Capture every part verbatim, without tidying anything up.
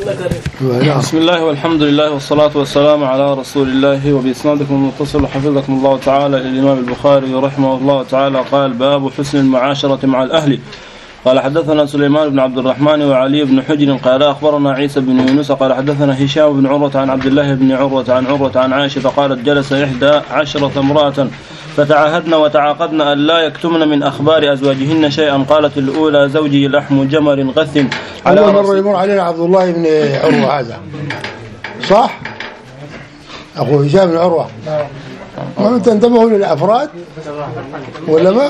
بسم الله والحمد لله والصلاة والسلام على رسول الله. وبإسنادكم المتصل حفظكم الله تعالى إلى الإمام البخاري رحمه الله تعالى قال: باب حسن المعاشرة مع الأهل. قال: حدثنا سليمان بن عبد الرحمن وعلي بن حجر قال: أخبرنا عيسى بن يونس قال: حدثنا هشام بن عروة عن عبد الله بن عروة عن عروة عن عائشة قالت: جلس إحدى عشرة امرأة فتعاهدن وتعاقدن أن لا يكتمن من أخبار أزواجهن شيئا. قالت الأولى: زوجي لحم جمر غث. أول مرة يمر علينا عبد الله بن عروة هذا صح؟ أخو هشام بن عروة. ما تنتبهوا للأفراد ولا ما؟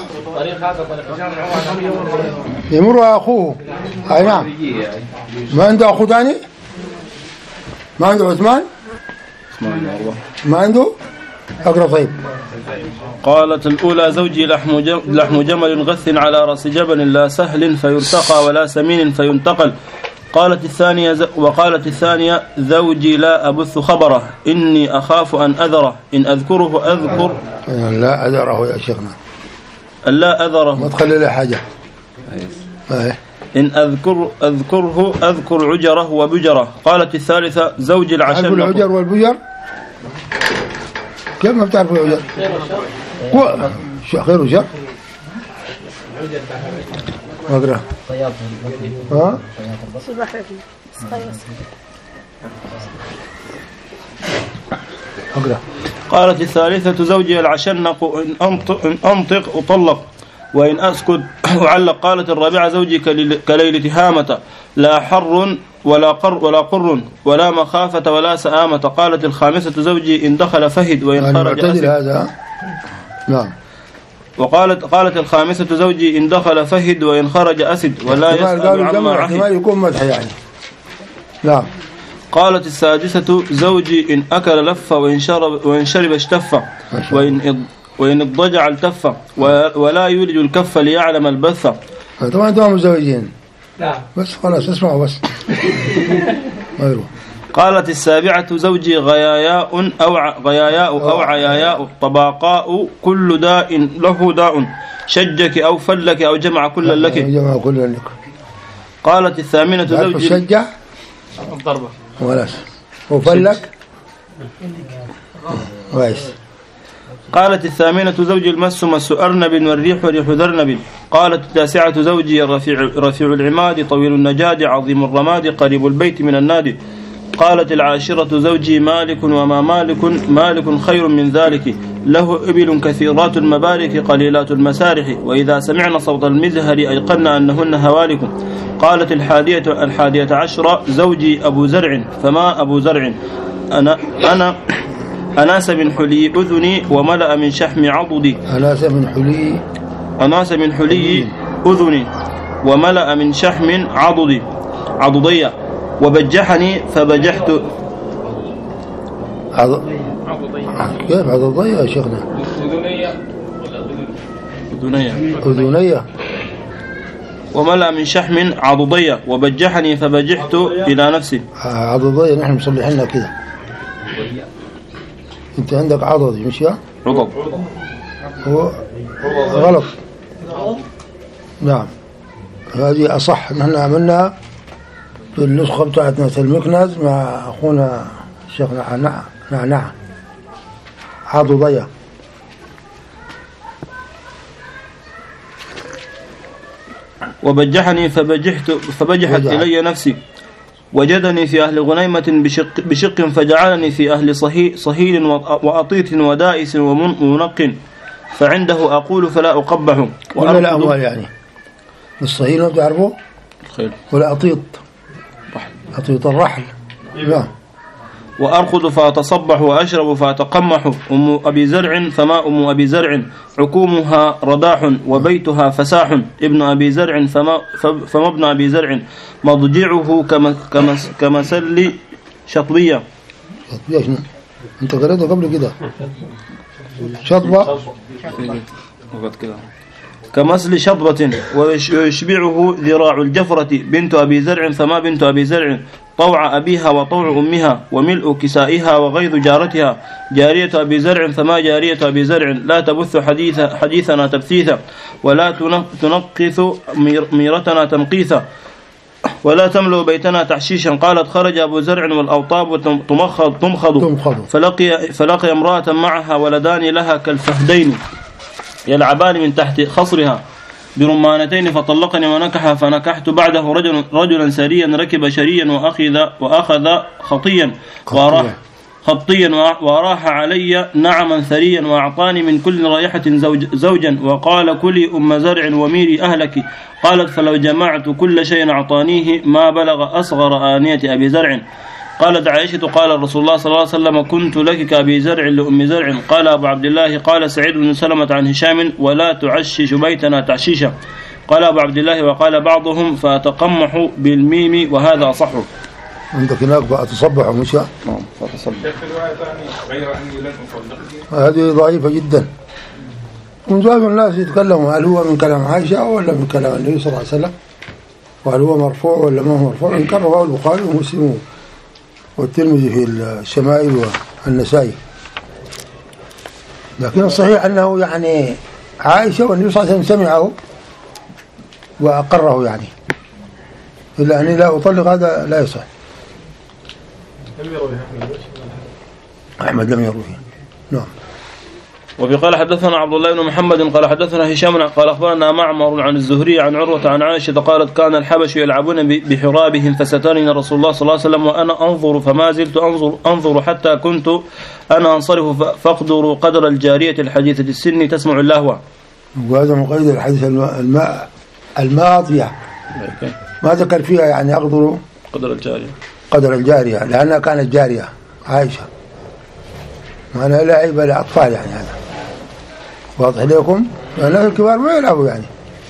يمر أخوه. أي نعم. ما عنده أخو ثاني؟ ما عنده عثمان؟ ما عنده؟ أقرأ طيب. قالت الأولى: زوجي لحم لحم جمل غث على رأس جبل لا سهل فيرتقى ولا سمين فينتقل. قالت الثانية وقالت الثانية: زوجي لا أبث خبره إني أخاف أن أذره إن أذكره أذكر. لا أذره يا شيخنا. لا أذره. ما تخلي له حاجة. إن أذكر أذكره أذكر عجره وبجره. قالت الثالثة: زوجي العشر. العجر والبجر كيف ما بتعرفوا العجر؟ خير وشر. اقرا. ها؟ اقرا. قالت الثالثة: زوجي العشنق إن أنطق, إن أنطق أطلق وإن أسكت أعلق. قالت الرابعة: زوجي كليل تهامة لا حر ولا قر ولا قر ولا مخافة ولا سآمة. قالت الخامسة: زوجي إن دخل فهد وإن خرج أسد. هذا نعم. وقالت قالت الخامسة: زوجي إن دخل فهد وإن خرج أسد ولا يسأل عما عهد. ما يكون مدح يعني. نعم. قالت السادسة: زوجي إن أكل لف وإن شرب وإن شرب اشتف وإن وإن اضطجع التف ولا يولج الكف ليعلم البث. طبعا انتم متزوجين. نعم. بس خلاص اسمعوا بس. ما قالت السابعة: زوجي غياياء أو غياياء أو عياياء طباقاء كل داء له داء شجك أو فلك أو جمع كل لك. جمع كل لك. قالت الثامنة: زوجي شجع الضربة ولا وفلك كويس. قالت الثامنة: زوجي المس مس أرنب والريح ريح ذرنب. قالت التاسعة: زوجي رفيع, رفيع العماد طويل النجاد عظيم الرماد قريب البيت من النادي. قالت العاشرة: زوجي مالك وما مالك مالك خير من ذلك له إبل كثيرات المبارك قليلات المسارح وإذا سمعن صوت المزهر أيقن أنهن هوالك. قالت الحادية الحادية عشرة: زوجي أبو زرع فما أبو زرع أنا أنا أناس من حلي أذني وملأ من شحم عضدي. أناس من حلي أناس من حلي أذني وملأ من شحم عضدي عضدي وبجحني فبجحت. عض... كيف عضدي يا شيخنا؟ أذنية أذنية وملأ من شحم عضدي وبجحني فبجحت إلى نفسي. عضدي نحن مصلحينها كده. انت عندك عضدي مش يا عضد هو غلط. نعم هذه أصح. نحن عملنا في النسخة بتاعتنا المكنز مع أخونا الشيخ نعنع نعنع عضدية. وبجحني فبجحت فبجحت بجح. إلي نفسي. وجدني في أهل غنيمة بشق, بشق فجعلني في أهل صهي صهيل وأطيت ودائس ومنق فعنده أقول فلا أقبح. ولا الأموال يعني الصهيل ما بتعرفوه ولا أطيط أطيط الرحل. لا. وأرقد فأتصبح وأشرب فأتقمح. أم أبي زرع فما أم أبي زرع عكومها رداح وبيتها فساح. ابن أبي زرع فما, فما ابن أبي زرع مضجعه كمسل شطبية. شطبية شنو؟ أنت قرأته قبل كده شطبة كمثل شطبة ويشبعه ذراع الجفرة. بنت أبي زرع فما بنت أبي زرع طوع أبيها وطوع أمها وملء كسائها وغيظ جارتها. جارية أبي زرع فما جارية أبي زرع لا تبث حديث حديثنا تبثيثا ولا تنقث ميرتنا تنقيثا ولا تملؤ بيتنا تحشيشا. قالت خرج أبو زرع والأوطاب تمخض تمخض فلقي, فلقي امرأة معها ولدان لها كالفهدين يلعبان من تحت خصرها برمانتين فطلقني ونكح فنكحت بعده رجل رجلا سريا ركب شريا وأخذ وأخذ خطيا وراح خطيا وراح علي نعما ثريا وأعطاني من كل رائحة زوج زوجا وقال كلي أم زرع وميري أهلك. قالت فلو جمعت كل شيء أعطانيه ما بلغ أصغر آنية أبي زرع. قالت عائشة قال رسول الله صلى الله عليه وسلم كنت لك كأبي زرع لأم زرع. قال أبو عبد الله قال سعيد بن سلمة عن هشام ولا تعشش بيتنا تعشيشا. قال أبو عبد الله وقال بعضهم فأتقمح بالميم وهذا صح. عندك هناك بقى تصبح ومشى. نعم فتصبح. هذه ضعيفة جدا. وزاد الناس يتكلموا هل هو من كلام عائشة ولا من كلام النبي صلى الله عليه وسلم وهل هو مرفوع ولا ما هو مرفوع. انكره البخاري ومسلم والترمذي في الشمائل والنسائي. لكن الصحيح أنه يعني عائشة والنبي صلى الله عليه وسلم سمعه وأقره يعني. إلا أني لا أطلق هذا لا يصح. أحمد لم يروي. نعم. وفي قال حدثنا عبد الله بن محمد قال حدثنا هشام قال أخبرنا معمر عن الزهري عن عروة عن عائشة قالت كان الحبش يلعبون بحرابهم فسترني رسول الله صلى الله عليه وسلم وأنا أنظر فما زلت أنظر, أنظر حتى كنت أنا أنصرف فاقدروا قدر الجارية الحديثة السن تسمع اللهوة. وهذا مقيد الحديث الماء الماضية ما ذكر فيها يعني أقدروا قدر الجارية قدر الجارية لأنها كانت جارية عائشة ما أنا لاعب لأطفال يعني. هذا واضح لكم الناس الكبار ما يلعبوا يعني.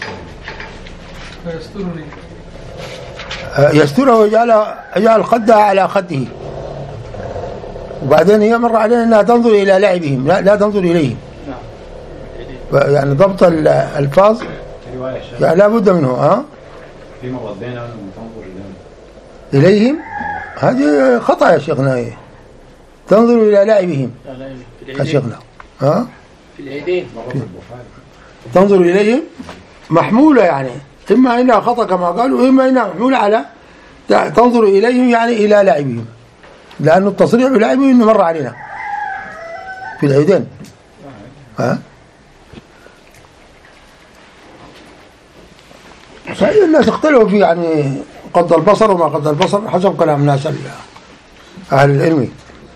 يستره ويجعل يجعل خدها على خده وبعدين هي مر علينا أنها تنظر إلى لعبهم لا, لا تنظر إليهم. يعني ضبط الألفاظ يعني لا بد منه. ها فيما وضعنا تنظر إليهم هذه خطأ يا شيخنا. تنظر إلى لعبهم يا شيخنا. ها في العيدين تنظر إليهم محمولة يعني إما إنها خطأ كما قالوا إما إنها محمولة على تنظر إليهم يعني إلى لعبهم لأنه التصريح بلعبهم إنه مر علينا في العيدين. ها صحيح الناس اختلفوا في يعني قد البصر وما قد البصر حسب كلام الناس أهل العلم.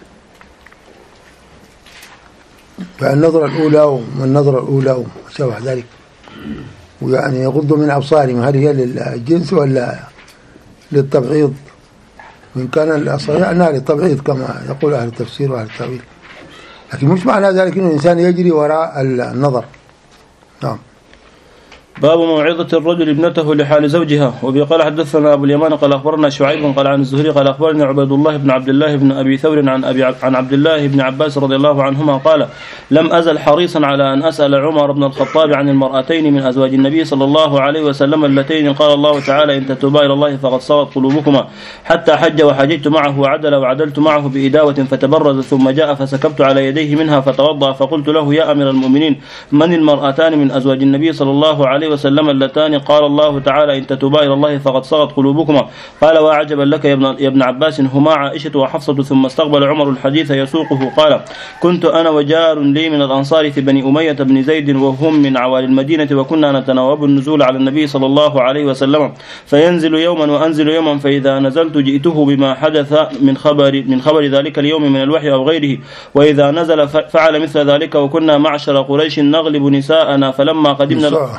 فالنظرة الأولى والنظرة الأولى وما شابه ذلك ويعني يغض من أبصارهم هل هي للجنس ولا للتبعيض. وإن كان الصحيح أنها للتبعيض كما يقول أهل التفسير وأهل التأويل لكن مش معنى ذلك أن الإنسان يجري وراء النظر. نعم. باب موعظة الرجل ابنته لحال زوجها. وبي قال حدثنا أبو اليمان قال أخبرنا شعيب قال عن الزهري قال أخبرني عبيد الله بن عبد الله بن أبي ثور عن أبي عن عبد الله بن عباس رضي الله عنهما قال لم أزل حريصا على أن أسأل عمر بن الخطاب عن المرأتين من أزواج النبي صلى الله عليه وسلم اللتين قال الله تعالى إن تتوبا إلى الله فقد صغت قلوبكما حتى حج وحججت معه وعدل وعدلت معه بإداوة فتبرز ثم جاء فسكبت على يديه منها فتوضأ فقلت له يا أمير المؤمنين من المرأتان من أزواج النبي صلى الله عليه وسلم اللتان قال الله تعالى إن تتوبا إلى الله فقد صغت قلوبكما. قال وعجبا لك يا ابن, يا ابن عباس هما عائشة وحفصة. ثم استقبل عمر الحديث يسوقه قال كنت أنا وجار لي من الأنصار في بني أمية بن زيد وهم من عوالي المدينة وكنا نتناوب النزول على النبي صلى الله عليه وسلم فينزل يوما وأنزل يوما فإذا نزلت جئته بما حدث من خبر من خبر ذلك اليوم من الوحي أو غيره وإذا نزل فعل مثل ذلك وكنا معشر قريش نغلب نساءنا فلما قدمنا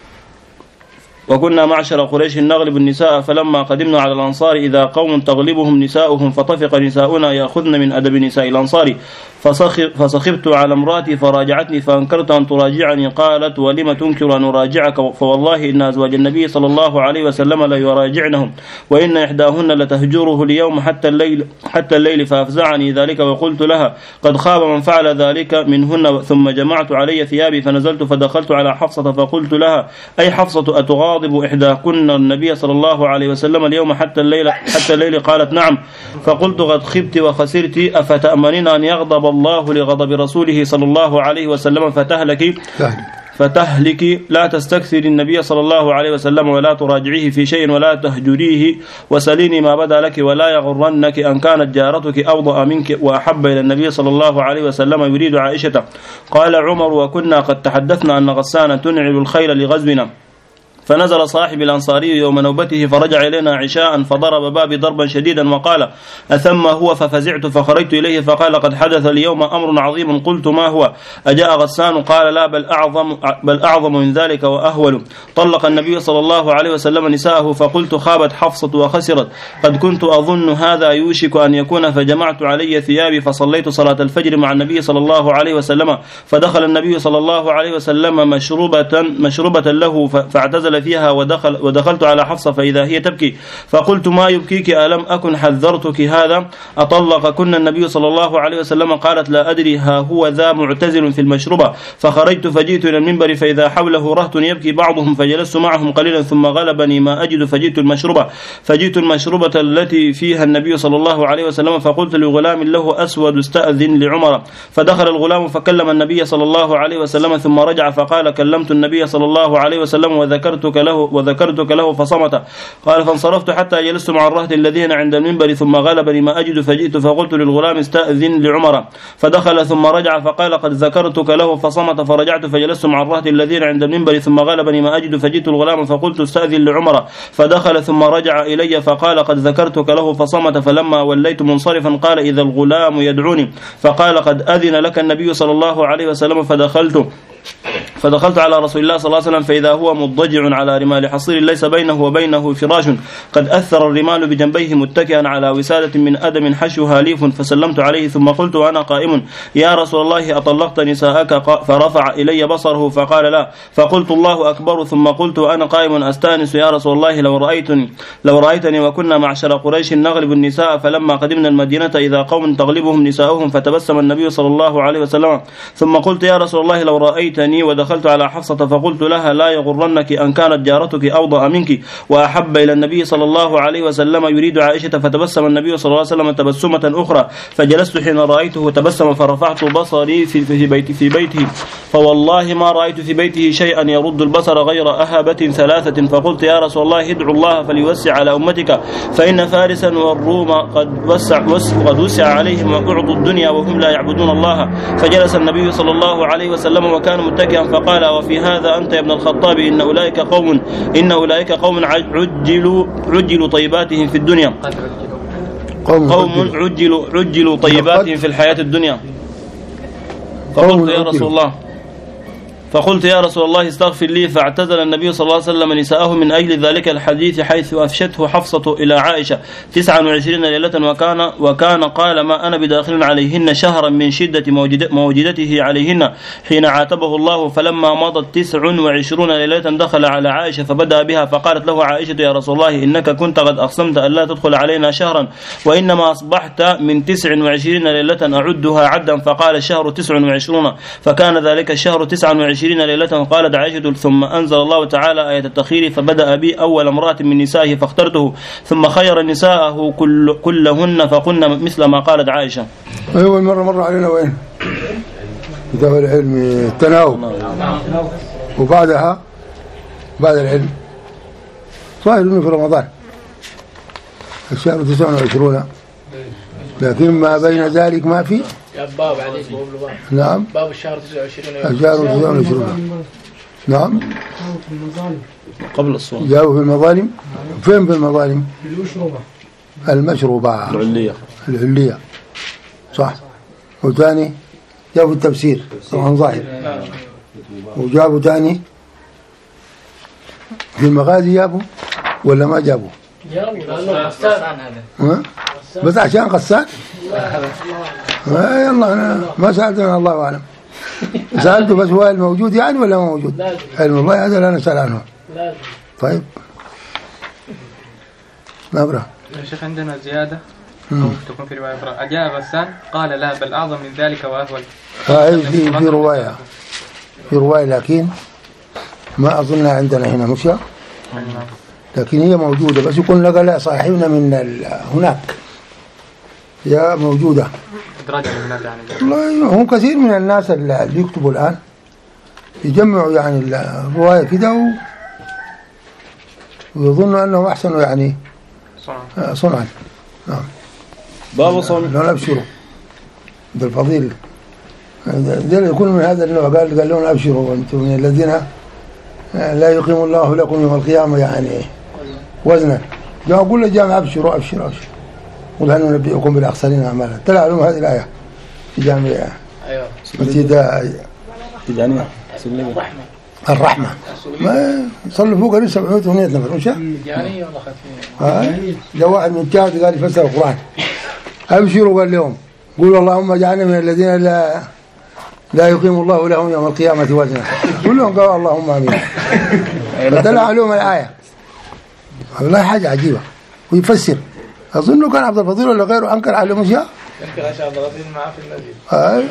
وكنا معشر قريش نغلب النساء فلما قدمنا على الأنصار إذا قوم تغلبهم نساؤهم فطفق نساؤنا يأخذن من أدب نساء الأنصار فصخبت على امراتي فراجعتني فأنكرت أن تراجعني قالت ولم تنكر أن أراجعك فوالله إن أزواج النبي صلى الله عليه وسلم لا يراجعنهم وإن إحداهن لتهجره اليوم حتى الليل حتى الليل فأفزعني ذلك وقلت لها قد خاب من فعل ذلك منهن ثم جمعت علي ثيابي فنزلت فدخلت على حفصة فقلت لها أي حفصة أتغاضب إحداكن النبي صلى الله عليه وسلم اليوم حتى الليل حتى الليل قالت نعم فقلت قد خبت وخسرت أفتأمنين أن يغضب الله لغضب رسوله صلى الله عليه وسلم فتهلكي فتهلكي. لا تستكثري النبي صلى الله عليه وسلم ولا تراجعيه في شيء ولا تهجريه، وسليني ما بدا لك ولا يغرنك أن كانت جارتك أوضأ منك وأحب إلى النبي صلى الله عليه وسلم يريد عائشة. قال عمر: وكنا قد تحدثنا أن غسان تنعل الخيل لغزونا، فنزل صاحب الأنصاري يوم نوبته فرجع إلينا عشاء فضرب بابي ضربا شديدا وقال: أثم هو؟ ففزعت فخرجت إليه فقال: قد حدث اليوم أمر عظيم. قلت: ما هو؟ أجاء غسان؟ قال: لا، بل أعظم, بل أعظم من ذلك وأهول. طلق النبي صلى الله عليه وسلم نساءه. فقلت: خابت حفصة وخسرت، قد كنت أظن هذا يوشك أن يكون، فجمعت علي ثيابي فصليت صلاة الفجر مع النبي صلى الله عليه وسلم، فدخل النبي صلى الله عليه وسلم مشروبة, مشروبة له فاعتزل فيها، ودخل ودخلت على حفصة فإذا هي تبكي، فقلت: ما يبكيك؟ ألم أكن حذرتك هذا؟ أطلق كنا النبي صلى الله عليه وسلم؟ قالت: لا أدري، ها هو ذا معتزل في المشروبة. فخرجت فجئت إلى المنبر فإذا حوله رهط يبكي بعضهم، فجلست معهم قليلا ثم غلبني ما أجد فجئت المشروبة فجئت المشروبة التي فيها النبي صلى الله عليه وسلم، فقلت لغلام له أسود: استأذن لعمر. فدخل الغلام فكلم النبي صلى الله عليه وسلم ثم رجع فقال: كلمت النبي صلى الله عليه وسلم وذكرت له وذكرتك له فصمت. قال: فانصرفت حتى جلست مع الرهط الذين عند المنبر ثم غلبني ما أجد فجئت فقلت للغلام: استأذن لعمر. فدخل ثم رجع فقال: قد ذكرتك له فصمت. فرجعت فجلست مع الرهط الذين عند المنبر ثم غلبني ما أجد فجئت الغلام فقلت: استأذن لعمر. فدخل ثم رجع إلي فقال: قد ذكرتك له فصمت. فلما وليت منصرفا قال: إذا الغلام يدعوني. فقال: قد أذن لك النبي صلى الله عليه وسلم. فدخلت فدخلت على رسول الله صلى الله عليه وسلم فإذا هو مضجع على رمال حصير ليس بينه وبينه فراش، قد أثر الرمال بجنبيه متكئا على وسادة من أدم حشوها ليف. فسلمت عليه ثم قلت وأنا قائم: يا رسول الله، أطلقت نساءك؟ فرفع إلي بصره فقال: لا. فقلت: الله أكبر. ثم قلت وأنا قائم أستانس: يا رسول الله، لو رأيتني لو رأيتني وكنا معشر قريش نغلب النساء، فلما قدمنا المدينة إذا قوم تغلبهم نساؤهم. فتبسم النبي صلى الله عليه وسلم. ثم قلت: يا رسول الله، لو رأيتني. ودخلت على حفصة فقلت لها: لا يغرنك أن كانت جارتك أوضأ منك وأحب إلى النبي صلى الله عليه وسلم يريد عائشة. فتبسم النبي صلى الله عليه وسلم تبسمة أخرى، فجلست حين رأيته تبسم فرفعت بصري في, في, بيت في بيته، فوالله ما رأيت في بيته شيئا يرد البصر غير أهبة ثلاثة. فقلت: يا رسول الله، ادعو الله فليوسع على أمتك، فإن فارسا والروم قد وسع, قد وسع عليهم وأعطوا الدنيا وهم لا يعبدون الله. فجلس النبي صلى الله عليه وسلم وكان متكئا فقال: وفي هذا أنت يا ابن الخطاب إن أولئك قوم إن أولئك قوم عجلوا عجلوا طيباتهم في الدنيا قوم عجلوا عجلوا طيباتهم في الحياة الدنيا. فقلت: يا رسول الله فقلت يا رسول الله استغفر لي. فاعتزل النبي صلى الله عليه وسلم نساءه من أجل ذلك الحديث، حيث أفشته حفصة إلى عائشة تسعة وعشرين ليلة، وكان وكان قال: ما أنا بداخل عليهن شهرا من شدة موجدته عليهن حين عاتبه الله. فلما مضت تسع وعشرون ليلة دخل على عائشة فبدأ بها، فقالت له عائشة: يا رسول الله، إنك كنت قد أقسمت أن لا تدخل علينا شهرا، وإنما أصبحت من تسع وعشرين ليلة أعدها عدا. فقال: الشهر تسع وعشرون، فكان ذلك الشهر تسع وعشرين ليلة. قالت عائشة: ثم أنزل الله تعالى آية التخير، فبدأ بي أول امرأة من نسائه فاخترته، ثم خير نساءه كل كلهن فقلنا مثل ما قالت عائشة. أول مرة مر علينا وين؟ كتاب العلم التناوب، وبعدها بعد العلم صاير في رمضان الشهر تسعة وعشرون، لكن ما بين ذلك ما في. يا باب عليك باب. نعم. باب الشهر تسعة وعشرين. الشهر تسعة وعشرين. نعم. قبل الصوم. جاءوا في المظالم. فين في المظالم؟ المشروبة. المشروبة. العلية. العلية. صح. وثاني جابوا في التفسير طبعا ظاهر. وجابوا ثاني في المغازي جابوا ولا ما جابوا؟ جابوا. غسان هذا. بس عشان غسان؟ يلا أنا ما سألتنا، الله أعلم. سألته بس هو الموجود يعني ولا ما موجود؟ علم الله هذا لا نسأل عنه. طيب نبرة. يا شيخ عندنا زيادة أو تكون في رواية أخرى: أجاء غسان قال: لا، بل أعظم من ذلك وأهول. هاي في في رواية في رواية لكن ما أظنها عندنا هنا مش، لكن هي موجودة، بس يكون لقى لا صاحبنا من هناك هي موجودة. إدراج من هناك يعني. والله هم كثير من الناس اللي يكتبوا الآن يجمعوا يعني الرواية كده ويظنوا أنهم أحسنوا يعني صنعا. نعم. باب صوم لا أبشروا بالفضيل دل يكون من هذا النوع. قال قال لهم أبشروا أنتم من الذين لا يقيم الله لكم يوم القيامة يعني وزنا. جاء أقول له جامع أبشروا أبشروا أبشروا قل هل ننبئكم بالأخسرين أعمالا. تلا لهم هذه الآية في جامع أيوه مسجد تجانية الرحمة الرحمة ما صلوا فوق لسه سبعمائة وثمانية نفر وش؟ جانية ولا ختمية؟ جاء واحد من الجهاد قال يفسر القرآن أبشروا قال لهم قولوا اللهم اجعلنا من الذين لا لا يقيم الله لهم يوم القيامة وزنا. قول لهم قال اللهم آمين. فدل عليهم الآية. والله حاجة عجيبة ويفسر. أظنه كان عبد الفضيل ولا غيره أنكر عليهم أشياء. يمكن عشان عبد الفضيل معاه في المسجد.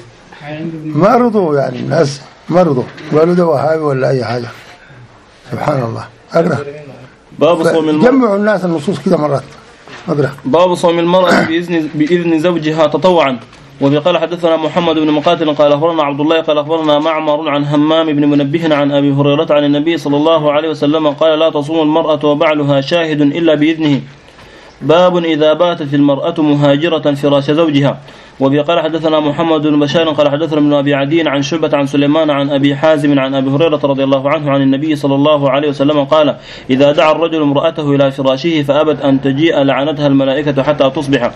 آه. ما رضوا يعني الناس ما رضوا قالوا ده وهابي ولا أي حاجة. سبحان الله. أقرأ. باب صوم المرأة. جمعوا الناس النصوص كده مرات. أقرأ. باب صوم المرأة بإذن بإذن زوجها تطوعا. وفي قال حدثنا محمد بن مقاتل قال أخبرنا عبد الله قال أخبرنا معمر عن همام بن منبه عن أبي هريرة عن النبي صلى الله عليه وسلم قال لا تصوم المرأة وبعلها شاهد إلا بإذنه. باب إذا باتت المرأة مهاجرة فراش زوجها. وفي قال حدثنا محمد بن بشار قال حدثنا ابن أبي عدي عن شعبة عن سليمان عن أبي حازم عن أبي هريرة رضي الله عنه عن النبي صلى الله عليه وسلم قال إذا دعا الرجل امرأته إلى فراشه فأبت أن تجيء لعنتها الملائكة حتى تصبح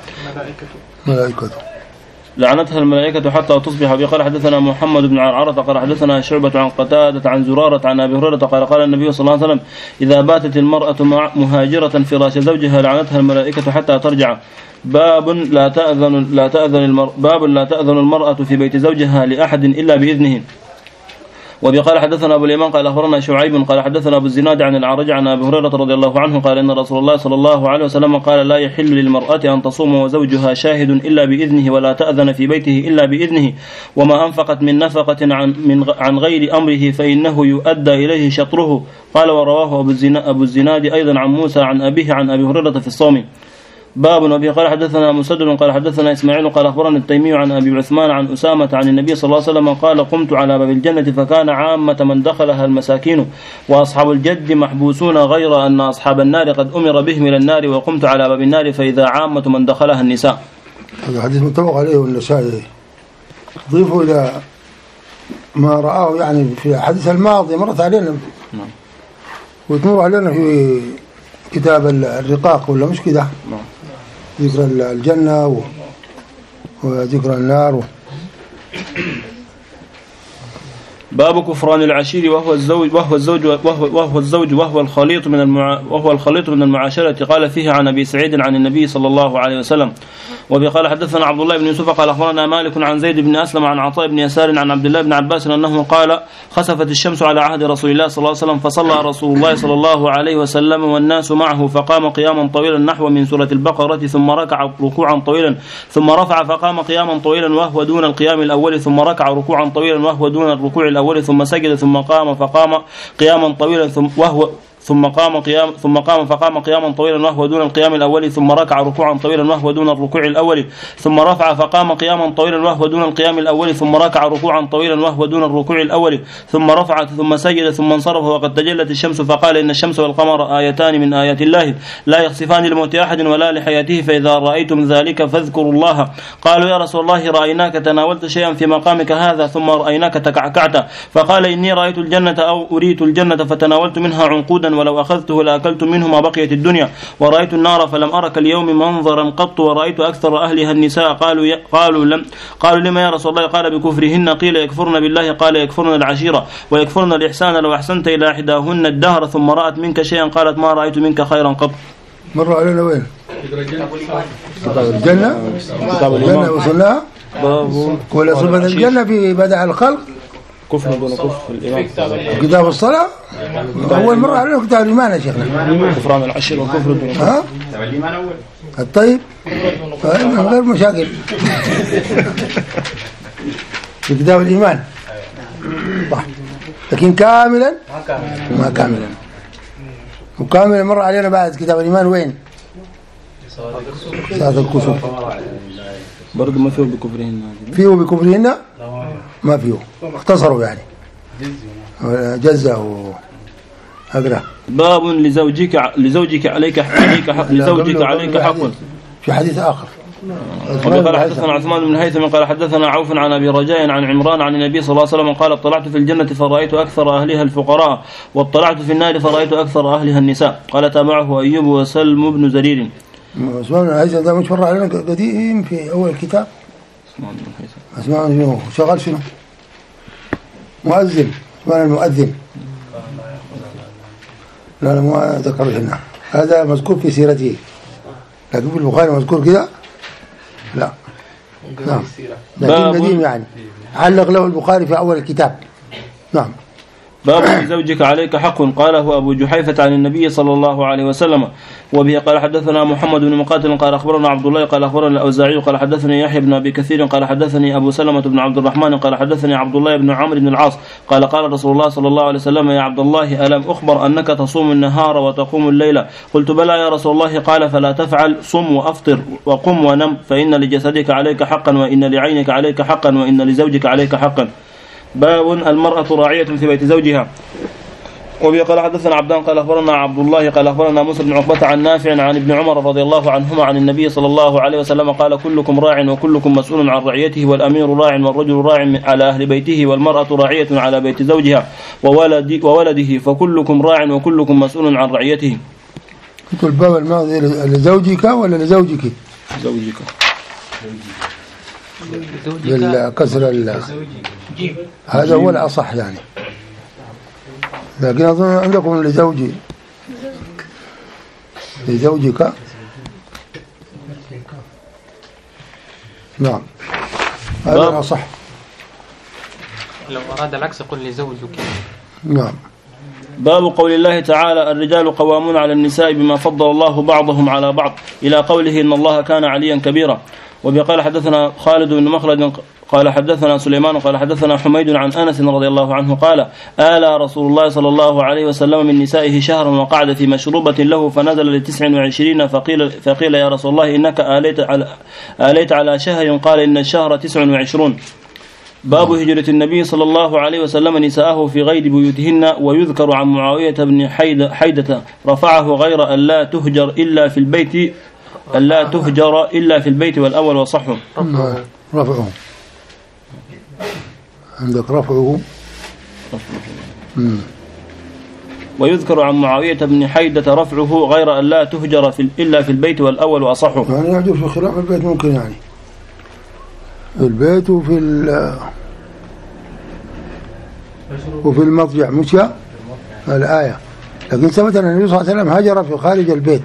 ملائكة لعنتها الملائكة حتى تصبح. وقال حدثنا محمد بن عرعرة قال حدثنا شعبة عن قتادة عن زرارة عن أبي هريرة قال قال النبي صلى الله عليه وسلم إذا باتت المرأة مهاجرة فراش زوجها لعنتها الملائكة حتى ترجع. باب لا تأذن لا تأذن المرأة باب لا تأذن المرأة في بيت زوجها لأحد إلا بإذنه. وبقال حدثنا أبو اليمان قال أخبرنا شعيب قال حدثنا أبو الزناد عن الأعرج عن أبي هريرة رضي الله عنه قال إن رسول الله صلى الله عليه وسلم قال لا يحل للمرأة أن تصوم وزوجها شاهد إلا بإذنه ولا تأذن في بيته إلا بإذنه وما أنفقت من نفقة عن من عن غير أمره فإنه يؤدى إليه شطره. قال ورواه أبو الزناد أيضا عن موسى عن أبيه عن أبي هريرة في الصوم. باب. وبه قال حدثنا مسدد قال حدثنا إسماعيل قال أخبرنا التيمي عن أبي عثمان عن أسامة عن النبي صلى الله عليه وسلم قال قمت على باب الجنة فكان عامة من دخلها المساكين وأصحاب الجد محبوسون غير أن أصحاب النار قد أمر بهم إلى النار وقمت على باب النار فإذا عامة من دخلها النساء. هذا حديث متفق عليه والنسائي. ضيفوا إلى ما رآه يعني في الحديث الماضي مرت علينا وتمر علينا في كتاب الرقاق ولا مش كده؟ ذكر الجنة وذكر النار و... باب كفران العشير وهو الزوج وهو الزوج وهو, وهو الزوج وهو الخليط من المع... وهو الخليط من المعاشرة. قال فيه عن أبي سعيد عن النبي صلى الله عليه وسلم. وبقال حدثنا عبد الله بن يوسف قال أخبرنا مالك عن زيد بن أسلم عن عطاء بن يسار عن عبد الله بن عباس أنه قال خسفت الشمس على عهد رسول الله صلى الله عليه وسلم فصلى رسول الله صلى الله عليه وسلم والناس معه فقام قياما طويلا نحو من سورة البقرة ثم ركع ركوعا طويلا ثم رفع فقام قياما طويلا وهو دون القيام الأول ثم ركع ركوعا طويلا وهو دون الركوع الأول ثم سجد ثم قام فقام قياما طويلا ثم وهو ثم قام قيام ثم قام فقام قياما طويلا وهو دون القيام الأول ثم ركع ركوعا طويلا وهو دون الركوع الأول ثم رفع فقام قياما طويلا وهو دون القيام الأول ثم ركع ركوعا طويلا وهو دون الركوع الأول ثم رفع ثم سجد ثم انصرف وقد تجلت الشمس فقال إن الشمس والقمر آيتان من آيات الله لا يخسفان لموت أحد ولا لحياته فإذا رأيتم ذلك فاذكروا الله. قالوا يا رسول الله رأيناك تناولت شيئا في مقامك هذا ثم رأيناك تكعكعت فقال إني رأيت الجنة أو أريت الجنة فتناولت منها عنقودا ولو أخذته لأكلت منه ما بقيت الدنيا ورأيت النار فلم أرك اليوم منظرا قط ورأيت أكثر أهلها النساء. قالوا قالوا لم قالوا لما يا رسول الله؟ قال بكفرهن. قيل يكفرن بالله؟ قال يكفرن العشيرة ويكفرن الإحسان لو أحسنت إلى إحداهن الدهر ثم رأت منك شيئا قالت ما رأيت منك خيرا قط. مر علينا وين؟ كتاب الجنة. كتاب الجنة وصلناها ولا صفة الجنة في بدع الخلق كفر دون كفر الإيمان. كتاب الصلاة أول مرة علينا كتاب الإيمان يا شيخنا. كفران العشر وكفر دون كفر. ها؟ كتاب الإيمان أول. الطيب. من غير مشاكل. في كتاب الإيمان. طيب. لكن كاملا ما كاملا. وكاملا مرة علينا بعد كتاب الإيمان وين؟ صلاة الكسوف. برضو ما فيه بكفرهن. فيه بكفرهن؟ ما فيه. اختصروا يعني. جزة وأقرأ. باب لزوجك لزوجك عليك عليك حق لزوجك عليك حق. في حديث آخر. قال حدثنا عثمان بن هيثم قال حدثنا عوف عن أبي رجاء عن عمران عن النبي صلى الله عليه وسلم قال اطلعت في الجنة فرأيت أكثر أهلها الفقراء واطلعت في النار فرأيت أكثر أهلها النساء. قال تابعه أيوب وسلم بن زرير. عثمان بن هيثم ده مش مر علينا قديم في أول الكتاب. عثمان بن هيثم عثمان شنو شغال شنو مؤذن عثمان المؤذن. لا لا ما ذكره هنا هذا مذكور في سيرته لكن في البخاري مذكور كده لا. نعم لكن قديم يعني علق له البخاري في أول الكتاب. نعم. باب لزوجك عليك حق قاله أبو جحيفة عن النبي صلى الله عليه وسلم. وبه قال حدثنا محمد بن مقاتل قال أخبرنا عبد الله قال أخبرنا الأوزاعي قال حدثني يحيى بن أبي كثير قال حدثني أبو سلمة بن عبد الرحمن قال حدثني عبد الله بن عمرو بن العاص قال قال رسول الله صلى الله عليه وسلم يا عبد الله ألم أخبر أنك تصوم النهار وتقوم الليل؟ قلت بلى يا رسول الله. قال فلا تفعل صم وأفطر وقم ونم فإن لجسدك عليك حقا وإن لعينك عليك حقا وإن لزوجك عليك حقا. باب المرأة راعية في بيت زوجها. وبه قال حدثنا عبدان قال أخبرنا عبد الله قال أخبرنا موسى بن عقبة عن نافع عن ابن عمر رضي الله عنهما عن النبي صلى الله عليه وسلم قال كلكم راع وكلكم مسؤول عن رعيته والأمير راع والرجل راع على أهل بيته والمرأة راعية على بيت زوجها وولد وولده فكلكم راع وكلكم مسؤول عن رعيته. كل باب الماضي لزوجك ولا لزوجك؟ زوجك بالكسر هذا هو الأصح يعني لكن أظن عندكم لزوجي لزوجك. نعم هذا الأصح. لو أراد العكس قل لزوجك. نعم. باب قول الله تعالى الرجال قوامون على النساء بما فضل الله بعضهم على بعض إلى قوله إن الله كان عليا كبيرا. وبقال حدثنا خالد بن مخلد قال حدثنا سليمان قال حدثنا حميد عن أنس رضي الله عنه قال آلى رسول الله صلى الله عليه وسلم من نسائه شهرا وقعد في مشروبة له فنزل لتسع وعشرين فقيل, فقيل يا رسول الله إنك آليت على, آليت على شهر قال إن الشهر تسع وعشرون. باب هجرة النبي صلى الله عليه وسلم نساءه في غير بيوتهن. ويذكر عن معاوية بن حيدة رفعه غير أن لا تهجر إلا في البيت ألا تهجر إلا في البيت والأول وصحه. رفعه عندك رفعه. ويذكر عن معاوية بن حيدة رفعه غير أن لا تهجر في إلا في البيت والأول وصحه. يعني يهجر في خلاف البيت ممكن يعني البيت وفي وفي المضجع مش الآية لكن ثبت أن النبي صلى الله عليه وسلم هجر في خارج البيت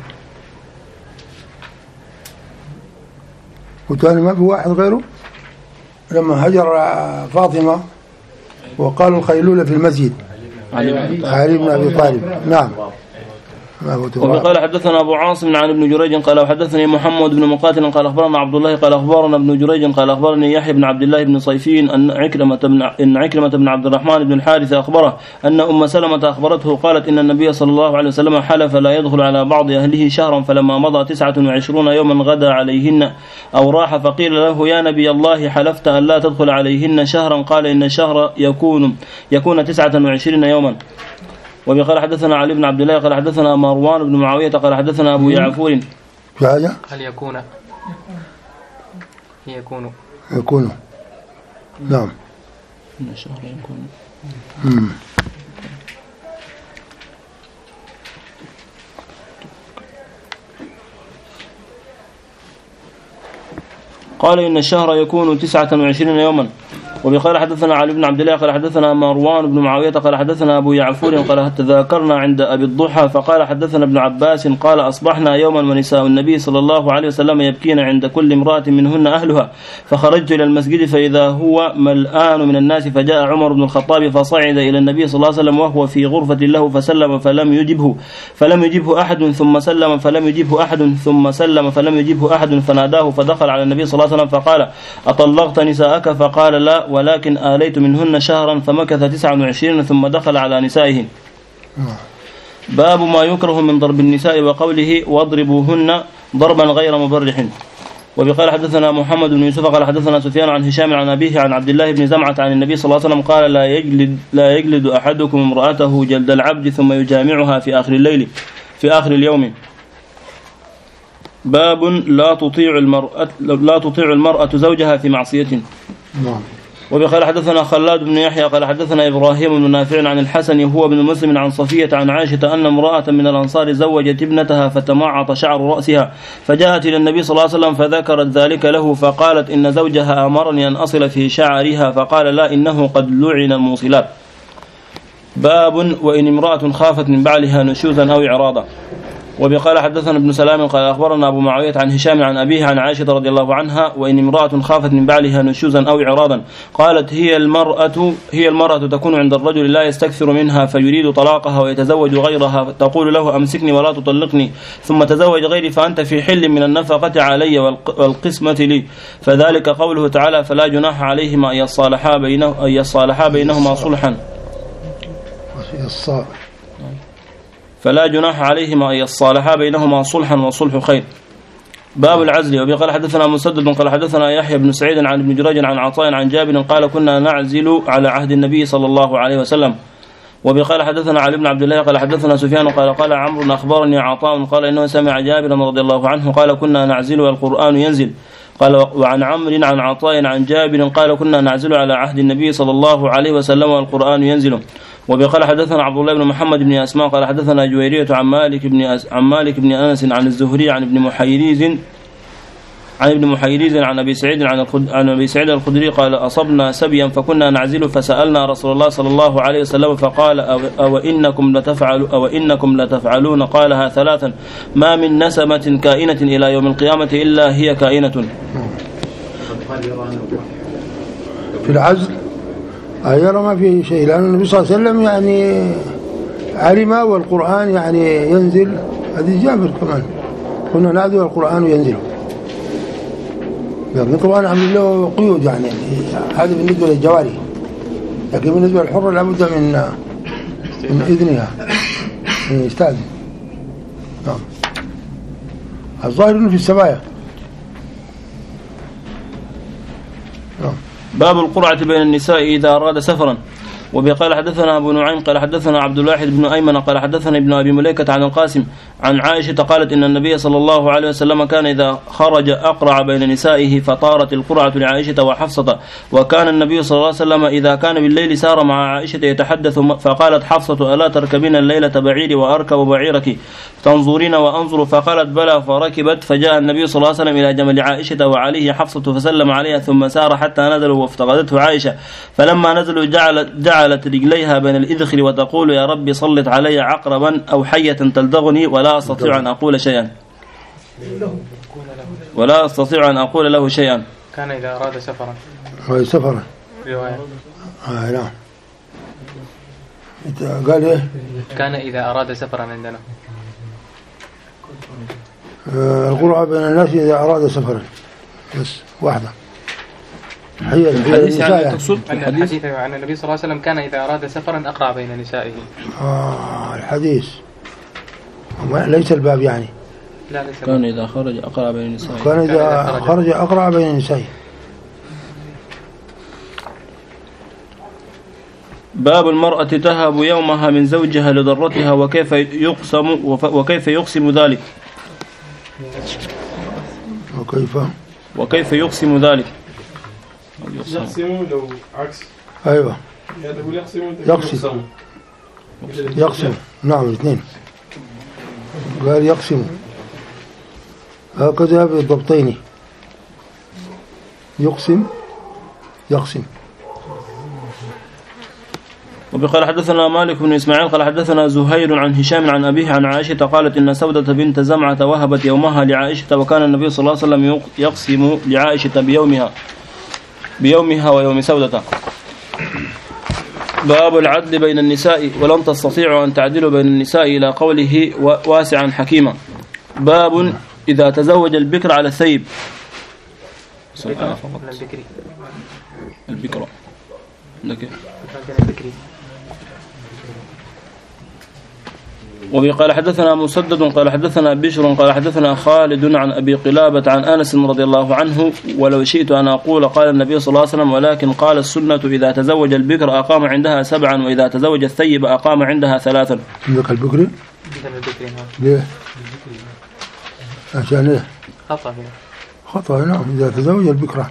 وتاني ما في واحد غيره لما هجر فاطمة وقالوا الخيلولة في المسجد علي بن أبي طالب. نعم. وقال حدثنا أبو عاصم عن ابن جريج قال حدثني محمد بن مقاتل قال أخبرنا عبد الله قال أخبرنا ابن جريج قال أخبرني يحيى بن عبد الله بن صيفين أن عكرمة بن إن عكرمة بن عبد الرحمن بن الحارث أخبره أن أم سلمة أخبرته قالت إن النبي صلى الله عليه وسلم حلف لا يدخل على بعض أهله شهرا فلما مضى تسعة وعشرون يوما غدا عليهن أو راح فقيل له يا نبي الله حلفت أن لا تدخل عليهن شهرا قال إن الشهر يكون يكون تسعة وعشرين يوما. وقال حدثنا علي بن عبد الله قال حدثنا مروان بن معاوية قال حدثنا أبو يعفور هل يكون يكون يكون نعم إن الشهر يكون امم قال إن الشهر يكون تسعة وعشرين يوما. وبقال حدثنا علي بن عبد الله قال حدثنا مروان بن معاوية قال حدثنا أبو يعفور قال تذاكرنا عند أبي الضحى فقال حدثنا ابن عباس قال أصبحنا يوما ونساء النبي صلى الله عليه وسلم يبكين عند كل امرأة منهن أهلها فخرجت إلى المسجد فإذا هو ملآن من الناس فجاء عمر بن الخطاب فصعد إلى النبي صلى الله عليه وسلم وهو في غرفة له فسلم فلم يجبه فلم يجبه أحد ثم سلم فلم يجبه أحد ثم سلم فلم يجبه أحد فناداه فدخل على النبي صلى الله عليه وسلم فقال أطلقت نساءك فقال لا ولكن آليت منهن شهرا فمكث تسعة وعشرين ثم دخل على نسائه. باب ما يكره من ضرب النساء وقوله واضربوهن ضربا غير مبرح. وبقال حدثنا محمد بن يوسف قال حدثنا سفيان عن هشام عن أبيه عن عبد الله بن زمعة عن النبي صلى الله عليه وسلم قال لا يجلد, لا يجلد أحدكم امرأته جلد العبد ثم يجامعها في آخر الليل في آخر اليوم. باب لا تطيع المرأة لا تطيع المرأة زوجها في معصية. وبقال حدثنا خلاد بن يحيى قال حدثنا إبراهيم بن نافع عن الحسن هو بن مسلم عن صفية عن عائشة أن امرأة من الأنصار زوجت ابنتها فتمعط شعر رأسها فجاءت إلى النبي صلى الله عليه وسلم فذكرت ذلك له فقالت إن زوجها أمرني أن أصل في شعرها فقال لا إنه قد لعن الموصلات. باب وإن امرأة خافت من بعلها نشوزا أو إعراضا. وبقال حدثنا ابن سلام قال أخبرنا أبو معاوية عن هشام عن أبيه عن عائشة رضي الله عنها وإن امرأة خافت من بعلها نشوزا أو إعراضا قالت هي المرأة هي المرأة تكون عند الرجل لا يستكثر منها فيريد طلاقها ويتزوج غيرها تقول له أمسكني ولا تطلقني ثم تزوج غيري فأنت في حل من النفقة علي والقسمة لي فذلك قوله تعالى فلا جناح عليهما أن يصالحا بينه أن يصالحا بينهما صلحا فلا جناح عليهما أن يصالحا بينهما صلحا والصلح خير. باب العزل. وبقال حدثنا مسدد قال حدثنا يحيى بن سعيد عن ابن جريج عن عطاء عن جابر قال كنا نعزل على عهد النبي صلى الله عليه وسلم. وبقال حدثنا علي بن عبد الله قال حدثنا سفيان قال قال عمرو أخبرني عطاء قال إنه سمع جابر رضي الله عنه قال كنا نعزل والقرآن ينزل. قال وعن عمرو عن عطاء عن جابر قال كنا نعزل على عهد النبي صلى الله عليه وسلم والقرآن ينزل. وبقال حدثنا عبد الله بن محمد بن أسماء قال حدثنا جويرية عن مالك بن أس... عن مالك بن أنس عن الزهري عن ابن محيريز عن ابن محيريز عن أبي سعيد عن الخد... عن أبي سعيد الخدري قال أصبنا سبيا فكنا نعزل فسألنا رسول الله صلى الله عليه وسلم فقال أو, أو إنكم لتفعل أو إنكم لتفعلون قالها ثلاثا ما من نسمة كائنة إلى يوم القيامة إلا هي كائنة. في العزل يرى ما فيه شيء لأن النبي صلى الله عليه وسلم يعني علم والقرآن يعني ينزل. هذه جابر كمان كنا نعزل والقرآن ينزل لكن طبعا عمل له قيود يعني هذا بالنسبة للجواري لكن بالنسبة للحرة لابد من من إذنها من يستأذن. نعم الظاهر إنه في السبايا. نعم. باب القرعة بين النساء إذا أراد سفرا. وبقال حدثنا أبو نعيم قال حدثنا عبد الواحد بن أيمن قال حدثنا ابن أبي مليكة عن القاسم عن عائشة قالت إن النبي صلى الله عليه وسلم كان إذا خرج أقرع بين نسائه فطارت القرعة لعائشة وحفصة وكان النبي صلى الله عليه وسلم إذا كان بالليل سار مع عائشة يتحدث فقالت حفصة ألا تركبين الليلة بعيري وأركب بعيرك تنظرين وأنظر فقالت بلى فركبت فجاء النبي صلى الله عليه وسلم إلى جمل عائشة وعليه حفصة فسلم عليها ثم سار حتى نزلوا وافتقدته عائشة فلما نزلوا جعلت, جعلت رجليها بين الإذخر وتقول يا ربي صلت علي عقربا أو حية تلدغني ولا أستطيع أن أقول شيئا ولا أستطيع أن أقول له شيئا. كان إذا أراد سفرا هو سفرا رواية آه لا قال إيه كان إذا أراد سفرا عندنا آه القرعة بين الناس إذا أراد سفرا بس واحدة. هي الحديث يعني تقصد الحديث عن النبي صلى الله عليه وسلم كان إذا أراد سفرا أقرع بين نسائه. آه الحديث ليس الباب يعني لا ليس كان الباب. إذا خرج أقرع بين نسائه كان إذا خرج أقرع بين نسائه. باب المرأة تهب يومها من زوجها لضرتها وكيف يقسم وكيف يقسم ذلك وكيف وكيف يقسم ذلك يقسم لو عكس أيوة يقسم يقسم نعم الاثنين قال يقسم هكذا بالضبطين يقسم يقسم. وبقال حدثنا مالك بن إسماعيل قال حدثنا زهير عن هشام عن أبيه عن عائشة قالت إن سودة بنت زمعة وهبت يومها لعائشة وكان النبي صلى الله عليه وسلم يقسم لعائشة بيومها بيومها ويوم سودة. باب العدل بين النساء ولن تستطيعوا أن تعدلوا بين النساء إلى قوله واسعا حكيما. باب إذا تزوج البكر على الثيب البكر وبه قال حدثنا مسدد قال حدثنا بشر قال حدثنا خالد عن أبي قلابة عن أنس رضي الله عنه ولو شئت أن أقول قال النبي صلى الله عليه وسلم ولكن قال السنة إذا تزوج البكر أقام عندها سبعا وإذا تزوج الثيب أقام عندها ثلاثا. عندك البكر؟ ليه؟ عشان إيه؟ خطأ خطأ نعم إذا تزوج البكرة.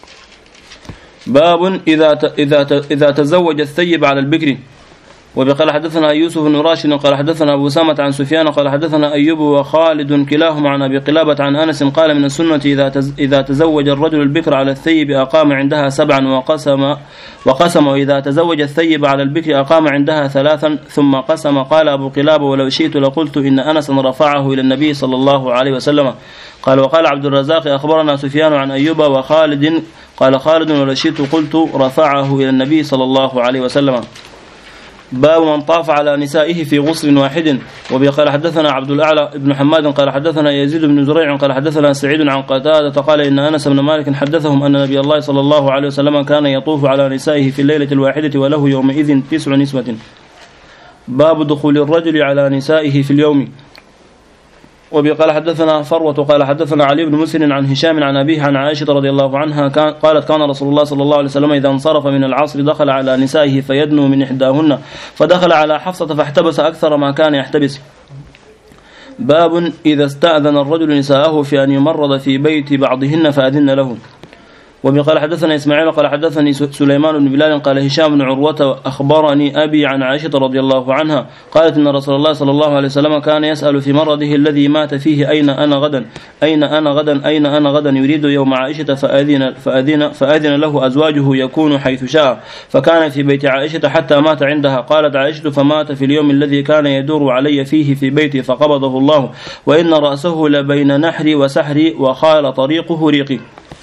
باب إذا إذا إذا تزوج الثيب على البكر. وبقال حدثنا يوسف بن راشد قال حدثنا أبو أسامة عن سفيان قال حدثنا أيوب وخالد كلاهما عن أبي قلابة عن أنس قال من السنة إذا إذا تزوج الرجل البكر على الثيب أقام عندها سبعا وقسم وقسم وإذا تزوج الثيب على البكر أقام عندها ثلاثا ثم قسم. قال أبو قلابة ولو شئت لقلت إن أنس رفعه إلى النبي صلى الله عليه وسلم. قال وقال عبد الرزاق أخبرنا سفيان عن أيوب وخالد قال خالد ولو شئت قلت رفعه إلى النبي صلى الله عليه وسلم. باب من طاف على نسائه في غسل واحد. وبه قال حدثنا عبد الأعلى بن حماد قال حدثنا يزيد بن زريع قال حدثنا سعيد عن قتادة قال إن أنس بن مالك حدثهم أن نبي الله صلى الله عليه وسلم كان يطوف على نسائه في الليلة الواحدة وله يومئذ تسع نسوة. باب دخول الرجل على نسائه في اليوم. وبه قال حدثنا فروة قال حدثنا علي بن مسلم عن هشام عن أبيه عن عائشة رضي الله عنها كان قالت كان رسول الله صلى الله عليه وسلم إذا انصرف من العصر دخل على نسائه فيدنو من إحداهن فدخل على حفصة فاحتبس أكثر ما كان يحتبس. باب إذا استأذن الرجل نساءه في أن يمرض في بيت بعضهن فأذن له. وبه قال حدثنا إسماعيل قال حدثني سليمان بن بلال قال هشام بن عروة أخبرني أبي عن عائشة رضي الله عنها قالت إن رسول الله صلى الله عليه وسلم كان يسأل في مرضه الذي مات فيه أين أنا غدا أين أنا غدا أين أنا غدا يريد يوم عائشة فأذن, فأذن, فأذن له أزواجه يكون حيث شاء فكان في بيت عائشة حتى مات عندها. قالت عائشة فمات في اليوم الذي كان يدور علي فيه في بيتي فقبضه الله وإن رأسه لبين نحري وسحري وخال طريقه ريقي.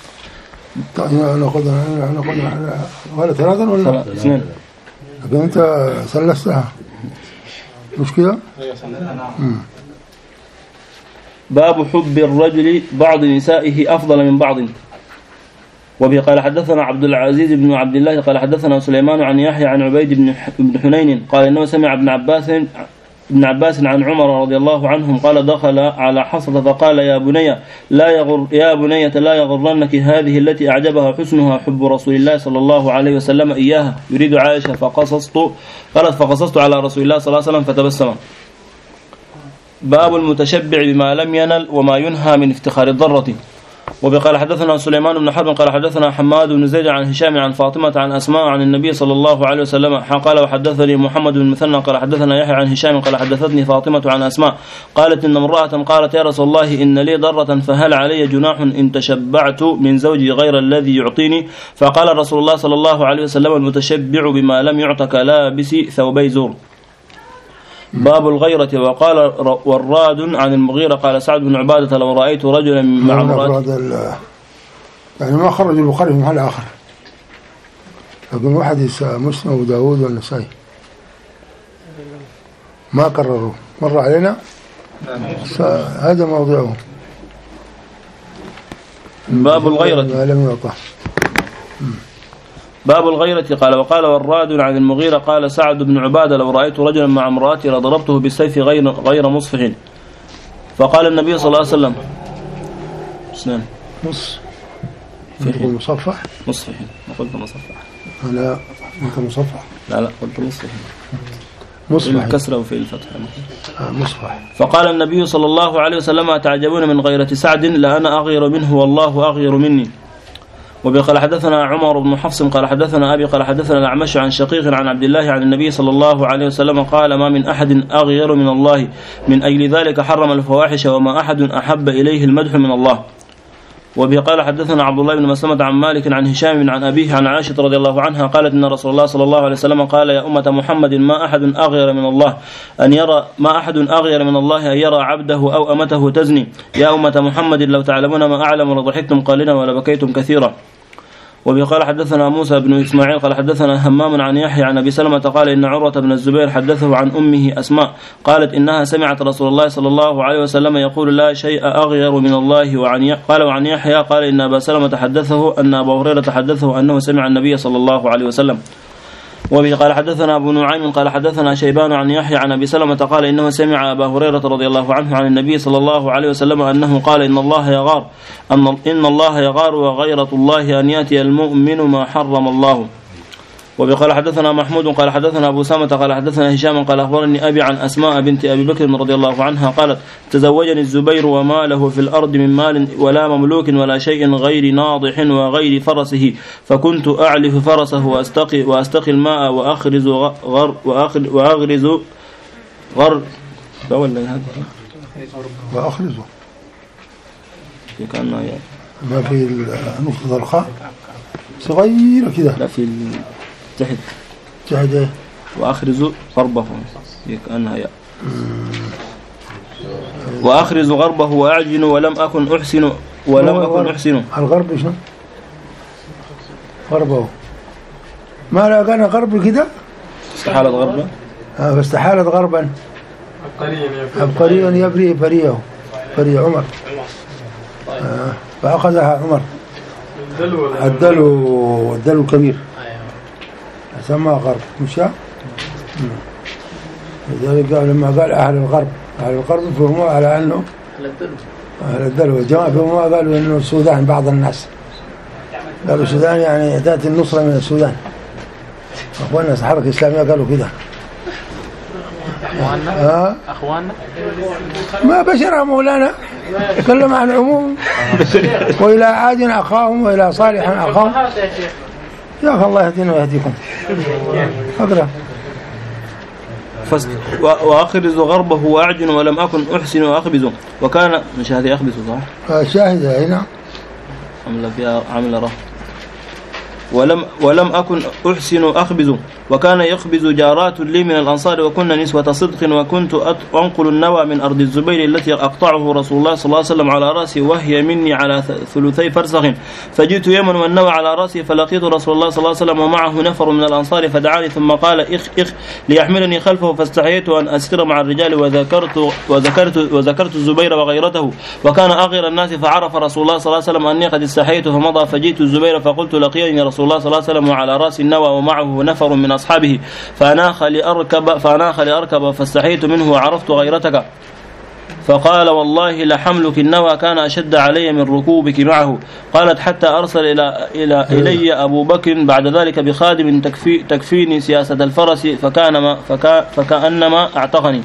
ناخذ ناخذ ولا ثلاثة ولا اثنين لكن أنت ثلثتها مش كده؟ باب حب الرجل بعض نسائه أفضل من بعض. وبه قال حدثنا عبد العزيز بن عبد الله قال حدثنا سليمان عن يحيى عن عبيد بن حنين قال إنه سمع ابن عباس ابن عباس عن عمر رضي الله عنهم قال دخل على حصة فقال يا بني لا يغر يا بنية لا يغرنك هذه التي أعجبها حسنها حب رسول الله صلى الله عليه وسلم إياها يريد عائشة فقصصت قالت فقصصت على رسول الله صلى الله عليه وسلم فتبسم. باب المتشبع بما لم ينل وما ينهى من افتخار الضرة. وبقال حدثنا سليمان بن حرب قال حدثنا حماد بن زيد عن هشام عن فاطمة عن أسماء عن النبي صلى الله عليه وسلم قال وحدثني محمد بن مثنى قال حدثنا يحيى عن هشام قال حدثتني فاطمة عن أسماء قالت إن امرأة قالت يا رسول الله إن لي ضرة فهل علي جناح إن تشبعت من زوجي غير الذي يعطيني؟ فقال رسول الله صلى الله عليه وسلم المتشبع بما لم يعط كلابس ثوبي زور. باب الغيرة. وقال وراد عن المغيرة قال سعد بن عبادة لو رأيت رجلا مع امرأة يعني ما خرج البخاري في محل آخر لكن واحد مسلم وداود والنسائي ما قرروا مر علينا هذا موضوعه. باب الغيرة لم يعطى. باب الغيرة. قال وقال وراد عن المغيرة قال سعد بن عبادة لو رأيت رجلا مع امرأتي لضربته بالسيف غير غير مصفح. فقال النبي صلى الله عليه وسلم اثنين نص في مصفح مصفح ما قلت مصفح لا انت مصفح لا لا قلت مصفح مصفح الكسرة وفي الفتح آه مصفح. فقال النبي صلى الله عليه وسلم أتعجبون من غيرة سعد لا أنا أغير منه والله أغير مني. وبقال حدثنا عمر بن حفص قال حدثنا أبي قال حدثنا الأعمش عن شقيق عن عبد الله عن النبي صلى الله عليه وسلم قال ما من أحد أغير من الله من أجل ذلك حرم الفواحش وما أحد أحب إليه المدح من الله. وبه قال حدثنا عبد الله بن مسلمة عن مالك عن هشام عن أبيه عن عائشة رضي الله عنها قالت إن رسول الله صلى الله عليه وسلم قال يا أمة محمد ما أحد أغير من الله أن يرى ما أحد أغير من الله أن يرى عبده أو أمته تزني. يا أمة محمد لو تعلمون ما أعلم لضحكتم قليلا ولبكيتم كثيرا. وبه قال حدثنا موسى بن إسماعيل قال حدثنا همام عن يحيى عن أبي سلمة قال إن عروة بن الزبير حدثه عن أمه أسماء قالت إنها سمعت رسول الله صلى الله عليه وسلم يقول لا شيء أغير من الله. وعن قال وعن يحيى قال إن أبا سلمة حدثه أن أبا هريرة حدثه أنه سمع النبي صلى الله عليه وسلم. وبه قال حدثنا أبو نعيم قال حدثنا شيبان عن يحيى عن أبي سلمة قال إنه سمع أبا هريرة رضي الله عنه عن النبي صلى الله عليه وسلم أنه قال إن الله يغار أن إن الله يغار وغيرة الله أن يأتي المؤمن ما حرم الله. وبقال حدثنا محمود قال حدثنا أبو سامة قال حدثنا هشام قال أخبرني أبي عن أسماء بنت أبي بكر رضي الله عنها قالت تزوجني الزبير وما له في الأرض من مال ولا مملوك ولا شيء غير ناضح وغير فرسه، فكنت أعلف فرسه وأستقي, وأستقي الماء وأخرز غر وأغرز غر وأخرزه كأنه ما في نقطة الخاء صغيرة كده، لا في تحت تحت ايه وأخرز غربه كأنها ياء وأخرز غربه وأعجن ولم أكن أحسن ولم أكن أحسن. الغرب شنو؟ غربه ما لا كان غرب كده استحالت غربا اه فاستحالت غربا عبقري يبري بريه بري عمر آه فأخذها عمر الدلو الدلو الكبير سماه غرب مش لذلك قال لما قال أهل الغرب أهل الغرب فهموا على أنه أهل الدلو. الجماعة فهموا قالوا أنه السودان بعض الناس قالوا السودان يعني تأتي النصرة من السودان. أخواننا الحركة الإسلامية قالوا كده أخواننا أخواننا ما بشر مولانا تكلم عن العموم وإلى عاد أخاهم وإلى صالح أخاهم. يا أخي الله يهدينا ويهديكم. أقرأ وأخرز غربه وأعجن ولم أكن أحسن وأخبز وكان مش هذه أخبز صح؟ شاهدة هنا عمل فيها عمل راه ولم ولم أكن أحسن أخبز وكان يخبز جارات لي من الأنصار وكنا نسوة صدق وكنت أنقل النوى من أرض الزبير التي أقطعه رسول الله صلى الله عليه وسلم على رأسي وهي مني على ثلثي فرسخ، فجئت يمن والنوى على رأسي فلقيت رسول الله صلى الله عليه وسلم ومعه نفر من الأنصار فدعاني ثم قال إخ إخ ليحملني خلفه، فاستحييت أن أسير مع الرجال وذكرت وذكرت وذكرت الزبير وغيرته وكان آخر الناس فعرف رسول الله صلى الله عليه وسلم أني قد استحييت فمضى، فجئت الزبير فقلت لقيني رسول الله صلى الله عليه وسلم وعلى رأس النوى ومعه نفر من أصحابه فأناخ لأركب فأناخ لأركب فاستحييت منه وعرفت غيرتك، فقال والله لحملك النوى كان أشد علي من ركوبك معه. قالت حتى أرسل إلى إلى إلي أبو بكر بعد ذلك بخادم تكفي تكفيني سياسة الفرس فكان فكا فكأنما أعتقني.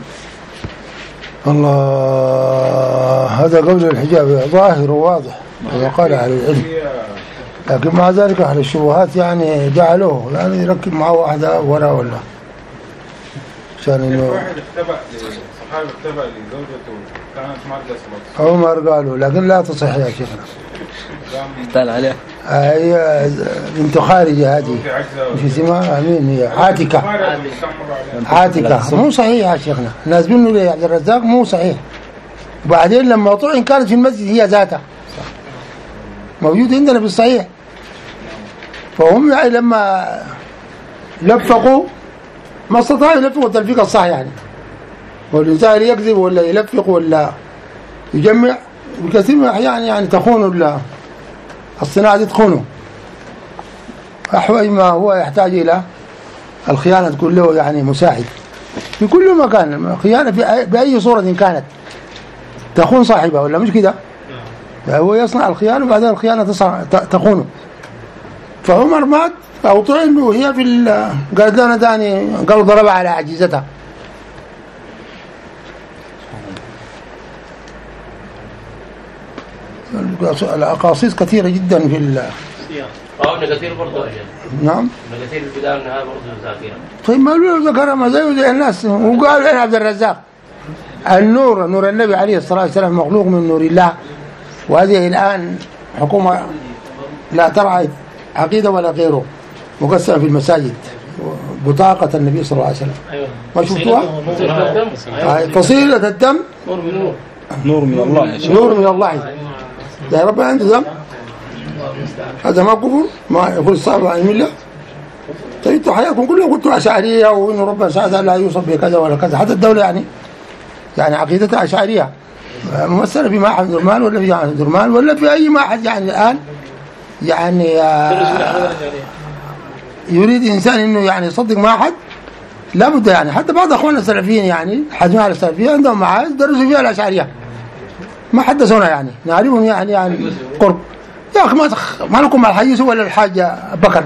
الله هذا قول الحجاب ظاهر وواضح وقال أهل العلم، لكن مع ذلك أهل الشبهات يعني جعلوه يعني يركب معه واحدة ولا ولا عشان إنه واحد اختبأ صحابي اختبأ لزوجته كانت مرضى عمر قالوا لكن لا تصح يا شيخنا احتال عليه هي بنت خارجة هذه مش اسمها مين هي عاتكة عاتكة مو صحيح يا شيخنا الناس بيقولوا لي عبد الرزاق مو صحيح. وبعدين لما طعن كانت في المسجد هي ذاتها موجود عندنا بالصحيح، فهم يعني لما لفقوا ما استطاعوا يلفقوا التلفيق الصح يعني، والإنسان يكذب ولا يلفق ولا يجمع بكثير من الأحيان يعني تخون الصناعة دي تخونه. أحوج ما هو يحتاج إلى الخيانة تكون له يعني مساعد في كل مكان، خيانة بأي صورة كانت تخون صاحبها ولا مش كده؟ هو يصنع الخيانة وبعدين الخيانة تخونه. فعمر مات أو طعن وهي في قالت لنا داني قالوا ضربها على عجيزتها. الأقاصيص كثيرة جدا في ال اه ابن كثير برضه نعم ابن كثير البداية والنهاية برضه ذاكرة. طيب ما له ذكرها ما زيه زي الناس. وقال أنا عبد الرزاق النور نور النبي عليه الصلاة والسلام مخلوق من نور الله، وهذه الآن حكومة لا ترعى عقيدة ولا غيره مقسمة في المساجد بطاقة النبي صلى الله عليه وسلم. أيوة. ما شفتوها؟ فصيلة الدم نور من نور نور من الله نور من الله يا رب عنده دم. هذا ما كفر ما يقول الصحابة عن الله. طيب انتوا حياتكم كلهم كنتوا أشعرية وإن ربنا سعد لا يوصف بكذا ولا كذا، حتى الدولة يعني يعني عقيدتها أشعرية ممثلة في معهد درمان ولا في معهد درمان ولا في أي معهد يعني الآن يعني يريد إنسان إنه يعني يصدق ما أحد لابد يعني. حتى بعض أخواننا السلفيين يعني الحاجماء السلفية عندهم معاهد درسوا فيها الأشعرية ما حدثونا يعني نعرفهم يعني يعني قرب. يا أخي ما تخ... ما لكم مع الحديث ولا الحاجة بكر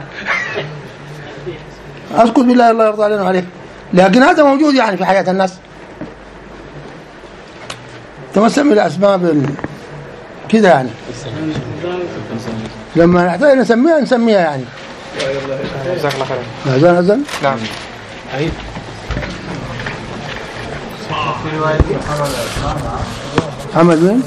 أسكت بالله الله يرضى علينا وعليك. لكن هذا موجود يعني في حياة الناس. تمسم الأسباب كده يعني لما نحتاج نسميها نسميها يعني. جزاك الله خير. أذن أذن نعم. عيد. في رواية محمد مين؟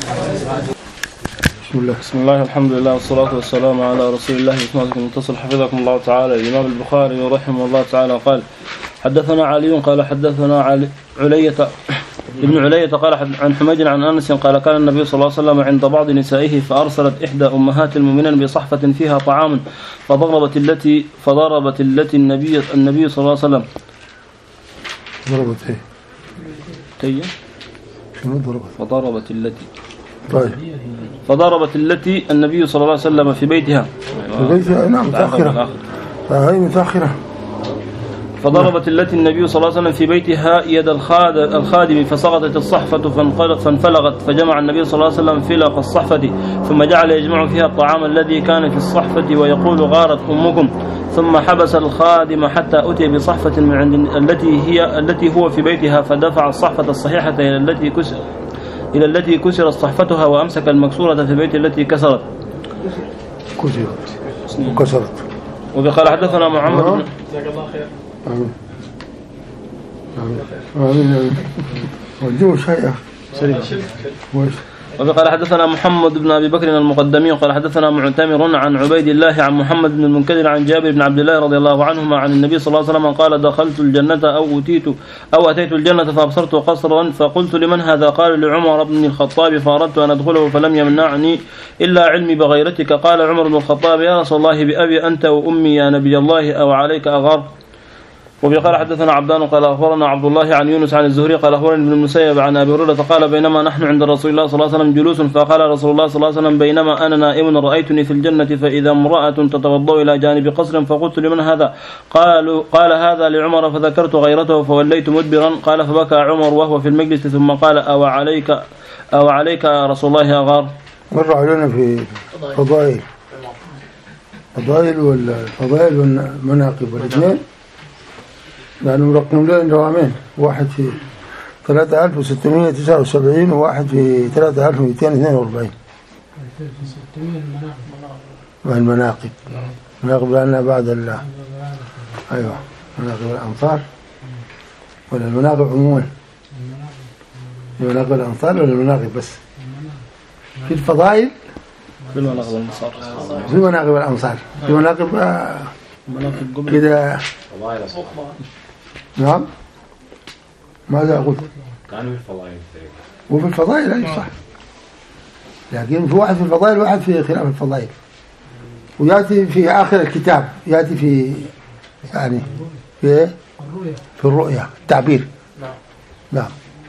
بسم الله بسم الله الحمد لله والصلاة والسلام على رسول الله إسماعيل المتصل حفظكم الله تعالى. الإمام البخاري رحمه الله تعالى قال حدثنا علي قال حدثنا علي علية ابن علية قال عن حميد عن أنس قال كان النبي صلى الله عليه وسلم عند بعض نسائه فأرسلت إحدى أمهات المؤمنين بصحفة فيها طعام فضربت التي فضربت التي النبي النبي صلى الله عليه وسلم ضربت إيه؟ تي شنو ضربت؟ فضربت التي طيب فضربت التي النبي صلى الله عليه وسلم في بيتها في بيتها نعم متأخرة فهي متأخرة. فضربت التي النبي صلى الله عليه وسلم في بيتها يد الخادم فسقطت الصحفة فانفلغت فجمع النبي صلى الله عليه وسلم فلق الصحفة ثم جعل يجمع فيها الطعام الذي كان في الصحفة ويقول غارت أمكم ثم حبس الخادم حتى أتي بصحفة من عند التي هي التي هو في بيتها فدفع الصحفة الصحيحة إلى التي كسر إلى التي كسرت صحفتها وأمسك المكسورة في البيت التي كسرت كسرت وكسرت. وقال حدثنا محمد بن جزاك الله خير. آمين آمين آمين وديه شيء سريع. وقال حدثنا محمد بن أبي بكر المقدمي قال حدثنا معتمر عن عبيد الله عن محمد بن المنكدر عن جابر بن عبد الله رضي الله عنهما عن النبي صلى الله عليه وسلم قال دخلت الجنة أو أتيت أو أتيت الجنة فأبصرت قصرا فقلت لمن هذا قال لعمر بن الخطاب فأردت أن أدخله فلم يمنعني إلا علمي بغيرتك قال عمر بن الخطاب يا رسول الله بأبي أنت وأمي يا نبي الله أو عليك أغار. وقال حدثنا عبدان قال أخبرنا عبد الله عن يونس عن الزهري قال أخبرني ابن المسيب عن أبي هريرة قال بينما نحن عند رسول الله صلى الله عليه وسلم جلوس فقال رسول الله صلى الله عليه وسلم بينما أنا نائم رأيتني في الجنة فإذا امرأة تتوضأ إلى جانب قصر فقلت لمن هذا قالوا قال هذا لعمر فذكرت غيرته فوليت مدبرا قال فبكى عمر وهو في المجلس ثم قال أو عليك أو عليك يا رسول الله أغار. مر علينا في فضائل فضائل والفضائل والمناقب والاثنين لأنه رقم لين روامين واحد في ثلاثة آلاف وستمائة وتسعة وسبعين وواحد في ثلاثة آلاف ومئتين واثنين وأربعين. والمناقب مناقب لأنها بعد الله أيوة مناقب الأنصار ولا المناقب عموما مناقب الأنصار ولا المناقب بس في الفضائل في المناقب الأنصار في مناقب الأنصار في مناقب كده نعم ماذا أقول كانوا في الفضائل وفي الفضائل أي صح لكن في واحد في الفضائل وواحد في خلاف الفضائل ويأتي في آخر الكتاب يأتي في يعني في في الرؤيا التعبير نعم.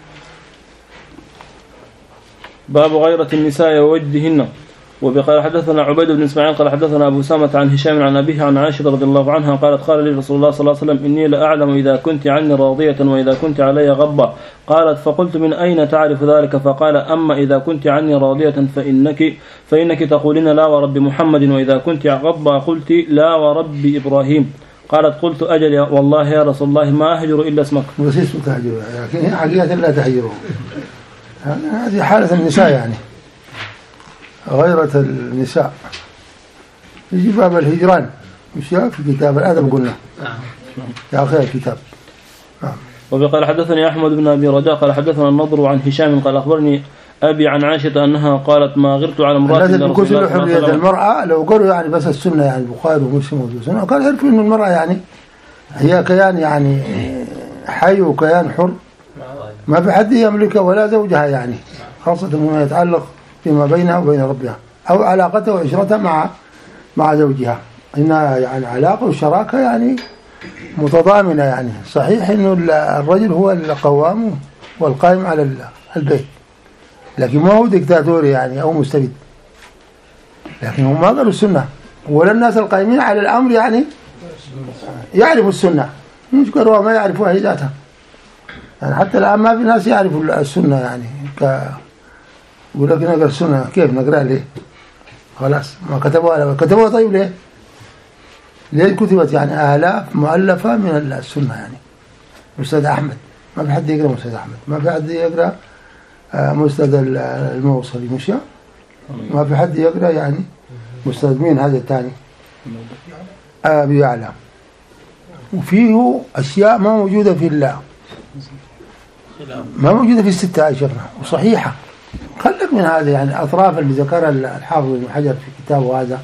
باب غيرة النساء ووجدهن. وبقال حدثنا عبيد بن اسماعيل قال حدثنا ابو سامة عن هشام عن ابيه عن عائشة رضي الله عنها قالت قال لي رسول الله صلى الله عليه وسلم اني لاعلم اذا كنت عني راضية واذا كنت علي غضبة قالت فقلت من اين تعرف ذلك فقال اما اذا كنت عني راضية فانك فانك تقولين لا ورب محمد واذا كنت غضبة قلت لا ورب ابراهيم قالت قلت اجل والله يا رسول الله ما اهجر الا اسمك. بس اسمه تهجر لكن هي حقيقة لا تهجره هذه حالة النساء يعني غيرة النساء يجي باب الهجران مش في كتاب الأدب قلنا يا أخي الكتاب. وقال حدثني أحمد بن أبي رجاء قال حدثنا النضر عن هشام قال أخبرني أبي عن عائشة أنها قالت ما غرت على امرأة التي تقول له حرية المرأة لو قالوا يعني بس السنة يعني البخاري ومسلم والسنة قال عرفوا إن المرأة يعني هي كيان يعني حي وكيان حر ما في حد يملكها ولا زوجها يعني خاصة مما يتعلق فيما بينها وبين ربها أو علاقتها وعشرتها مع مع زوجها إنها يعني علاقة وشراكة يعني متضامنة يعني صحيح إنه الرجل هو القوام والقائم على البيت لكن ما هو ديكتاتوري يعني أو مستبد لكن هم ما قالوا السنة ولا الناس القائمين على الأمر يعني يعرفوا السنة، مش قالوا ما يعرفوها هي ذاتها. يعني حتى الآن ما في ناس يعرفوا السنة، يعني ك يقول لك نقرأ السنة، كيف نقرأ ليه؟ خلاص ما كتبوها. كتبوها طيب ليه؟ ليه كتبت يعني آلاف مؤلفة من السنة؟ يعني مسند أحمد ما في حد يقرأ مسند أحمد، ما في حد يقرأ مسند الموصلي، مش ما في حد يقرأ يعني مسند مين هذا الثاني أبي يعلى. وفيه أشياء ما موجودة في الله، ما موجودة في الستة أشرنا وصحيحة. خلك من هذا يعني أطراف اللي ذكرها الحافظ ابن حجر في كتابه هذا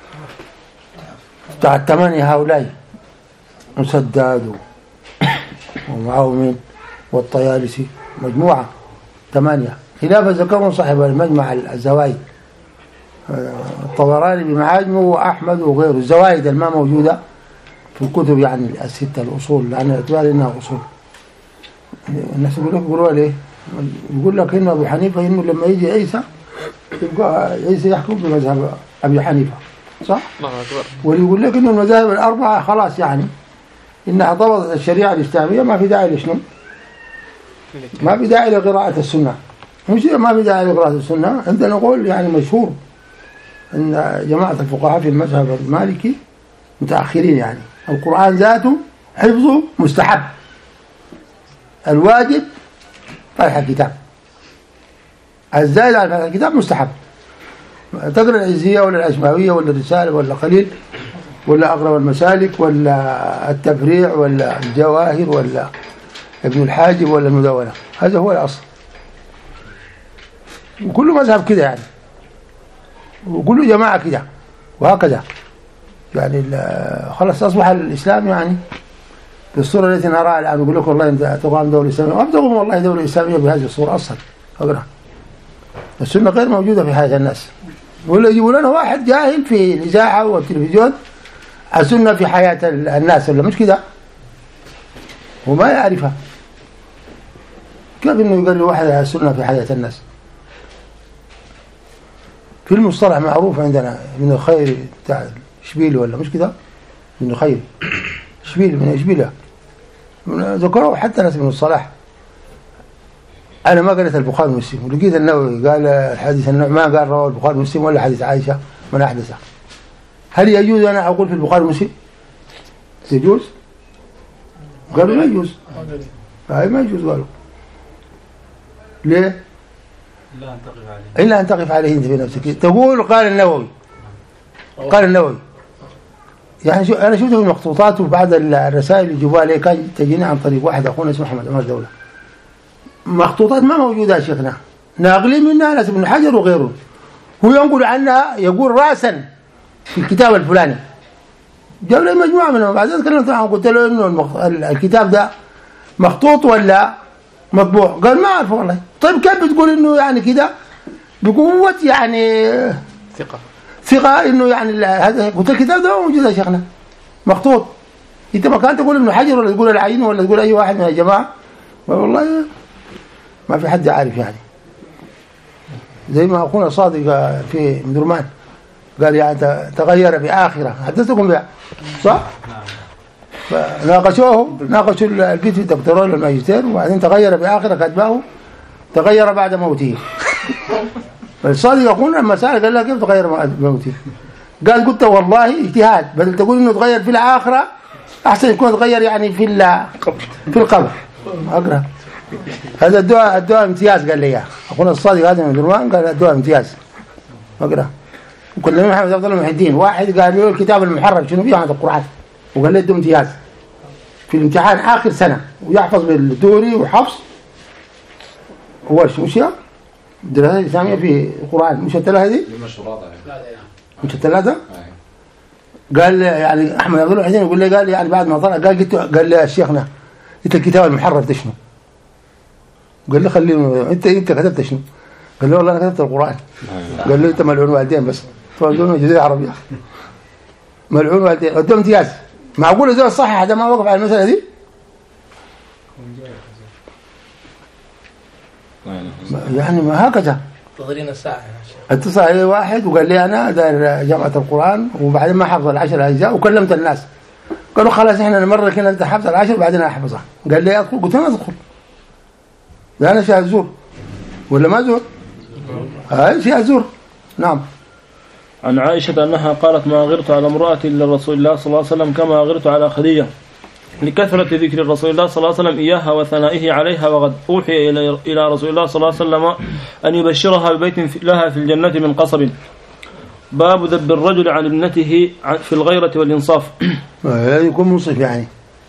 بتاع الثمانية هؤلاء، مسداد ومعه من والطيالسي، مجموعة ثمانية، خلافة ذكرهم صاحب المجمع الزوائد الطبراني بمعاجمه وأحمد وغيره. الزوائد الما موجودة في الكتب يعني الستة الأصول، لأن اعتبار إنها أصول. الناس يقول لك يقولوا ليه؟ يقول لك إنه أبو حنيفة إنه لما يجي عيسى يبقى عيسى يحكم بمذهب أبي حنيفة، صح؟ ويقول لك إنه المذاهب الأربعة خلاص يعني إنها ضبطت الشريعة الإسلامية، ما في داعي لشنو؟ ما في داعي لقراءة السنة. مش ما في داعي لقراءة السنة. عندنا نقول يعني مشهور إن جماعة الفقهاء في المذهب المالكي متأخرين، يعني القرآن ذاته حفظه مستحب، الواجب فتح الكتاب، الزائد على فتح الكتاب مستحب. تقرأ العزية ولا الأشماوية ولا الرسالة ولا قليل ولا أقرب المسالك ولا التفريع ولا الجواهر ولا ابن الحاجب ولا المدونة، هذا هو الأصل. وكل مذهب كده يعني، وكل جماعة كده وهكذا يعني. خلاص أصبح الإسلام يعني بالصورة التي نراها الآن. يقول لك والله أنت تقام دولة إسلامية، ما بتقوم والله دولة إسلامية بهذه الصورة أصلا. أقرأ السنة غير موجودة في حياة الناس، ولا يجيبوا لنا واحد جاهل في الإذاعة والتلفزيون السنة في حياة الناس، ولا مش كده؟ وما يعرفها. كيف إنه يقول واحد السنة في حياة الناس؟ في المصطلح معروف عندنا من الخير بتاع شبيلي، ولا مش كده؟ من الخير شبيلي من إشبيلية ذكروا حتى ناس من الصلاح. أنا ما قرأت البخاري ومسلم، ولقيت النووي قال الحديث النعمان قال رواه البخاري ومسلم ولا حديث عائشة من أحدثه. هل يجوز أنا أقول في البخاري ومسلم؟ يجوز؟ قالوا ما يجوز. هاي ما يجوز. قالوا ليه؟ إلا أن تقف عليه أنت في نفسك تقول قال النووي، قال النووي. يعني شو أنا شفت في المخطوطات وبعض الرسائل اللي جوها لي كان تجيني عن طريق واحد أخونا اسمه محمد عمر دولة، مخطوطات ما موجودة يا شيخنا، ناقلين منها ناس ابن حجر وغيره، هو ينقل عنها يقول رأسا في الكتاب الفلاني. جاب لي مجموعة منهم، بعد ذلك كلمت معهم قلت له إنه الكتاب ده مخطوط ولا مطبوع؟ قال ما أعرف والله. طيب كيف بتقول إنه يعني كده بقوة يعني ثقة ثقة إنه يعني هذا؟ قلت الكتاب ده موجود يا شيخنا مخطوط. أنت ما كان تقول ابن حجر ولا تقول العين ولا تقول أي واحد من الجماعة؟ والله ما في حد عارف يعني. زي ما أخونا صادق في مدرمان قال يعني تغير بآخرة، حدثتكم بها صح؟ فناقشوه ناقشوا البيت في الدكتوراه والماجستير، وبعدين تغير بآخرة كاتباه تغير بعد موته. الصادق أخونا لما سأل قال له كيف تغير بعد موته؟ قال قلت والله اجتهاد، بدل تقول إنه تغير في الآخرة أحسن يكون تغير يعني في في القبر. أقرأ هذا الدعاء الدعاء امتياز قال لي أخونا الصادق هذا من درمان قال الدعاء امتياز. أقرأ وكلنا محمد عبد الله محدين واحد قال له الكتاب المحرر شنو فيه هذا القرآن، وقال له ده امتياز في الامتحان آخر سنة، ويحفظ بالدوري وحفظ وش مش يا الدراسات الإسلامية في القرآن مش الثلاثة دي؟ مش الثلاثة؟ قال يعني أحمد عبد الله محدين يقول لي قال يعني بعد ما طلع قال قلت قال لي شيخنا أنت الكتاب المحرر ده شنو؟ قال لي خليه أنت أنت كتبت شنو؟ قال له والله أنا كتبت القرآن. قال له أنت ملعون والدين بس فقالوا جزيرة عربية ملعون والدين قدام امتياز. معقول إذا الصحيح هذا ما وقف على المسألة دي؟ يعني ما هكذا تضرين الساعة. اتصل علي واحد وقال لي أنا داير جامعة القرآن وبعدين ما حفظ العشر أجزاء وكلمت الناس قالوا خلاص احنا نمرر كنا انت حفظ العشر بعدين احفظها. قال لي ادخل، قلت انا ادخل، لا انا شيء زور ولا ما زور؟ هاي شيء زور. نعم. عن عائشة أنها قالت ما غرت على امرأة إلا رسول الله صلى الله عليه وسلم كما غرت على خديجة لكثرة ذكر رسول الله صلى الله عليه وسلم إياها وثنائه عليها، وقد أوحي إلى رسول الله صلى الله عليه وسلم أن يبشرها ببيت لها في الجنة من قصب. باب ذب الرجل عن ابنته في الغيرة والإنصاف. يكون منصف يعني.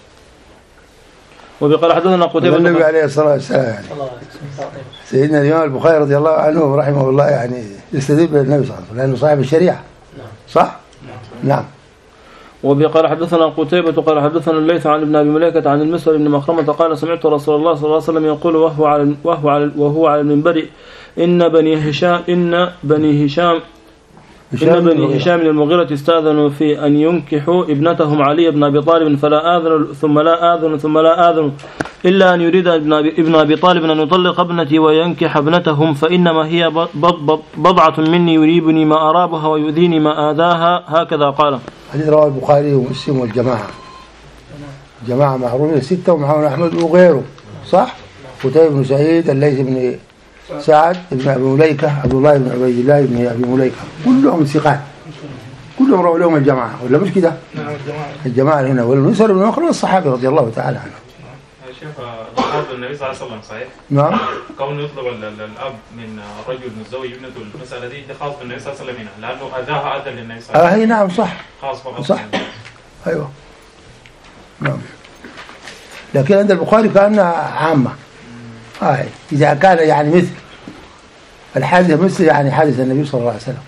وبقال حدثنا قتيبة النبي عليه الصلاة والسلام سيدنا الإمام البخاري رضي الله عنه رحمه الله يعني يستدل بالنبي صلى الله عليه وسلم لأنه صاحب الشريعة، صح؟ نعم. وبقال حدثنا قتيبة قال حدثنا الليث عن ابن أبي مليكة عن المسور بن مخرمة قال سمعت رسول الله صلى الله عليه وسلم يقول وهو على وهو على وهو على المنبر إن بني هشام إن بني هشام إن بني هشام المغيرة استأذنوا في أن ينكحوا ابنتهم علي بن أبي طالب فلا آذن ثم لا آذن ثم لا آذن إلا أن يريد ابن أبي طالب أن يطلق ابنتي وينكح ابنتهم فإنما هي بضعة مني يريبني ما أرابها ويؤذيني ما آذاها. هكذا قال. حديث رواه البخاري ومسلم والجماعة، جماعة معروفين الستة ومعهم أحمد وغيره، صح؟ قتيبة بن سعيد، الليث بن سعد بن أبي مليكة، عبد الله بن عبيد الله بن أبي مليكة، كلهم ثقات، كلهم رووا لهم الجماعة ولا مش كده؟ الجماعة هنا والمسور بن مخرمة الصحابي رضي الله تعالى عنه. شيخ ضابط النبي صلى الله عليه وسلم صحيح؟ نعم. كونه يطلب الأب من الرجل متزوج ابنته المسألة دي خاص بالنبي صلى الله عليه وسلم هنا لأنه أداها أدى للنبي صلى الله عليه وسلم. آه نعم صح. خاص فقط. صح. أيوه. نعم. لكن عند البخاري كأنها عامة. آه إذا كان يعني مثل الحادثة مثل يعني حادث النبي صلى الله عليه وسلم.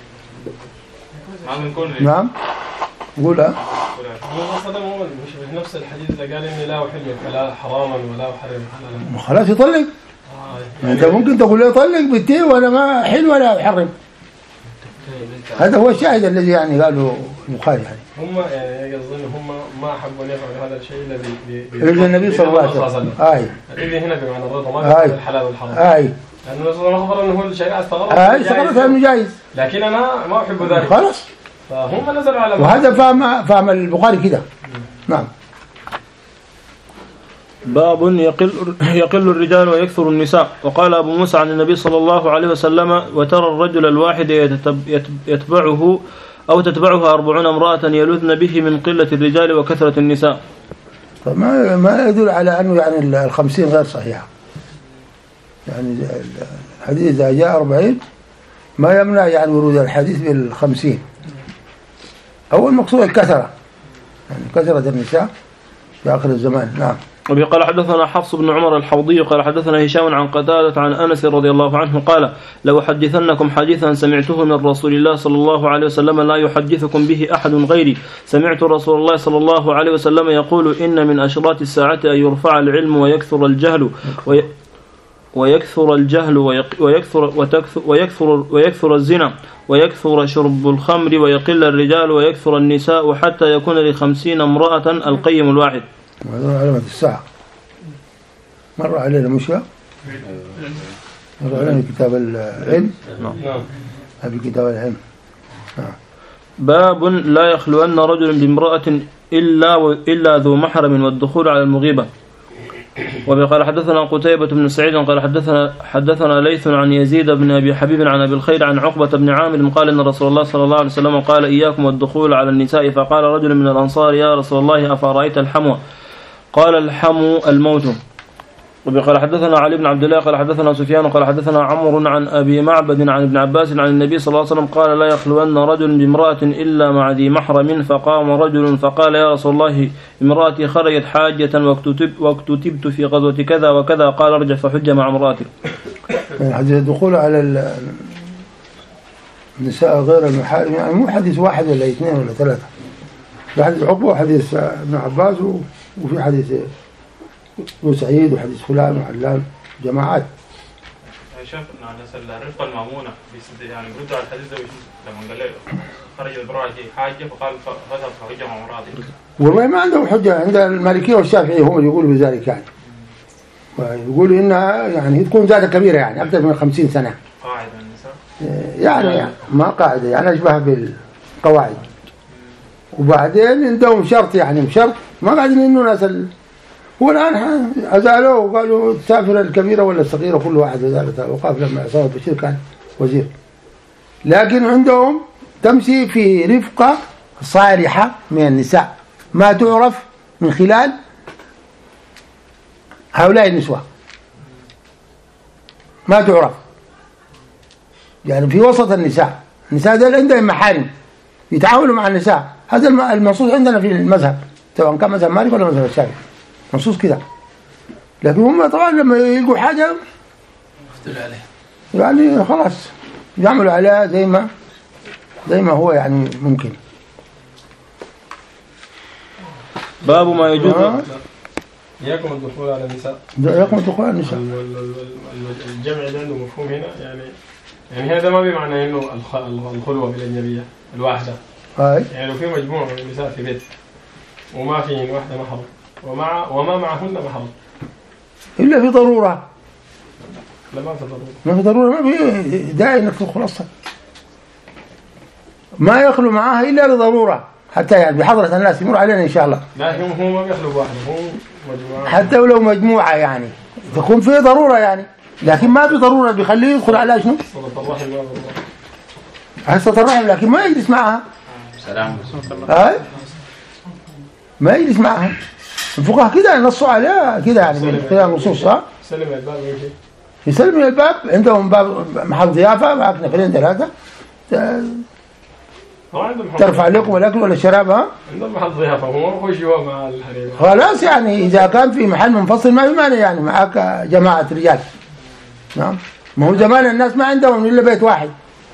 نعم. قول ها. هو صدم هو مش بنفس الحديث اللي قال إني لا أحل الحلال حراما ولا أحرم حلالا. خلاص يطلق. آه أنت ممكن تقول له يطلق بالتي وأنا ما أحل ولا أحرم. هذا هو الشاهد الذي يعني قاله البخاري يعني. هم يعني يظن هم ما حبوا يفعلوا هذا الشيء الذي إلا النبي صلى الله عليه وسلم. آي. الذي هنا بمعنى الرضا ما قال الحلال والحرام. آي. لأنه النبي صلى الله عليه وسلم أخبر إنه الشريعة استغربت. آي استغربت إنه جائز. لكن أنا ما أحب ذلك. خلاص. فهم نزلوا على. وهذا فهم فهم البخاري كده. نعم. باب يقل يقل الرجال ويكثر النساء. وقال أبو موسى عن النبي صلى الله عليه وسلم وترى الرجل الواحد يتبعه أو تتبعه أربعون امرأة يلذن به من قلة الرجال وكثرة النساء. فما ما يدل على أنه يعني الخمسين غير صحيحة. يعني الحديث إذا جاء أربعين ما يمنع يعني ورود الحديث بالخمسين. أول مقصود الكثرة يعني كثرة النساء في آخر الزمان. نعم. وقال حدثنا حفص بن عمر الحوضي قال حدثنا هشام عن قتادة عن أنس رضي الله عنه قال لو حدثنكم حديثا سمعته من رسول الله صلى الله عليه وسلم لا يحدثكم به أحد غيري. سمعت رسول الله صلى الله عليه وسلم يقول إن من أشراط الساعة أن يرفع العلم ويكثر الجهل وي ويكثر الجهل ويكثر وتكثر ويكثر ويكثر الزنا ويكثر شرب الخمر ويقل الرجال ويكثر النساء حتى يكون لخمسين امرأة القيم الواحد. هذا علامة الساعة. مر علينا مشى. مر علينا كتاب العلم. نعم. هذا كتاب العلم. نعم. باب لا يخلون رجل بامرأة إلا إلا ذو محرم والدخول على المغيبة. وقال حدثنا قتيبة بن سعيد قال حدثنا حدثنا ليث عن يزيد بن أبي حبيب عن أبي الخير عن عقبة بن عامر قال إن رسول الله صلى الله عليه وسلم قال إياكم والدخول على النساء فقال رجل من الأنصار يا رسول الله أفرأيت الحمو قال الحمو الموت. وقال حدثنا علي بن عبد الله قال حدثنا سفيان قال حدثنا عمرو عن أبي معبد عن ابن عباس عن النبي صلى الله عليه وسلم قال لا يخلون رجل بامرأة إلا مع ذي محرم فقام رجل فقال يا رسول الله امرأتي خرجت حاجة واكتتبت في غزوة كذا وكذا قال ارجع فحج مع امرأتك. حديث الدخول على النساء غير المحارم يعني مو حديث واحد ولا اثنين ولا ثلاثة. في حديث عقبة وحديث ابن عباس وفي حديث وسعيد وحديث فلان وعلان جماعات. شاف إنه على الرفقة المأمونة يعني بردوا على الحديث ده لما قال له خرج البراءة حاجة فقال فذهب فحج مع امرأتك. والله ما عندهم حجة عند المالكية والشافعية هم يقولوا بذلك يعني. يقولوا إنها يعني تكون زادة كبيرة يعني أكثر من خمسين سنة. قاعدة النساء. يعني, يعني ما قاعدة يعني أشبه بالقواعد. وبعدين عندهم شرط يعني شرط ما قاعدين إنه ناس ال... هو الآن أزالوه وقالوا تسافر الكبيرة ولا الصغيرة كل واحد أزالتها. وقاف لما عصام بشير كان وزير، لكن عندهم تمشي في رفقة صالحة من النساء ما تعرف من خلال هؤلاء النسوة، ما تعرف يعني في وسط النساء. النساء دول عندهم محارم يتعاملوا مع النساء. هذا المنصوص عندنا في المذهب سواء كان مذهب مالك ولا مذهب الشافعي، منصوص كده. لكن هم طبعا لما يلقوا حاجة يعني خلاص يعملوا عليها زي ما زي ما هو يعني ممكن. باب ما يجوز يكون الدخول على النساء، يكون الدخول على النساء. الجمع ده عنده مفهوم هنا يعني، يعني هذا ما بمعنى انه الخلوه بالاجنبيه الواحده. هاي يعني لو في مجموعه من النساء في بيت وما فيهن واحده محرم ومع وما معهن محرم الا في ضروره. لا ما في ضروره، ما في ضروره، ما في داعي انك تدخل اصلا. ما يخلو معاها الا لضروره، حتى يعني بحضره الناس يمر علينا ان شاء الله. لكن هو ما بيخلو بواحده، هو مجموعه. حتى ولو مجموعه يعني تكون في ضروره يعني، لكن ما في ضروره بيخليه يدخل على شنو؟ صلة الرحم ما بالله. حصة الرحم، لكن ما يجلس معها. سلام. هاي ما يجلس معها. الفقهاء كده نصوا عليها كده يعني من خلال النصوص. ها سلم الباب ويمشي. يسلم الباب، عندهم باب محل ضيافه معك نفرين ثلاثه ترفع لكم الاكل ولا الشراب. ها عندهم محل ضيافه، هو ما يخش هو مع الحريم خلاص يعني. اذا كان في محل منفصل ما في مانع يعني معك جماعه رجال. نعم، ما هو زمان الناس ما عندهم الا بيت واحد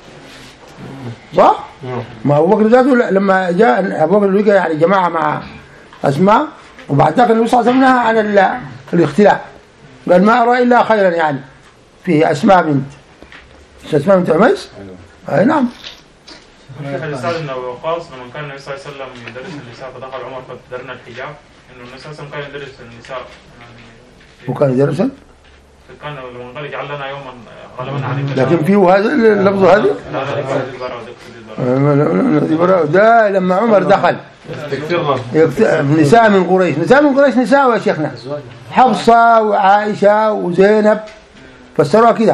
صح؟ ما ابو بكر ذاته لما جاء ابو بكر لقى يعني جماعه مع اسماء، وبعد ذاك النبي صلى الله عليه وسلم نهى عن الاختلاء، قال ما ارى الا خيرا يعني في اسماء بنت اسماء بنت عميس. اي نعم. في حديث سعد بن ابي وقاص لما كان النبي صلى الله عليه وسلم يدرس النساء فدخل عمر فابتدرنا الحجاب، انه النبي صلى الله عليه وسلم كان يدرس النساء يعني وكان يدرسا كان لما قال اجعل لنا يوما غلبنا عليك. لكن فيه هذا اللفظ هذا ده لما عمر دخل نساء من قريش. نساء من قريش نساء يا شيخنا، حفصة وعائشة وزينب، فسروها كده.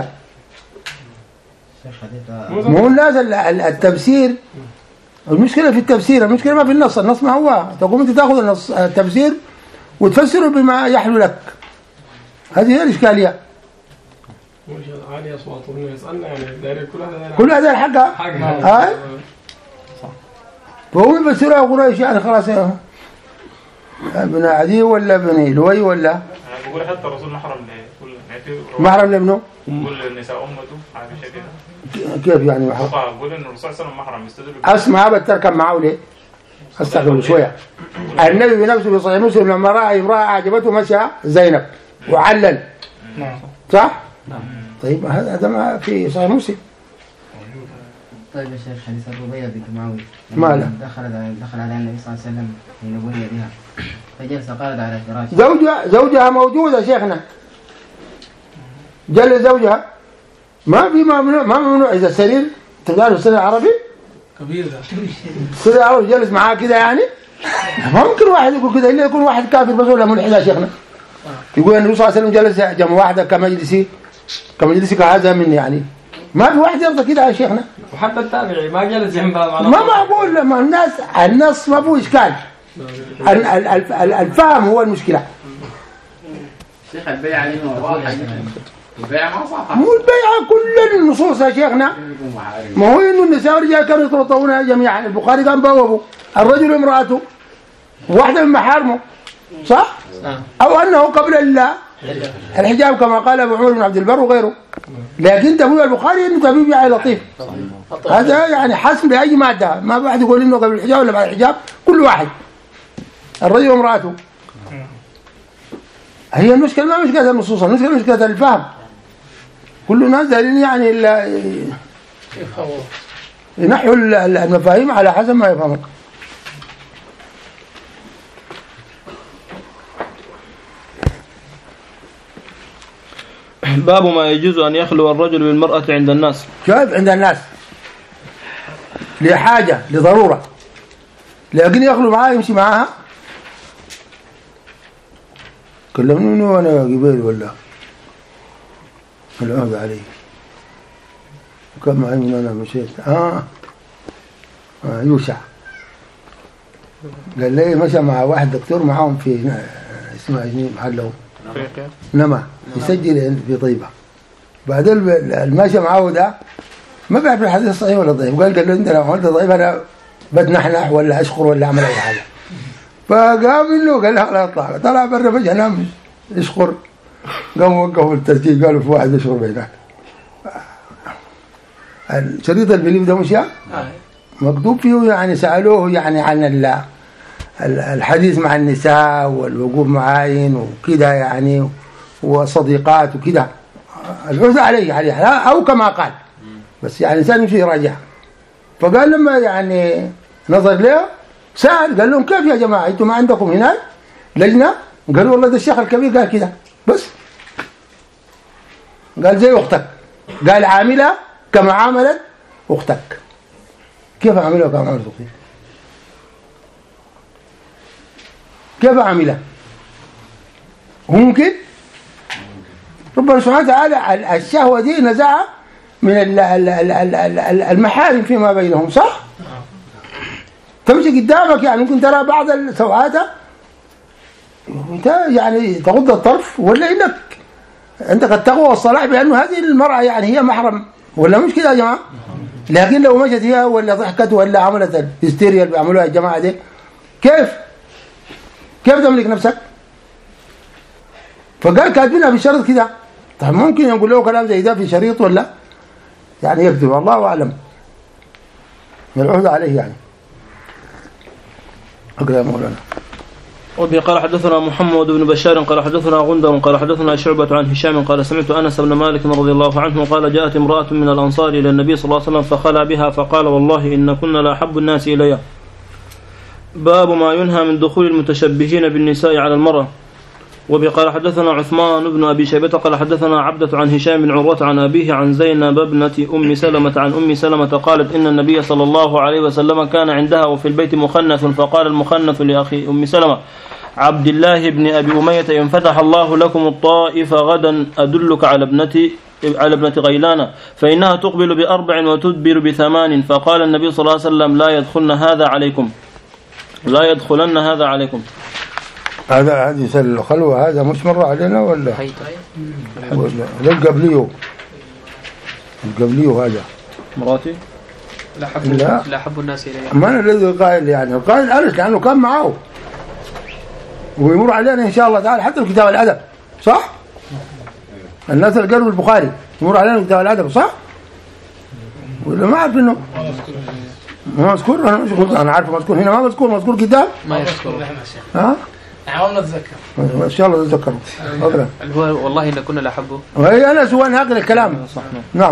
مو لازم التفسير، المشكلة في التفسير، المشكلة ما في النص. النص ما هو تقوم انت تاخذ النص التفسير وتفسره بما يحلو لك. هذه هي الإشكالية. عالي أصواتهم يسألنا يعني داير كل هذا كل هذا الحقها هاي فهو يفسرها قريش يعني خلاص ابن عدي ولا بني لوي ولا يعني بقول حتى الرسول محرم لكل محرم لابنه كل النساء امته عائشه كده. كيف يعني محرم؟ بقول ان الرسول صلى الله عليه وسلم محرم يستدل. اسمع بتركب معه ليه؟ استغرب شويه. النبي بنفسه في صحيح مسلم لما راى امراه اعجبته مشى زينب وعلل صح؟ طيب هذا هذا ما في صحيح مسلم. طيب يا شيخ حديث الربيع بنت معاوية ما له دخل دخل على النبي صلى الله عليه وسلم حين بني بها فجلس قاعد على فراش. زوجها زوجها موجودة شيخنا، جلس زوجها ما في ممنوع ما ممنوع. إذا السرير تقدر السرير عربي كبير ده السرير عربي جلس معاه كده يعني ما ممكن واحد يقول كده إلا يكون واحد كافر بس ولا ملحد يا شيخنا. يقول النبي صلى الله عليه وسلم جلس جنب واحدة كمجلسي كمجلسي كهذا مني يعني ما في واحد يرضى كده يا شيخنا. وحتى التابعي ما جلس جنبها ما معقول. لما الناس النص ما فيه إشكال، الفهم هو المشكلة. شيخ البيع عليه واضح، البيع ما صح. مو البيع كل النصوص يا شيخنا. ما هو إنه النساء والرجال كانوا يتوطونها جميعا. البخاري كان بوابه الرجل وامرأته واحدة من محارمه صح؟ أو أنه قبل الحجاب كما قال أبو عمر بن عبد البر وغيره. لكن تبويب البخاري إنه تبويب يعني لطيف. هذا يعني حسم بأي مادة، ما واحد يقول إنه قبل الحجاب ولا بعد الحجاب، كل واحد الرجل وامرأته. هي المشكلة ما مشكلة النصوص، المشكلة مشكلة الفهم. كل الناس دارين يعني إلا ينحوا المفاهيم على حسب ما يفهمون. باب ما يجوز أن يخلو الرجل بالمرأة عند الناس. شايف عند الناس لحاجة لضرورة لكن يخلو معاه يمشي معاها. كلمني وانا قبيل ولا العهد عليه وكم معي من انا مشيت اه, آه يوشع قال لي مشى مع واحد دكتور معاهم في اسمها ايش محلهم نما يسجل في طيبة. بعدين الماشي معاه ده ما بيعرف الحديث الصحيح ولا ضعيف. قال قال له انت لو عملت ضعيف انا بتنحنح ولا اشكر ولا اعمل اي حاجه. فقام منه قال له خلاص اطلع. طلع برا فجأة نام يشكر. قاموا وقفوا التسجيل قالوا في واحد يشكر بينك. الشريط الفيلم ده مش مكتوب فيه يعني سألوه يعني عن الحديث مع النساء والوقوف معاين وكده يعني وصديقات وكده العزة عليه عليه أو كما قال بس يعني إنسان يمشي يراجع. فقال لما يعني نظر له سأل قال لهم كيف يا جماعة أنتم ما عندكم هناك لجنة؟ قالوا والله ده الشيخ الكبير قال كده بس. قال زي أختك. قال عاملة كما عاملت أختك. كيف عاملة كما عاملت أختك؟ كيف عاملة؟ ممكن ربنا سبحانه وتعالى الشهوة دي نزعها من المحارم فيما بينهم صح؟ تمشي قدامك يعني ممكن ترى بعض السوءات انت يعني تغض الطرف ولا انك عندك التقوى والصلاح بانه هذه المرأة يعني هي محرم ولا مش كده يا جماعة. لكن لو مشت هي ولا ضحكت ولا عملت الهستيريا اللي بيعملوها الجماعة دي كيف كيف تملك نفسك؟ فقال كاتبينها بشرط كده. طيب ممكن نقول له كلام زي ده في شريط ولا يعني يكتب الله أعلم العهد عليه يعني. أقرأ مولانا. وبه قال حدثنا محمد بن بشار قال حدثنا غندر قال حدثنا شعبة عن هشام قال سمعت أنس بن مالك رضي الله عنه قال جاءت امرأة من الأنصار إلى النبي صلى الله عليه وسلم فخلع بها فقال والله إن كنا لأحب الناس إلي. باب ما ينهى من دخول المتشبهين بالنساء على المرأة. وبه قال حدثنا عثمان بن أبي شيبة قال حدثنا عبدة عن هشام بن عروة عن أبيه عن زينب ابنة أم سلمة عن أم سلمة قالت إن النبي صلى الله عليه وسلم كان عندها وفي البيت مخنث فقال المخنث لأخي أم سلمة عبد الله بن أبي أمية إن فتح الله لكم الطائف غدا أدلك على ابنتي على ابنة غيلان فإنها تقبل بأربع وتدبر بثمان. فقال النبي صلى الله عليه وسلم لا يدخلن هذا عليكم لا يدخلن هذا عليكم. هذا حديث الخلوة هذا مش مر علينا ولا ولا لا القبليه القبليه هذا مراتي لا حب لا لا حب الناس إليه ما الذي قائل يعني القائل أنس لأنه كان معه ويمر علينا إن شاء الله تعالى حتى الكتاب الأدب صح الناس اللي قالوا البخاري يمر علينا كتاب الأدب صح ولا ما أعرف إنه ما مذكور أنا مش قلت أنا عارف مذكور هنا ما مذكور مذكور كتاب ما يذكر ها حاولنا نتذكر ان شاء الله نتذكره. اقرا هو والله ان كنا لاحبه وهي انا سواء هقرا الكلام صح. نعم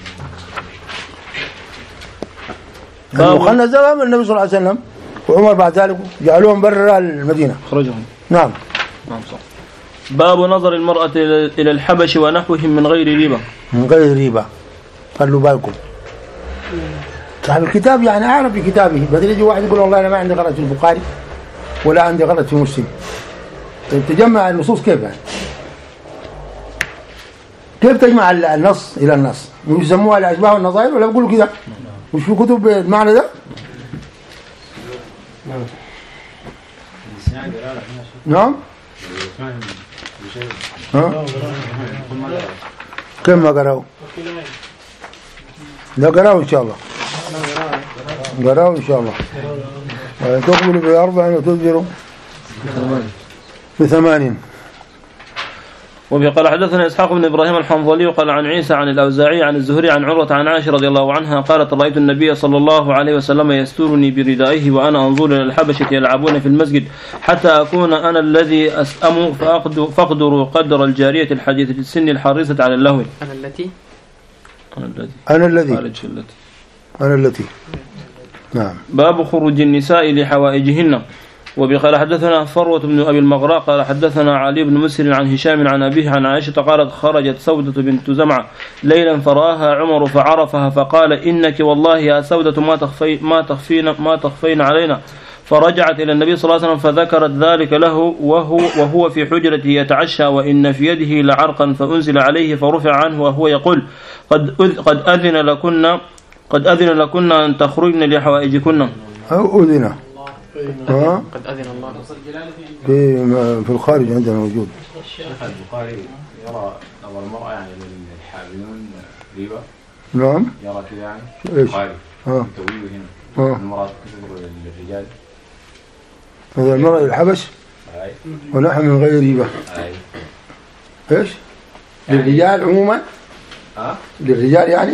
وخلنا زمان النبي صلى الله عليه وسلم وعمر بعد ذلك جعلوهم برا المدينه خرجهم. نعم نعم صح. باب نظر المرأة إلى الحبش ونحوهم من غير ريبة من غير ريبة خلوا بالكم. صاحب الكتاب يعني أعرف بكتابه بدل يجي واحد يقول والله أنا ما عندي غلط في البخاري ولا عندي غلط في مسلم. طيب تجمع النصوص كيف يعني؟ كيف تجمع النص إلى النص؟ يسموها الأشباه والنظائر ولا بيقولوا كده؟ مش في كتب المعنى ده؟ نعم ها؟ كم ما قرأوا؟ لا قرأوا إن شاء الله قرأوا إن شاء الله تقبلوا بأربع وتدبروا بثمانين. وبه قال حدثنا إسحاق بن إبراهيم الحنظلي وقال عن عيسى عن الأوزاعي عن الزهري عن عروة عن عائشة رضي الله عنها قالت رأيت النبي صلى الله عليه وسلم يسترني بردائه وأنا أنظر إلى الحبشة يلعبون في المسجد حتى أكون أنا الذي أسأم فأقدر قدر الجارية الحديثة السن الحريصة على اللهو. أنا التي أنا الذي أنا الذي التي أنا التي نعم. باب خروج النساء لحوائجهن. وبقال حدثنا فروة بن أبي المغراء قال حدثنا علي بن مسر عن هشام عن أبيه عن عائشة قالت خرجت سودة بنت زمعة ليلا فرآها عمر فعرفها فقال إنك والله يا سودة ما تخفي ما تخفين ما تخفين علينا فرجعت إلى النبي صلى الله عليه وسلم فذكرت ذلك له وهو, وهو في حجرته يتعشى وإن في يده لعرقا فأنزل عليه فرفع عنه وهو يقول قد قد أذن لكن قد أذن لكن أن تخرجن لحوائجكن. أو أذن قد أذن الله في في الخارج عندنا موجود. الشيخ البخاري يرى نظر المرأة يعني للحاملون ريبة. نعم. يرى كذا يعني. إيش؟ البخاري. اه. تويه هنا. المرأة تنظر للرجال. هذا المرأة للحبش. أي. ونحن من غير ريبة. أي. إيش؟ للرجال عموما. ها؟ للرجال يعني.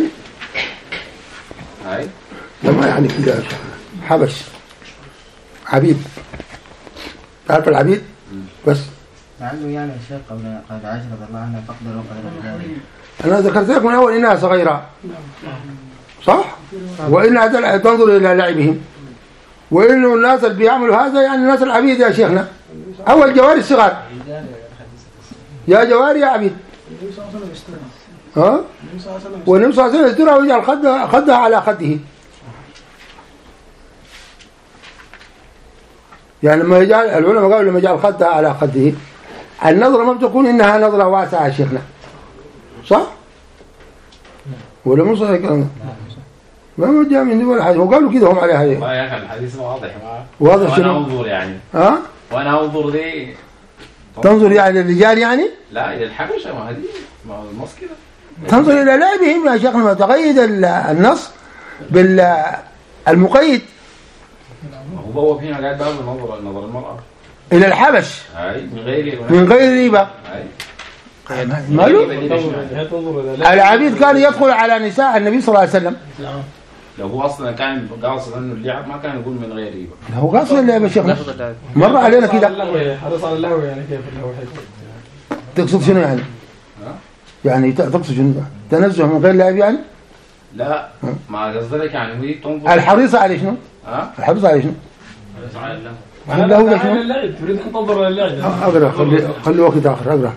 أي. لما يعني كذا حبش. عبيد. تعرف العبيد؟ بس. لعله يعني الشيخ قبل قبل عائشة رضي الله عنها تقدر وقدر الرجال. أنا ذكرت لك من أول إنها صغيرة. صح؟ وإنها تنظر إلى لعبهم. وإنه الناس اللي بيعملوا هذا يعني الناس العبيد يا شيخنا. أول جواري الصغار. يا جواري يا عبيد. ها؟ والنبي صلى الله عليه وسلم يسترها ويجعل خدها خدها على خده. يعني لما يجعل العلماء قالوا لما يجعل خدها على خده النظرة ما بتكون إنها نظرة واسعة يا شيخنا. صح؟ ولا مو صحيح الكلام؟ ما هو جاء من دول الحديث وقالوا كده هم عليها والله يا أخي الحديث واضح ما واضح شنو؟ وأنا أنظر يعني ها؟ وأنا أنظر لي تنظر يعني للرجال يعني؟ لا إلى الحبشة ما هذه ما هو النص كده تنظر إلى لعبهم يا شيخنا. ما تقيد النص بالمقيد. هو هو فينا قاعد باب نظر نظر المرأة إلى الحبش. أي من غير من غير ريبة. أي. ماله؟ العبيد كان يدخل على نساء النبي صلى الله عليه وسلم. لو هو أصلا كان قاصد إنه اللعب ما كان يقول من غير ريبة. هو قاصد اللعب يا شيخنا. مر علينا كده. حرص على اللهو يعني كيف اللهو حيكون؟ تقصد شنو يعني؟ يعني تقصد شنو؟ تنزه من غير لعب يعني؟ لا ما قصدك يعني هي تنظر الحريصة على شنو؟ ها؟ الحريصة على شنو؟ على اللهو. على اللهو ده شنو؟ اللعب تريد أن تنظر للعب. أقرأ خلي خلي وقت آخر أقرأ.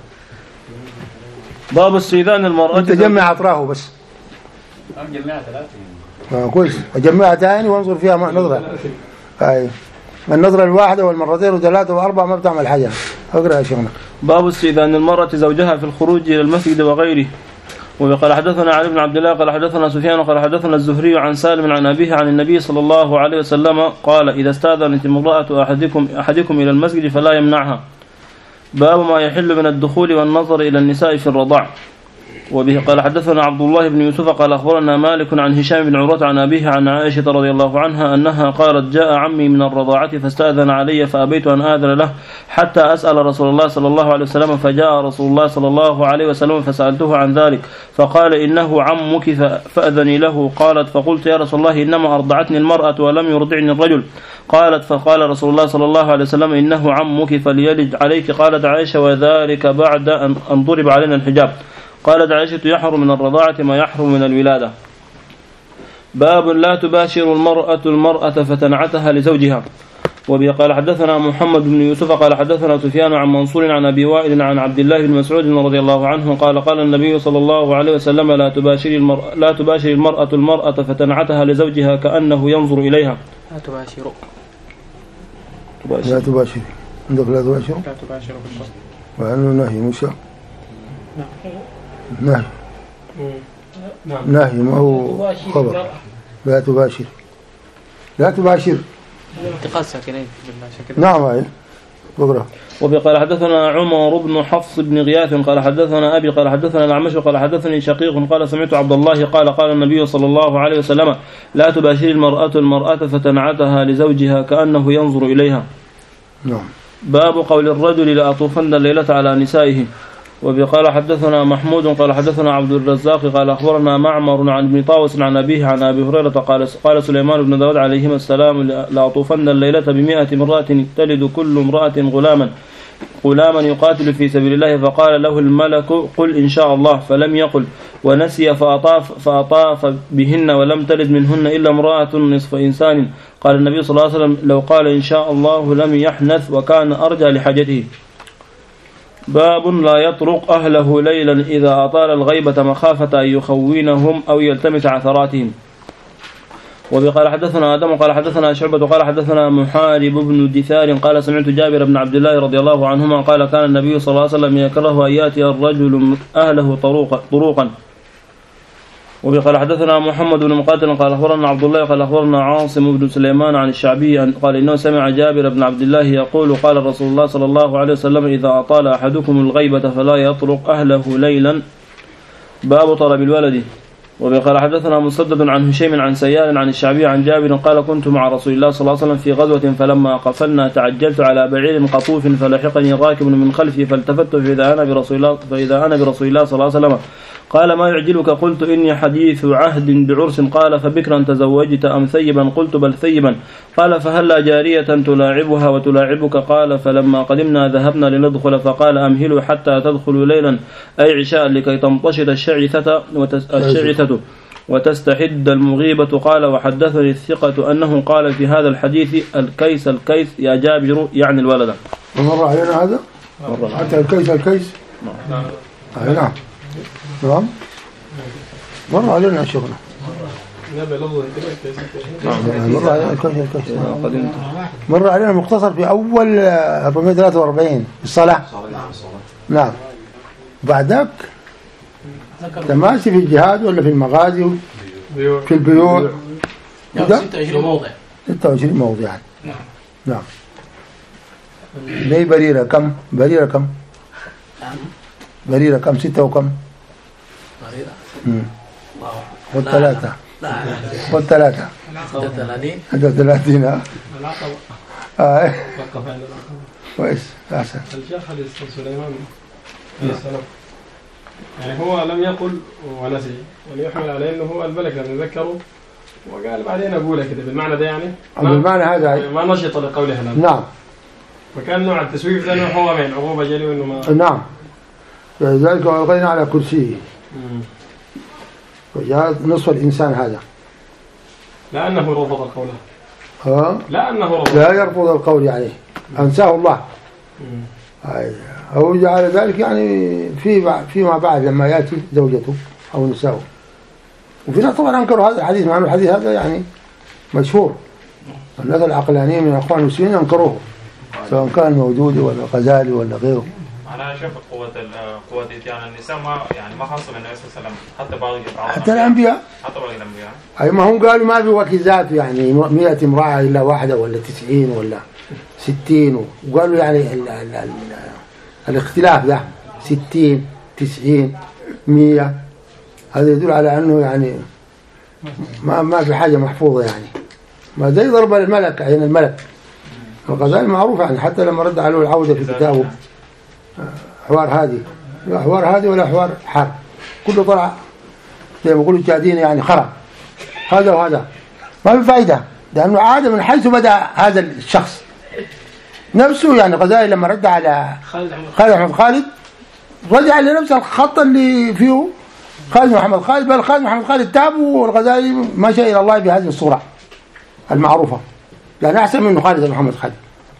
باب استئذان المرأة. أنت جمع أطراه بس. أنا جمعت ثلاثة. آه كويس. أجمعها تاني وانظر فيها نظرة. أي. النظرة الواحدة والمرتين وثلاثة وأربعة ما بتعمل حاجة. أقرأ يا شيخنا. باب استئذان المرأة زوجها في الخروج إلى المسجد وغيره. وقال حدثنا علي بن عبد الله قال حدثنا سفيان قال حدثنا الزهري عن سالم عن أبيه عن النبي صلى الله عليه وسلم قال إذا استأذنت امرأة أحدكم أحدكم إلى المسجد فلا يمنعها. باب ما يحل من الدخول والنظر إلى النساء في الرضاع. وبه قال حدثنا عبد الله بن يوسف قال أخبرنا مالك عن هشام بن عروة عن أبيه عن عائشة رضي الله عنها أنها قالت جاء عمي من الرضاعة فاستأذن علي فأبيت أن آذن له حتى أسأل رسول الله صلى الله عليه وسلم فجاء رسول الله صلى الله عليه وسلم فسألته عن ذلك فقال إنه عمك فأذني له. قالت فقلت يا رسول الله إنما أرضعتني المرأة ولم يرضعني الرجل. قالت فقال رسول الله صلى الله عليه وسلم إنه عمك فليلد عليك. قالت عائشة وذلك بعد أن ضرب علينا الحجاب. قالت عائشة يحرم من الرضاعة ما يحرم من الولادة. باب لا تباشر المرأة المرأة فتنعتها لزوجها. وبه قال حدثنا محمد بن يوسف قال حدثنا سفيان عن منصور عن أبي وائل عن عبد الله بن مسعود رضي الله عنه قال قال النبي صلى الله عليه وسلم لا تباشر المرأة لا تباشر المرأة المرأة فتنعتها لزوجها كأنه ينظر إليها. لا تباشر لا تباشر عندك لا تباشر لا تباشر بالضبط. وأنه نهي مش نهي نعم نهي ما هو خبر. لا تباشر لا تباشر انتقال ساكنين بالله. نعم هاي بقرأ. وبقال حدثنا عمر بن حفص بن غياث قال حدثنا أبي قال حدثنا الأعمش قال حدثني شقيق قال سمعت عبد الله قال قال النبي صلى الله عليه وسلم لا تباشر المرأة المرأة فتنعتها لزوجها كأنه ينظر إليها. نعم. باب قول الرجل لأطوفن الليلة على نسائه. وبقال حدثنا محمود قال حدثنا عبد الرزاق قال أخبرنا معمر عن ابن طاووس عن أبيه عن أبي هريرة قال قال سليمان بن داود عليهما السلام لأطوفن الليلة بمئة امرأة تلد كل امرأة غلاما غلاما يقاتل في سبيل الله. فقال له الملك قل إن شاء الله فلم يقل ونسي فأطاف, فأطاف بهن ولم تلد منهن إلا امرأة نصف إنسان. قال النبي صلى الله عليه وسلم لو قال إن شاء الله لم يحنث وكان أرجى لحاجته. باب لا يطرق أهله ليلا إذا أطال الغيبة مخافة أن يخونهم أو يلتمس عثراتهم. وقال حدثنا آدم قال حدثنا شعبة قال حدثنا محارب بن دثار قال سمعت جابر بن عبد الله رضي الله عنهما قال كان النبي صلى الله عليه وسلم يكره أن يأتي الرجل أهله طروقا, طروقا. وقال حدثنا محمد بن مقاتل قال أخبرنا عبد الله قال أخبرنا عاصم بن سليمان عن الشعبي قال إنه سمع جابر بن عبد الله يقول قال رسول الله صلى الله عليه وسلم إذا أطال أحدكم الغيبة فلا يطرق أهله ليلا باب طلب الولد. وقال حدثنا مسدد عن هشيم عن سيار عن الشعبي عن جابر قال كنت مع رسول الله صلى الله عليه وسلم في غزوة فلما قفلنا تعجلت على بعير قطوف فلحقني راكب من خلفي فالتفت فإذا أنا برسول الله فإذا أنا برسول الله صلى الله عليه وسلم قال ما يعجلك قلت إني حديث عهد بعرس قال فبكرا تزوجت أم ثيبا قلت بل ثيبا قال فهلا جارية تلاعبها وتلاعبك قال فلما قدمنا ذهبنا لندخل فقال أمهلوا حتى تدخلوا ليلا أي عشاء لكي تنتشط الشعثة الشعثة وتستحد المغيبة قال وحدثني الثقة أنه قال في هذا الحديث الكيس الكيس يا جابر يعني الولد. مر علينا هذا حتى الكيس الكيس نعم نعم نعم مر علينا شغله مر علينا الكيس الكيس مر علينا مختصر في أول أربعمائة وثلاثة وأربعين الصلاة نعم. بعدك تماشي في الجهاد ولا في المغازي في البيوع ستة وعشرين موضع ستة وعشرين موضع يعني. نعم نعم. ليه بريرة كم بريرة كم بريرة كم ستة وكم بريرة والثلاثة والثلاثة عندها ثلاثين اه كويس احسن. الشيخ سليمان عليه السلام يعني هو لم يقل ونسي يعني يحمل عليه انه هو الملك لم يذكره وقال بعدين اقولها كده بالمعنى ده يعني بالمعنى هذا ما نشط لقولها نعم. فكان نوع التسويف لانه هو من عقوبه جلي وانه ما نعم لذلك والغينا على كرسيه وجاء نصف الانسان هذا لا انه رفض القول ها لا انه رفض لا يرفض القول يعني انساه الله أي أو جعل ذلك يعني في فيما بعد لما يأتي زوجته أو نساءه. وفي ناس طبعا أنكروا هذا الحديث مع أنه الحديث هذا يعني مشهور. الناس العقلانيين من أخوان المسلمين أنكروه سواء كان الموجود ولا الغزالي ولا غيره. أنا أشوف قوة قوة إتيان النساء ما يعني ما خاصة من النبي صلى الله عليه وسلم حتى باقي حتى الأنبياء حتى باقي الأنبياء. أي ما هم قالوا ما في وكيزات يعني مئة امرأة إلا واحدة ولا تسعين ولا ستين وقالوا يعني ال ال ال الاختلاف ده ستين تسعين مية هذا يدل على أنه يعني ما ما في حاجة محفوظة يعني ما زي ضرب الملك عين الملك. الغزالي معروف يعني حتى لما رد عليه العودة في كتابه حوار هادي لا حوار هادي ولا حوار حار كله طلع زي ما يقولوا الجادين يعني خرا هذا وهذا ما في فائدة لأنه عادة من حيث بدأ هذا الشخص نفسه يعني الغزالي لما رد على خالد محمد خالد رجع لنفس الخط اللي فيه خالد محمد خالد بل خالد محمد خالد تاب والغزالي مشى إلى الله بهذه الصورة المعروفة يعني أحسن منه خالد محمد خالد.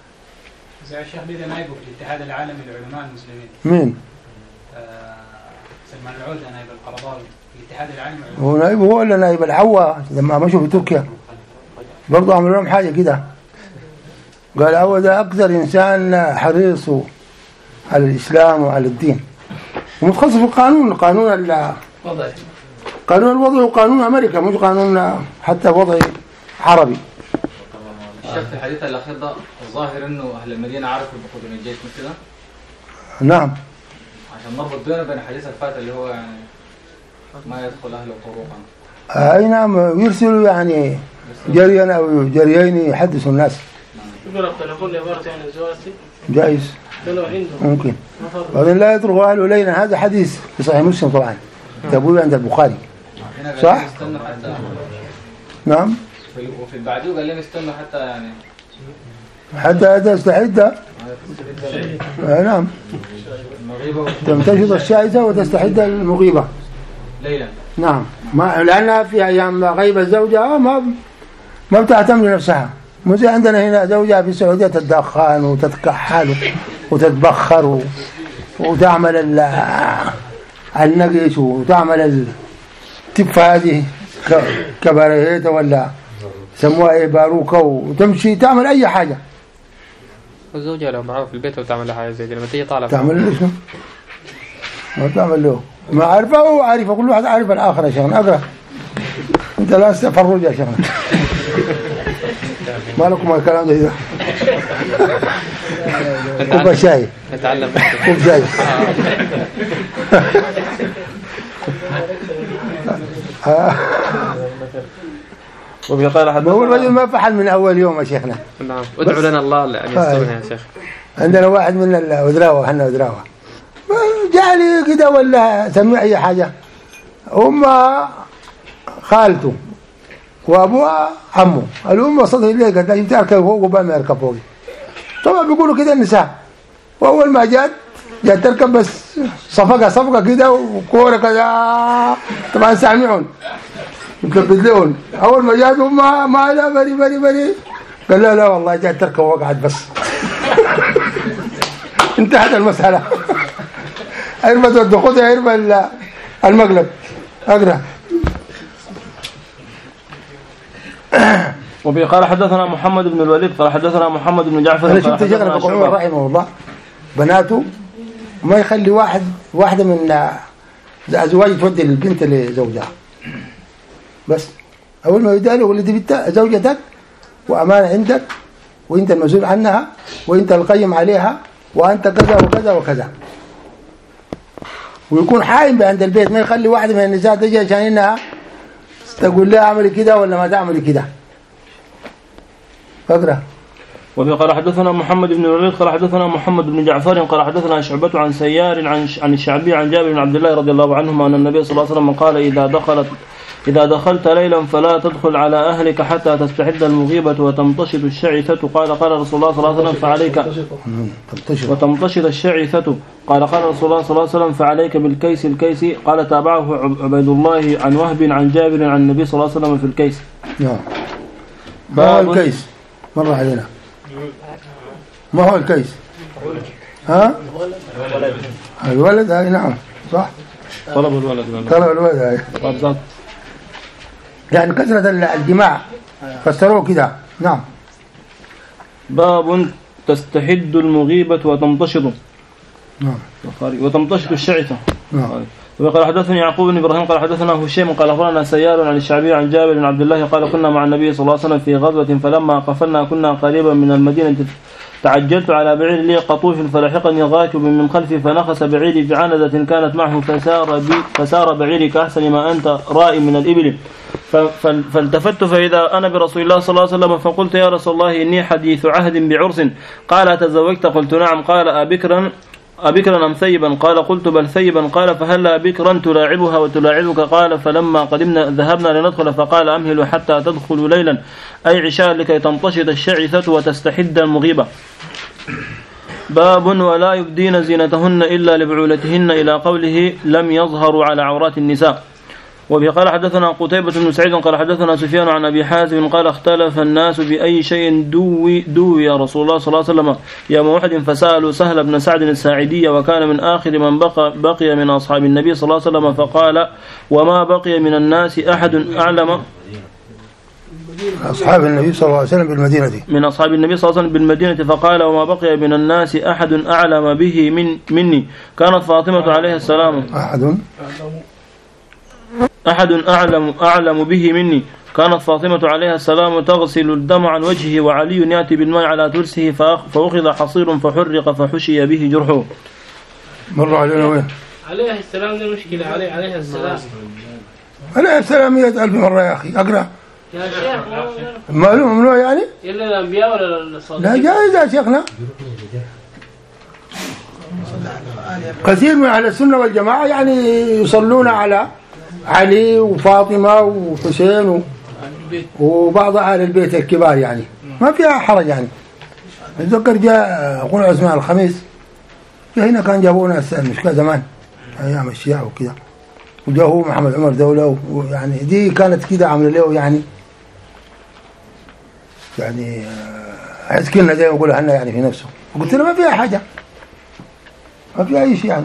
زي الشيخ بيدا نائبه في الاتحاد العالمي للعلماء المسلمين مين؟ آه سلمان العودة نائب القرضاوي في الاتحاد العالمي هو نائبه هو ولا نائب العوا لما مشوا في تركيا برضه عملوا لهم حاجة كده قال هو ده أكثر إنسان حريص على الإسلام وعلى الدين ومتخصص في القانون قانون ال قانون الوضع وقانون أمريكا مش قانون حتى وضعي عربي. الشيخ في الحديث الأخير ده الظاهر إنه أهل المدينة عرفوا بقدوم الجيش من كده. نعم. عشان نربط بينه وبين الحديث الفات اللي هو يعني ما يدخل أهله طروقا. أي نعم يرسلوا يعني جريا أو جريين يحدثوا الناس. يقول التلفون لعبارة عن الزواج جائز ممكن وبعدين لا يتركوا أهله ليلا هذا حديث في صحيح مسلم طبعا تابوه عند البخاري صح؟ نعم وفي البعديه قال لهم استنوا حتى يعني حتى تستحد نعم تمتشط الشائزة وتستحد المغيبة ليلا نعم ما لأنها في أيام غيب الزوجة ما ما بتهتم لنفسها مو زي عندنا هنا زوجة في السعودية تدخن وتتكحل وتتبخر وتعمل النقش وتعمل التبفة هذه كباريهات ولا سموها ايه باروكة، وتمشي تعمل اي حاجة. الزوجة لو معاه في البيت وتعمل لها حاجة زي دي لما تيجي طالع تعمل له شنو؟ ما تعمل له ما عارفه هو عارفه، كل واحد عارف الآخر يا شيخنا. اقرأ انت لا تفرج يا شيخنا. ما لكم الكلام ده. كوب شاي نتعلم كوب شاي. وفي قال حد هو الرجل ما فحل من اول يوم يا شيخنا. نعم. ادعوا لنا الله ان يسترنا يا شيخ. عندنا واحد من الودراوه، احنا ودراوه جاء لي كده ولا سمي اي حاجه، ام خالته وابوها عمه، الام وصلت لي قالت لي تركب فوق وبال ما يركب فوقي. طبعا بيقولوا كده النساء، واول ما جات جات تركب بس صفقه صفقه كده وكوره كده، طبعا سامعون مكبد لهم. اول ما جات ما ما لا بري بري بري قال لا لا والله جات تركب وقعت بس. انتهت المساله. عرفت الدخول، عرف المقلب. اقرا. وفي قال حدثنا محمد بن الوليد قال حدثنا محمد بن جعفر. انا شفت شيخنا ابو عمر رحمه الله بناته ما يخلي واحد واحده من ازواج تودي البنت لزوجها، بس اول ما يدالي ولدي بنت زوجتك وامانه عندك وانت المسؤول عنها وانت القيم عليها وانت كذا وكذا وكذا، ويكون حايم عند البيت، ما يخلي واحده من النساء تجي عشان انها تقول لها اعملي كده ولا ما تعملي كده. اقرا. وفي قال حدثنا محمد بن الوليد قال حدثنا محمد بن جعفر قال حدثنا شعبة عن سيار عن عن الشعبي عن جابر بن عبد الله رضي الله عنهما أن النبي صلى الله عليه وسلم قال إذا دخلت إذا دخلت ليلا فلا تدخل على أهلك حتى تستحد المغيبة وتمتشط الشعثة. قال قال رسول الله صلى الله عليه وسلم فعليك وتمتشط الشعثة. قال قال رسول الله صلى الله عليه وسلم فعليك بالكيس الكيس. قال تابعه عبيد الله عن وهب عن جابر عن النبي صلى الله عليه وسلم في الكيس. نعم. ما هو الكيس؟ مر علينا. ما هو الكيس؟ ها؟ الولد. هاي نعم صح. طلب الولد. طلب الولد هاي. بالضبط. يعني كثرة الجماع فسروه كده. نعم. باب تستحد المغيبة وتمتشط. نعم. وتمتشط الشعثة. نعم. وقال حدثني يعقوب بن ابراهيم قال حدثنا هشيم قال اخبرنا سيار عن الشعبي عن جابر بن عبد الله قال كنا مع النبي صلى الله عليه وسلم في غزوة فلما قفلنا كنا قريبا من المدينة تعجلت على بعير لي قطوف فلحقني غاشب من خلفي فنخس بعيري بعنزة كانت معه فسار بي فسار بعيري كأحسن ما أنت رائي من الإبل فالتفت فإذا أنا برسول الله صلى الله عليه وسلم فقلت يا رسول الله إني حديث عهد بعرس. قال تزوجت؟ قلت نعم. قال أبكرا أبكرا أم ثيبا؟ قال قلت بل ثيبا. قال فهلا بكرا تلاعبها وتلاعبك؟ قال فلما قدمنا ذهبنا لندخل فقال أمهلوا حتى تدخلوا ليلا أي عشاء لكي تنتشط الشعثة وتستحد المغيبة. باب ولا يبدين زينتهن إلا لبعولتهن إلى قوله لم يظهروا على عورات النساء. وفي قال حدثنا قتيبة بن سعيد قال حدثنا سفيان عن أبي حازم قال اختلف الناس بأي شيء دوي دوي يا رسول الله صلى الله عليه وسلم يوم أحد فسألوا سهل بن سعد الساعدي وكان من آخر من بقى, بقي من أصحاب النبي صلى الله عليه وسلم فقال وما بقي من الناس أحد أعلم أصحاب النبي صلى الله عليه وسلم بالمدينة من أصحاب النبي صلى الله عليه وسلم بالمدينة فقال وما بقي من الناس أحد أعلم به من مني. كانت فاطمة عليه السلام أحد أحد أعلم أعلم به مني. كانت فاطمة عليها السلام تغسل الدم عن وجهه وعلي يأتي بالماء على ترسه فأخذ حصير فحرق فحشي به جرحه. مر علينا وين؟ عليه السلام دي مشكلة. عليه عليه السلام عليه السلام مئة ألف مرة يا أخي. أقرأ يا شيخ. معلوم ممنوع يعني؟ إلا الأنبياء ولا الصالحين؟ لا جائز يا شيخنا. كثير من أهل السنة والجماعة يعني يصلون على علي وفاطمة وحسين وبعض أهل البيت الكبار يعني ما فيها حرج يعني. أتذكر جاء أقول عثمان الخميس هنا كان جابونا المشكلة زمان أيام الشيعة وكذا وجاء محمد عمر دولة ويعني دي كانت كده عمل له يعني يعني أحس كلنا زي ما يقول احنا يعني في نفسه. وقلت له ما فيها حاجة ما فيها أي شيء يعني.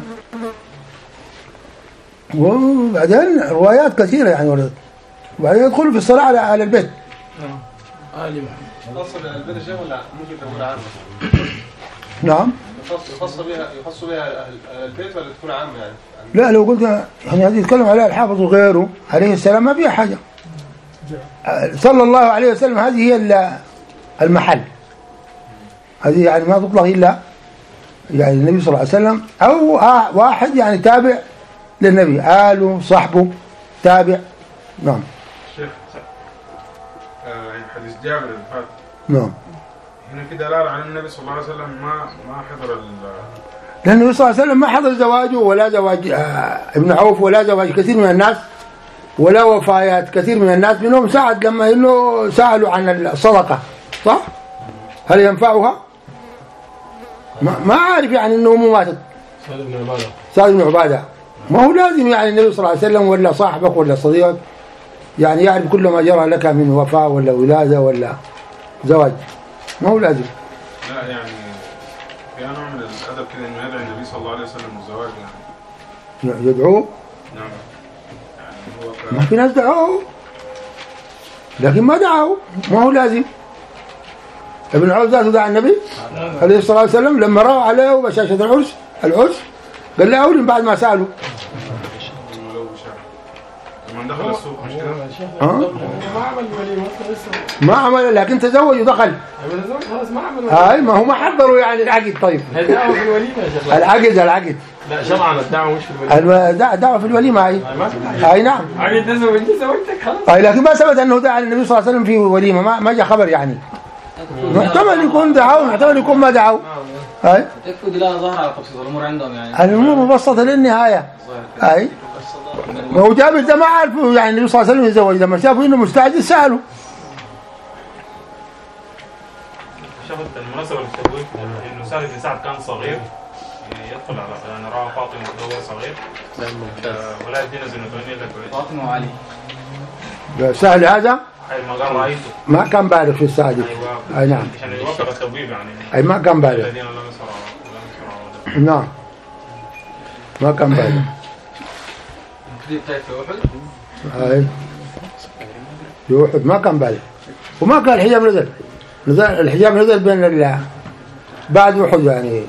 وبعدين روايات كثيرة يعني وردت. وبعدين يدخلوا في الصلاة على على البيت آل محمد. يخص بالبيت الشيخ ولا ممكن تقول عنه؟ نعم. يخص يخص بها يخص بها البيت ولا تكون عامة يعني؟ لا لو قلت يعني هذه يتكلم عليها الحافظ وغيره عليه السلام ما فيها حاجة. صلى الله عليه وسلم هذه هي المحل، هذه يعني ما تطلق إلا يعني النبي صلى الله عليه وسلم أو واحد يعني تابع للنبي، آله صحبه تابع. نعم. شيخ يعني حديث جابر اللي فات نعم هنا في دلالة على النبي صلى الله عليه وسلم ما ما حضر ال لأن النبي صلى الله عليه وسلم ما حضر زواجه ولا زواج ابن عوف ولا زواج كثير من الناس ولا وفايات كثير من الناس، منهم سعد لما إنه سألوا عن الصدقة صح؟ هل ينفعها؟ ما, ما عارف يعني إنه مو ماتت سعد بن عبادة سعد بن عبادة. ما هو لازم يعني النبي صلى الله عليه وسلم ولا صاحبك ولا صديقك يعني يعرف كل ما جرى لك من وفاة ولا ولادة ولا زواج، ما هو لازم. لا يعني في نوع من الأدب كده إنه يدعي النبي صلى الله عليه وسلم بالزواج يعني. يدعوه؟ نعم. يعني هو ما في ناس دعوه لكن ما دعوه، ما هو لازم. ابن عوف ذاته دعا النبي عليه الصلاة والسلام لما رأوا عليه بشاشة العرس العرس قال له أولم بعد ما سألوا. من دخل السوق مش كده؟ ها؟ ما عمل وليمة ما عمل لكن تزوج ودخل. خلاص ما عمل. هاي ما هو ما حضروا يعني العقد. طيب الدعوة في الوليمة يا شيخ. العقد العقد لا شرعا الدعوة مش في الوليمة. الدعوة في الوليمة هاي. هاي نعم. عقد تزوج انت زوجتك خلاص. هاي لكن ما ثبت انه دعا النبي صلى الله عليه وسلم في وليمة، ما ما جاء خبر يعني. محتمل يكون دعوا محتمل يكون ما دعوا. هاي. تكفي دلالة ظاهرة على تبسيط الأمور عندهم يعني. الأمور مبسطة للنهاية. هاي. هو جابر ده ما عارفه يعني النبي صلى الله عليه وسلم يتزوج، لما شافوا انه مستعجل سألوا. شافت المناسبة للتزويج انه سهل بن سعد كان صغير يدخل على يعني رأى فاطمة وهو صغير ولا يدينا زينتين الا فاطمة وعلي. سهل هذا؟ اي ما قال رأيته ما كان بالغ في الساعة دي. ايوه اي نعم. عشان يوقف التبويب يعني. اي ما كان بالغ. الذين لم يسرعوا نعم ما كان بالغ. دي بتاعت أحد. هاي في أحد ما كان بالغ وما كان الحجاب نزل نزل الحجاب نزل بين ال بعد أحد يعني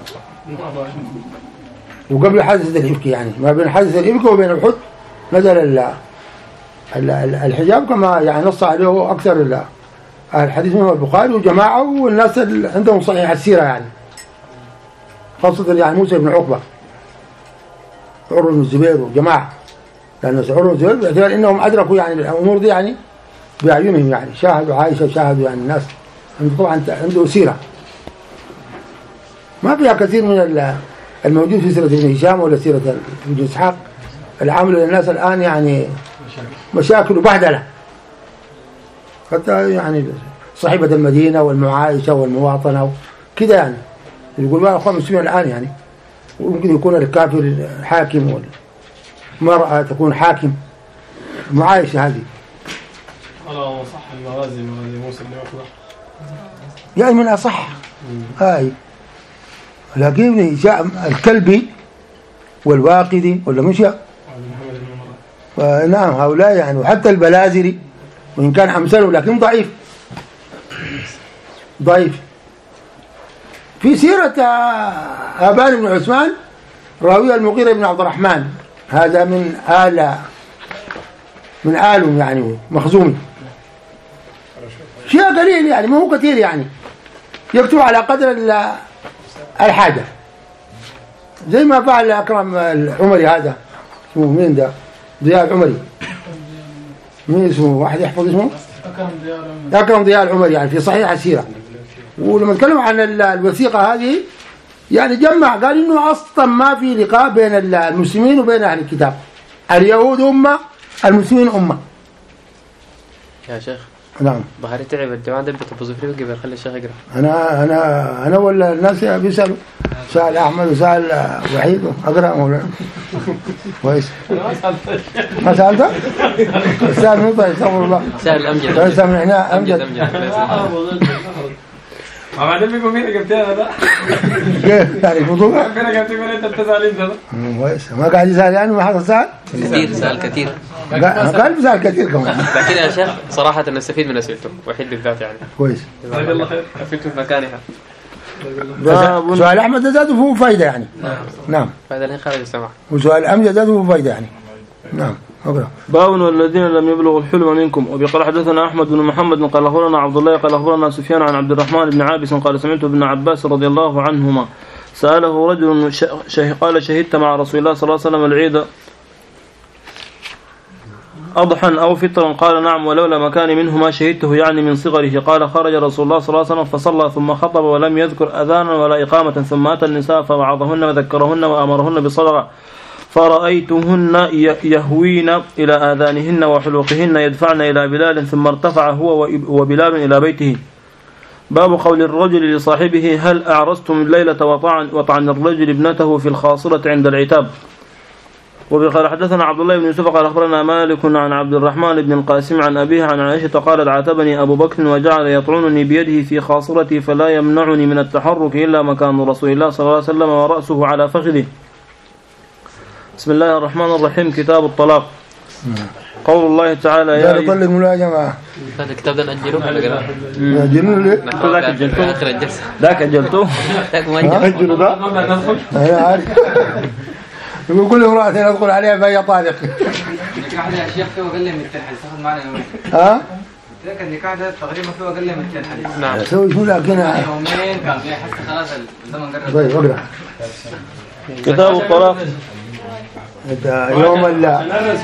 وقبل حادثة الإفك يعني ما بين حادثة الإفك وبين أحد نزل ال الحجاب كما يعني نص عليه أكثر الحديث منه البخاري وجماعة والناس عندهم صحيح السيرة يعني خاصة يعني موسى بن عقبة عروة بن الزبير وجماعة لأن عروة بن الزبير باعتبار إنهم أدركوا يعني الأمور دي يعني بأعينهم يعني شاهدوا عائشة شاهدوا يعني الناس عنده طبعا عنده سيرة ما فيها كثير من الموجود في سيرة ابن هشام ولا سيرة ابن إسحاق العامل للناس الآن يعني مشاكل وبهدلة حتى يعني صاحبة المدينة والمعايشة والمواطنة كده يعني يقول بقى أخوان المسلمين الآن يعني وممكن يكون الكافر حاكم والمرأة تكون حاكم المعايشة هذه والله صح المغازي مغازي موسى اللي وقفه يعني من أصح هاي لكن الكلبي والواقدي ولا مشى نعم هؤلاء يعني وحتى البلازري وإن كان أمثله لكن ضعيف ضعيف. في سيرة آبان بن عثمان راوي المغيرة بن عبد الرحمن هذا من آل من آل يعني مخزومي شيء قليل يعني ما هو كثير يعني يكتب على قدر الحاجة زي ما فعل أكرم العمري هذا اسمه مين ده ضياء العمري مين اسمه واحد يحفظ اسمه أكرم ضياء العمري أكرم ضياء العمري يعني في صحيح السيرة. ولما تكلم عن الوثيقة هذه يعني جمع قال إنه أصلا ما في لقاء بين المسلمين وبين أهل الكتاب اليهود أمة المسلمين أمة. يا شيخ نعم بحري تعب الجماعة ده بتبوظوا فيه قبل خلي الشيخ يقرأ. أنا أنا أنا ولا الناس بيسألوا سأل أحمد وسأل وحيد أقرأ مولانا كويس. ما سألت؟ سأل مين طيب استغفر الله. سأل أمجد. سأل هنا أمجد. ما بعدين بيكون فينا قبتها ده. كيف يعني موضوع؟ فينا قبتها فينا أنت بتسألين ده. كويس ما قاعد يسأل يعني ما حد سأل؟ كثير سأل كثير. قال بسأل كثير كمان. لكن يا شيخ صراحة نستفيد من أسئلته وحيد بالذات يعني. كويس. جزاك الله خير. أسئلته في مكانها. سؤال أحمد زاده فيه فايدة يعني. نعم. فهذا الحين خارج السماع. وسؤال أمجد زاده فيه فايدة يعني. نعم. أقرأ. باب والذين لم يبلغوا الحلم منكم. وبقال حدثنا أحمد بن محمد قال أخبرنا عبد الله قال أخبرنا سفيان عن عبد الرحمن بن عابس قال سمعت ابن عباس رضي الله عنهما سأله رجل شه قال شهدت مع رسول الله صلى الله عليه وسلم العيد أضحى أو فطرا قال نعم ولولا مكان منه ما شهدته يعني من صغره. قال خرج رسول الله صلى الله عليه وسلم فصلى ثم خطب ولم يذكر أذانا ولا إقامة ثم أتى النساء فوعظهن وذكرهن وأمرهن بصدقة فرأيتهن يهوين إلى آذانهن وحلوقهن يدفعن إلى بلال ثم ارتفع هو وبلال إلى بيته. باب قول الرجل لصاحبه هل أعرستم الليلة وطعن, وطعن الرجل ابنته في الخاصرة عند العتاب. وبقال حدثنا عبد الله بن يوسف قال أخبرنا مالك عن عبد الرحمن بن القاسم عن أبيه عن عائشة قالت عاتبني أبو بكر وجعل يطعنني بيده في خاصرتي فلا يمنعني من التحرك إلا مكان رسول الله صلى الله عليه وسلم ورأسه على فخذه. بسم الله الرحمن الرحيم. كتاب الطلاق. قول الله تعالى يا يطلق من يا جماعة. هذا الكتاب ده نأجله ولا قرأه؟ نأجله ليه؟ ذاك أجلته. آخر الجلسة. ذاك أجلته. ذاك ما أجله. ده؟ أنا عارف. يقول كل امرأة ندخل عليها فهي طالق. النكاح ده يا شيخ فيه أقل من مئتين حديث تاخذ معنا يومين. ها؟ ذاك النكاح ده تقريبا فيه أقل من مئتين حديث. نعم. سوي شو لكن يومين كان فيه حتى خلاص الزمن قرب. طيب اقرأ. كتاب الطلاق. يوم ال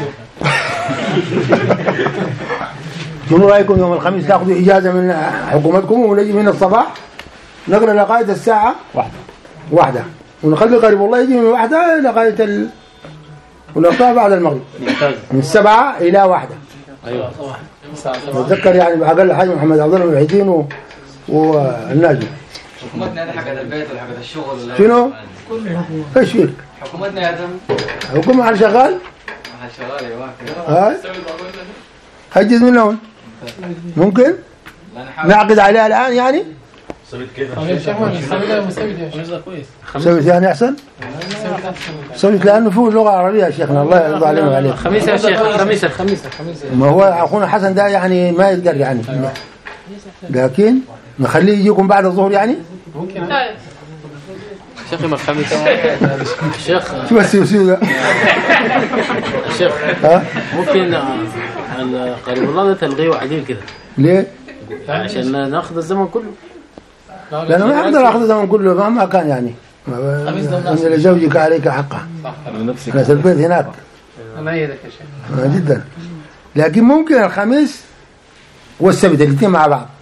شنو رأيكم يوم الخميس تأخذوا إجازة من حكومتكم ونجي من الصباح نقرأ لغاية الساعة واحدة واحدة ونخلي قريب والله يجي من واحدة لغاية ال ونقطع بعد المغرب من سبعة إلى واحدة. أيوة. أتذكر يعني بأقل حاجة محمد عبد الله الوحيدين و... والناجم. حكومتنا هذه حقت البيت ولا حقت الشغل؟ شنو؟ إيش فيك؟ حكومتنا يا دم. حكومة على شغال؟ على شغال أيوة. هاي. هجز منهم. ممكن؟ نعقد عليها الآن يعني؟ سويت كده. سويت يعني أحسن؟ سويت لأنه فيه اللغة العربية يا شيخنا الله يرضى علينا وعليك. خميس يا شيخ. خميس الخميس الخميس. ما هو أخونا حسن ده يعني ما يقدر يعني. لكن نخليه يجيكم بعد الظهر يعني؟ ممكن. شيخ يوم الخميس. شيخ. شو بس يسوي ده؟ شيخ. ها؟ ممكن قريب الله تلغيه عديل كده. ليه؟ عشان ناخذ الزمن كله. لأنه ما أقدر أخذ الزمن كله مهما كان يعني. إن لزوجك عليك حقه. ناس البيت هناك. الله يهديك يا شيخ. جدا. لكن ممكن الخميس والسبت الاثنين مع بعض.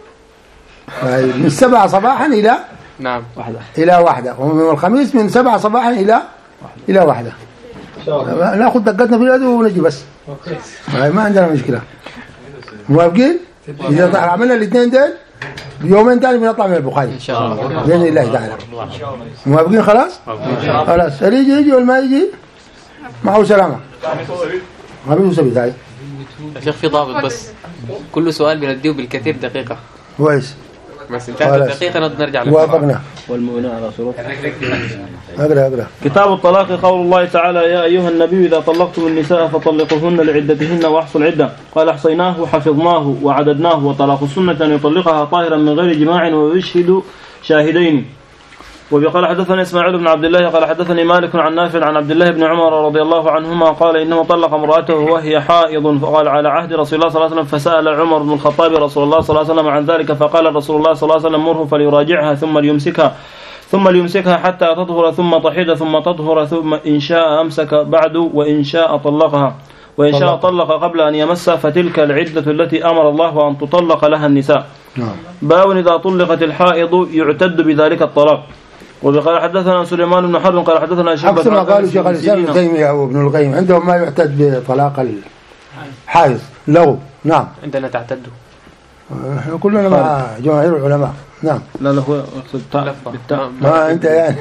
من سبعة صباحا إلى نعم واحدة إلى واحدة ومن الخميس من سبعة صباحا إلى إلى واحدة. نأخذ دقتنا في اليد ونجي بس. ما عندنا مشكلة. موافقين؟ إذا عملنا الاثنين دول يومين تاني بنطلع من البخاري. إن شاء الله. بإذن الله تعالى. موافقين خلاص؟ خلاص. اللي يجي يجي والما يجي معه سلامة. خميس وسبت هاي. يا شيخ في ضابط بس كل سؤال بنديه بالكثير دقيقة. كويس. بس انتهت الدقيقة نرجع له. وافقنا. والمؤمنون على شروط. اقرأ اقرأ. كتاب الطلاق. قول الله تعالى يا أيها النبي إذا طلقتم النساء فطلقوهن لعدتهن وأحصوا العدة. قال أحصيناه وحفظناه وعددناه. وطلاق السنة أن يطلقها طاهرا من غير جماع ويشهد شاهدين. وبقال حدثنا إسماعيل بن عبد الله قال حدثني مالك عن نافع عن عبد الله بن عمر رضي الله عنهما قال إنه طلق امرأته وهي حائض فقال على عهد رسول الله صلى الله عليه وسلم. فسأل عمر بن الخطاب رسول الله صلى الله عليه وسلم عن ذلك فقال رسول الله صلى الله عليه وسلم مره فليراجعها ثم ليمسكها ثم ليمسكها حتى تطهر ثم تحيض ثم تطهر ثم إن شاء أمسك بعد وإن شاء طلقها وإن شاء طلق قبل أن يمس فتلك العدة التي أمر الله أن تطلق لها النساء. باب إذا طلقت الحائض يعتد بذلك الطلاق. وقال حدثنا سليمان بن حرب قال حدثنا شعبة عكس ما قالوا شيخ الإسلام ابن تيمية وابن القيم عندهم ما يعتد بطلاق الحائض لغو. نعم عندنا تعتدوا كلنا مع جماهير العلماء. نعم لا لا هو اقصد بالتاء ما انت يعني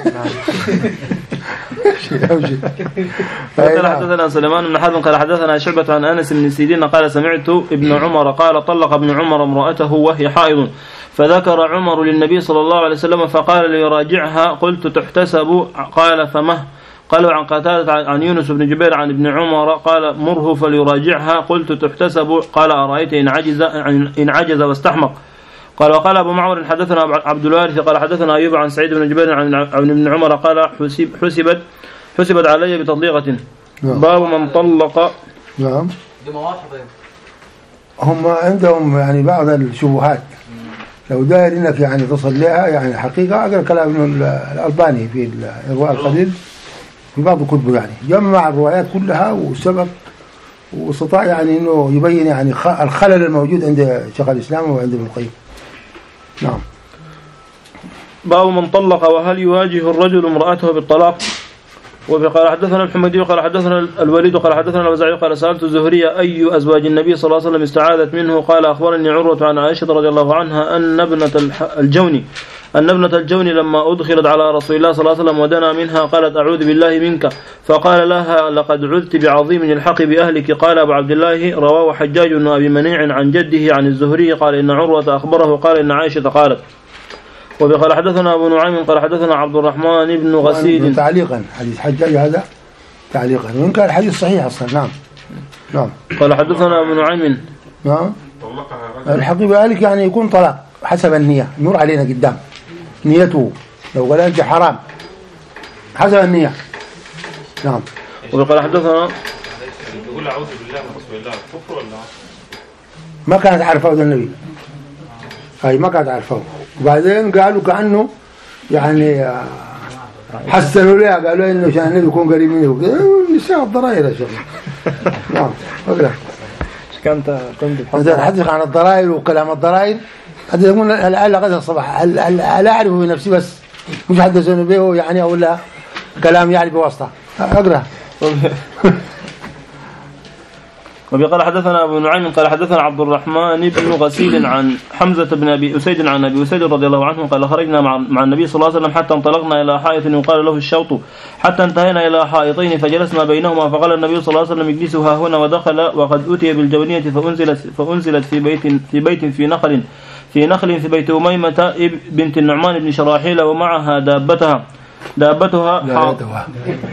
قال حدثنا سليمان بن حرب قال حدثنا شعبة عن أنس بن سيرين قال سمعت ابن عمر قال طلق ابن عمر امرأته وهي حائض فذكر عمر للنبي صلى الله عليه وسلم فقال ليراجعها قلت تحتسب قال فمه قال وعن قتادة عن يونس بن جبير عن ابن عمر قال مره فليراجعها. قلت تحتسب. قال أرأيت إن عجز إن عجز واستحمق. قال وقال أبو معمر حدثنا عبد الوارث قال حدثنا أيوب عن سعيد بن جبير عن ابن عمر قال حسب حسبت حسبت علي بتطليقة. باب من طلق. نعم. هم عندهم يعني بعض الشبهات لو داير انك يعني تصل لها يعني حقيقة اقرا كلام ابن الألباني في الإرواء القليل في بعض كتبه يعني جمع الروايات كلها وسبق واستطاع يعني انه يبين يعني الخلل الموجود عند شيخ الإسلام وعند ابن القيم. نعم. باب من طلق وهل يواجه الرجل امرأته بالطلاق. وقال حدثنا الحميدي قال حدثنا الوليد قال حدثنا الوزاعي قال سألت الزهري أي أزواج النبي صلى الله عليه وسلم استعاذت منه. قال أخبرني عروة عن عائشة رضي الله عنها أن ابنة الجوني أن ابنة الجوني لما أدخلت على رسول الله صلى الله عليه وسلم ودنا منها قالت أعوذ بالله منك. فقال لها لقد عذت بعظيم الحق بأهلك. قال أبو عبد الله رواه حجاج بن أبي منيع عن جده عن الزهري قال إن عروة أخبره قال إن عائشة قالت. وقال حدثنا أبو نعيم قال حدثنا عبد الرحمن بن غسيل تعليقا حديث حجاج هذا تعليقا وإن كان الحديث صحيح أصلا. نعم. نعم. قال حدثنا أبو نعيم. نعم. الحقيقة ذلك يعني يكون طلاق حسب النية نور علينا قدام نيته لو قال أنت حرام حسب النية. نعم. وقال حدثنا يقول أعوذ بالله من رسول الله كفر ولا ما كانت عارفة النبي هاي ما كانت عارفة وبعدين قالوا كأنه يعني حسنوا لها قالوا إنه عشان النبي يكون قريب منه نساء الضرائر يا شيخ. نعم. أقول كنت كنت تحدث عن الضرائر وكلام الضرائر هذا يقول الآن غدا الصباح لا أعرفه بنفسي بس مش حدثوني به يعني أو لا كلام يعني بواسطة. أقرأ. وقال حدثنا أبو نعيم قال حدثنا عبد الرحمن بن غسيل عن حمزة بن أبي أسيد عن أبي أسيد رضي الله عنه قال خرجنا مع مع النبي صلى الله عليه وسلم حتى انطلقنا إلى حائط يقال له الشوط حتى انتهينا إلى حائطين فجلسنا بينهما فقال النبي صلى الله عليه وسلم اجلسوا ها هنا ودخل وقد أتي بالجونية فأنزلت فأنزلت في بيت في بيت في نخل في نخل في بيت أميمة بنت النعمان بن شراحيل ومعها دابتها دابتها دابتها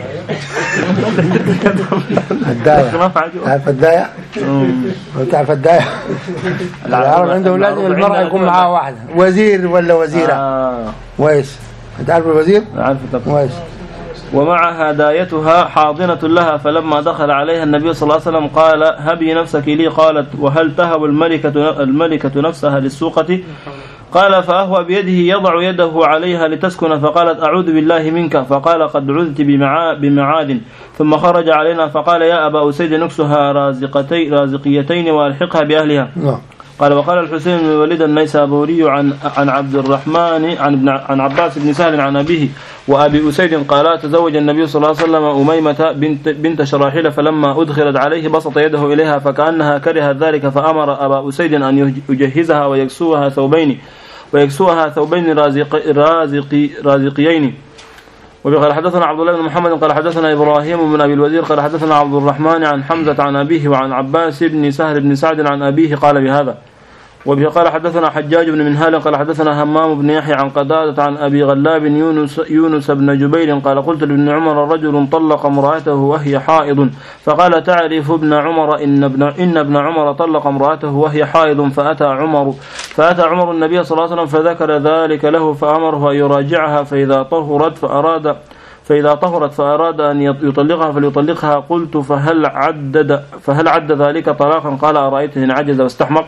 الداية تعرف الداية تعرف الداية العرب عندهم لازم المرأة يكون معها واحدة وزير ولا وزيرة آه. ويس تعرف الوزير عارف ويس ومعها دايتها حاضنة لها فلما دخل عليها النبي صلى الله عليه وسلم قال هبي نفسك لي قالت وهل تهب الملكة الملكة نفسها للسوقة قال فأهوى بيده يضع يده عليها لتسكن فقالت أعوذ بالله منك فقال قد عذت بمعاد ثم خرج علينا فقال يا أبا أسيد نكسها رازقتي رازقيتين وألحقها بأهلها. قال وقال الحسين بن الوليد النيسابوري عن عن عبد الرحمن عن ابن عن عباس بن سهل عن أبيه وأبي أسيد قال تزوج النبي صلى الله عليه وسلم أميمة بنت بنت شراحيل فلما أدخلت عليه بسط يده إليها فكأنها كرهت ذلك فأمر أبا أسيد أن يجهزها ويكسوها ثوبين ويكسوها ثوبين رازق رازقي رازقيين. وقال حدثنا عبد الله بن محمد قال حدثنا إبراهيم بن أبي الوزير قال حدثنا عبد الرحمن عن حمزة عن أبيه وعن عباس بن سهل بن سعد عن أبيه قال بهذا. وبه قال حدثنا حجاج بن منهال قال حدثنا همام بن يحيى عن قتادة عن أبي غلاب يونس يونس بن جبير قال قلت لابن عمر رجل طلق امرأته وهي حائض فقال تعرف ابن عمر إن ابن إن ابن عمر طلق امرأته وهي حائض فأتى عمر فأتى عمر النبي صلى الله عليه وسلم فذكر ذلك له فأمره أن يراجعها فإذا طهرت فأراد فإذا طهرت فأراد أن يطلقها فليطلقها. قلت فهل عدد فهل عد ذلك طلاقا قال أرأيت إن عجز واستحمق.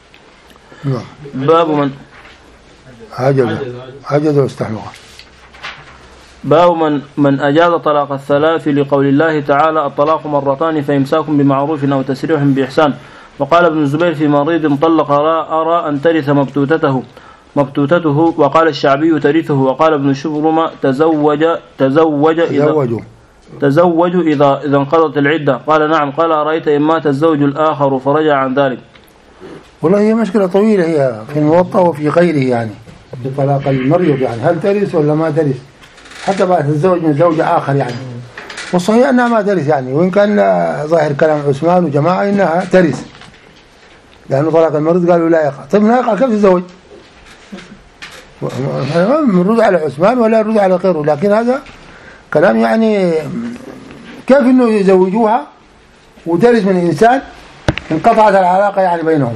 باب من عجز عجز واستحمق. باب من من أجاز طلاق الثلاث لقول الله تعالى الطلاق مرتان فإمساك بمعروف أو تسريح بإحسان. وقال ابن الزبير في مريض طلق أرى أن ترث مبتوتته مبتوتته وقال الشعبي ترثه. وقال ابن شبرمة تزوج تزوج إذا تزوج إذا إذا انقضت العدة. قال نعم. قال أرأيت إن مات الزوج الآخر فرجع عن ذلك. والله هي مشكلة طويلة هي في الموطأ وفي غيره يعني بطلاق المريض يعني هل ترث ولا ما ترث حتى بعد الزوج من زوج آخر يعني والصحيح أنها ما ترث يعني وإن كان ظاهر كلام عثمان وجماعة إنها ترث لأنه طلاق المريض قالوا لا يقع. طيب لا يقع كيف الزوج من رد على عثمان ولا رد على غيره لكن هذا كلام يعني كيف انه يزوجوها وترث من انسان انقطعت العلاقه يعني بينهما.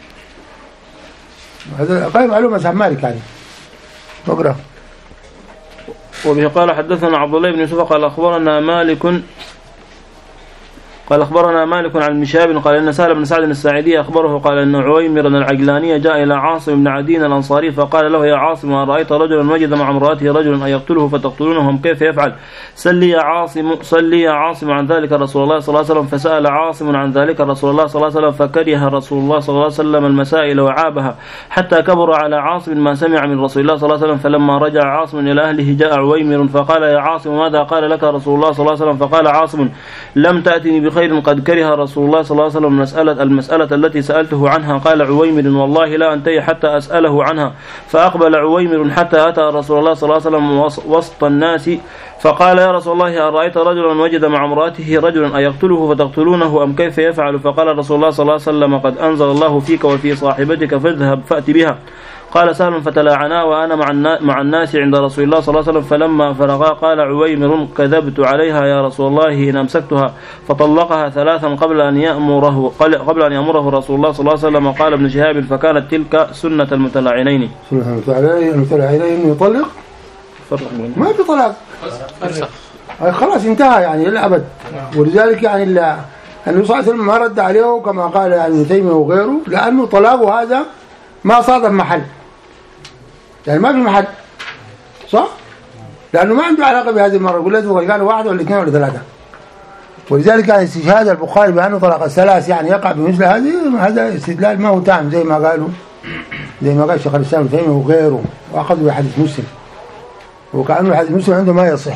هذا قال معلومه مذهب مالك يعني. اقرا. وبه قال حدثنا عبد الله بن يوسف قال اخبرنا مالك قال أخبرنا مالك عن المشاب قال إن سهل بن سعد الساعدي أخبره قال إن عويمر العجلاني جاء إلى عاصم بن عدين الأنصاري فقال له يا عاصم أن رأيت رجلا وجد مع امرأته رجلا أن يقتله فتقتلونهم كيف يفعل؟ سل يا عاصم سل يا عاصم عن ذلك رسول الله صلى الله عليه وسلم. فسأل عاصم عن ذلك رسول الله صلى الله عليه وسلم فكره رسول الله صلى الله عليه وسلم المسائل وعابها حتى كبر على عاصم ما سمع من رسول الله صلى الله عليه وسلم. فلما رجع عاصم إلى أهله جاء عويمر فقال يا عاصم ماذا قال لك رسول الله صلى الله عليه وسلم؟ فقال عاصم لم تأتني بخير قد كره رسول الله صلى الله عليه وسلم المسألة, المسألة التي سألته عنها. قال عويمر والله لا أنتهي حتى أسأله عنها. فأقبل عويمر حتى أتى رسول الله صلى الله عليه وسلم وسط الناس فقال يا رسول الله أرأيت رجلا وجد مع امرأته رجلا أيقتله فتقتلونه أم كيف يفعل؟ فقال رسول الله صلى الله عليه وسلم قد أنزل الله فيك وفي صاحبتك فاذهب فأت بها. قال سهل فتلاعنا وأنا مع الناس عند رسول الله صلى الله عليه وسلم. فلما فرغا قال عويمر كذبت عليها يا رسول الله إن أمسكتها. فطلقها ثلاثا قبل أن يأمره قبل أن يأمره رسول الله صلى الله عليه وسلم. قال ابن شهاب فكانت تلك سنة المتلاعنين. سنة المتلاعنين يطلق ما في طلاق خلاص انتهى يعني للأبد. ولذلك يعني النبي صلى الله عليه وسلم ما رد عليه كما قال يعني ابن تيمية وغيره لأنه طلاقه هذا ما صادف محل يعني ما في محل صح؟ لأنه ما عنده علاقة بهذه المرة يقول لازم كانوا واحد ولا اثنين ولا ثلاثة. ولذلك كان استشهاد البخاري بأنه طلاق الثلاث يعني يقع بمثل هذه هذا استدلال ما هو تام زي ما قالوا زي ما قال شيخ الإسلام ابن تيمية وغيره وأخذوا بحديث مسلم وكأنه حديث مسلم عنده ما يصح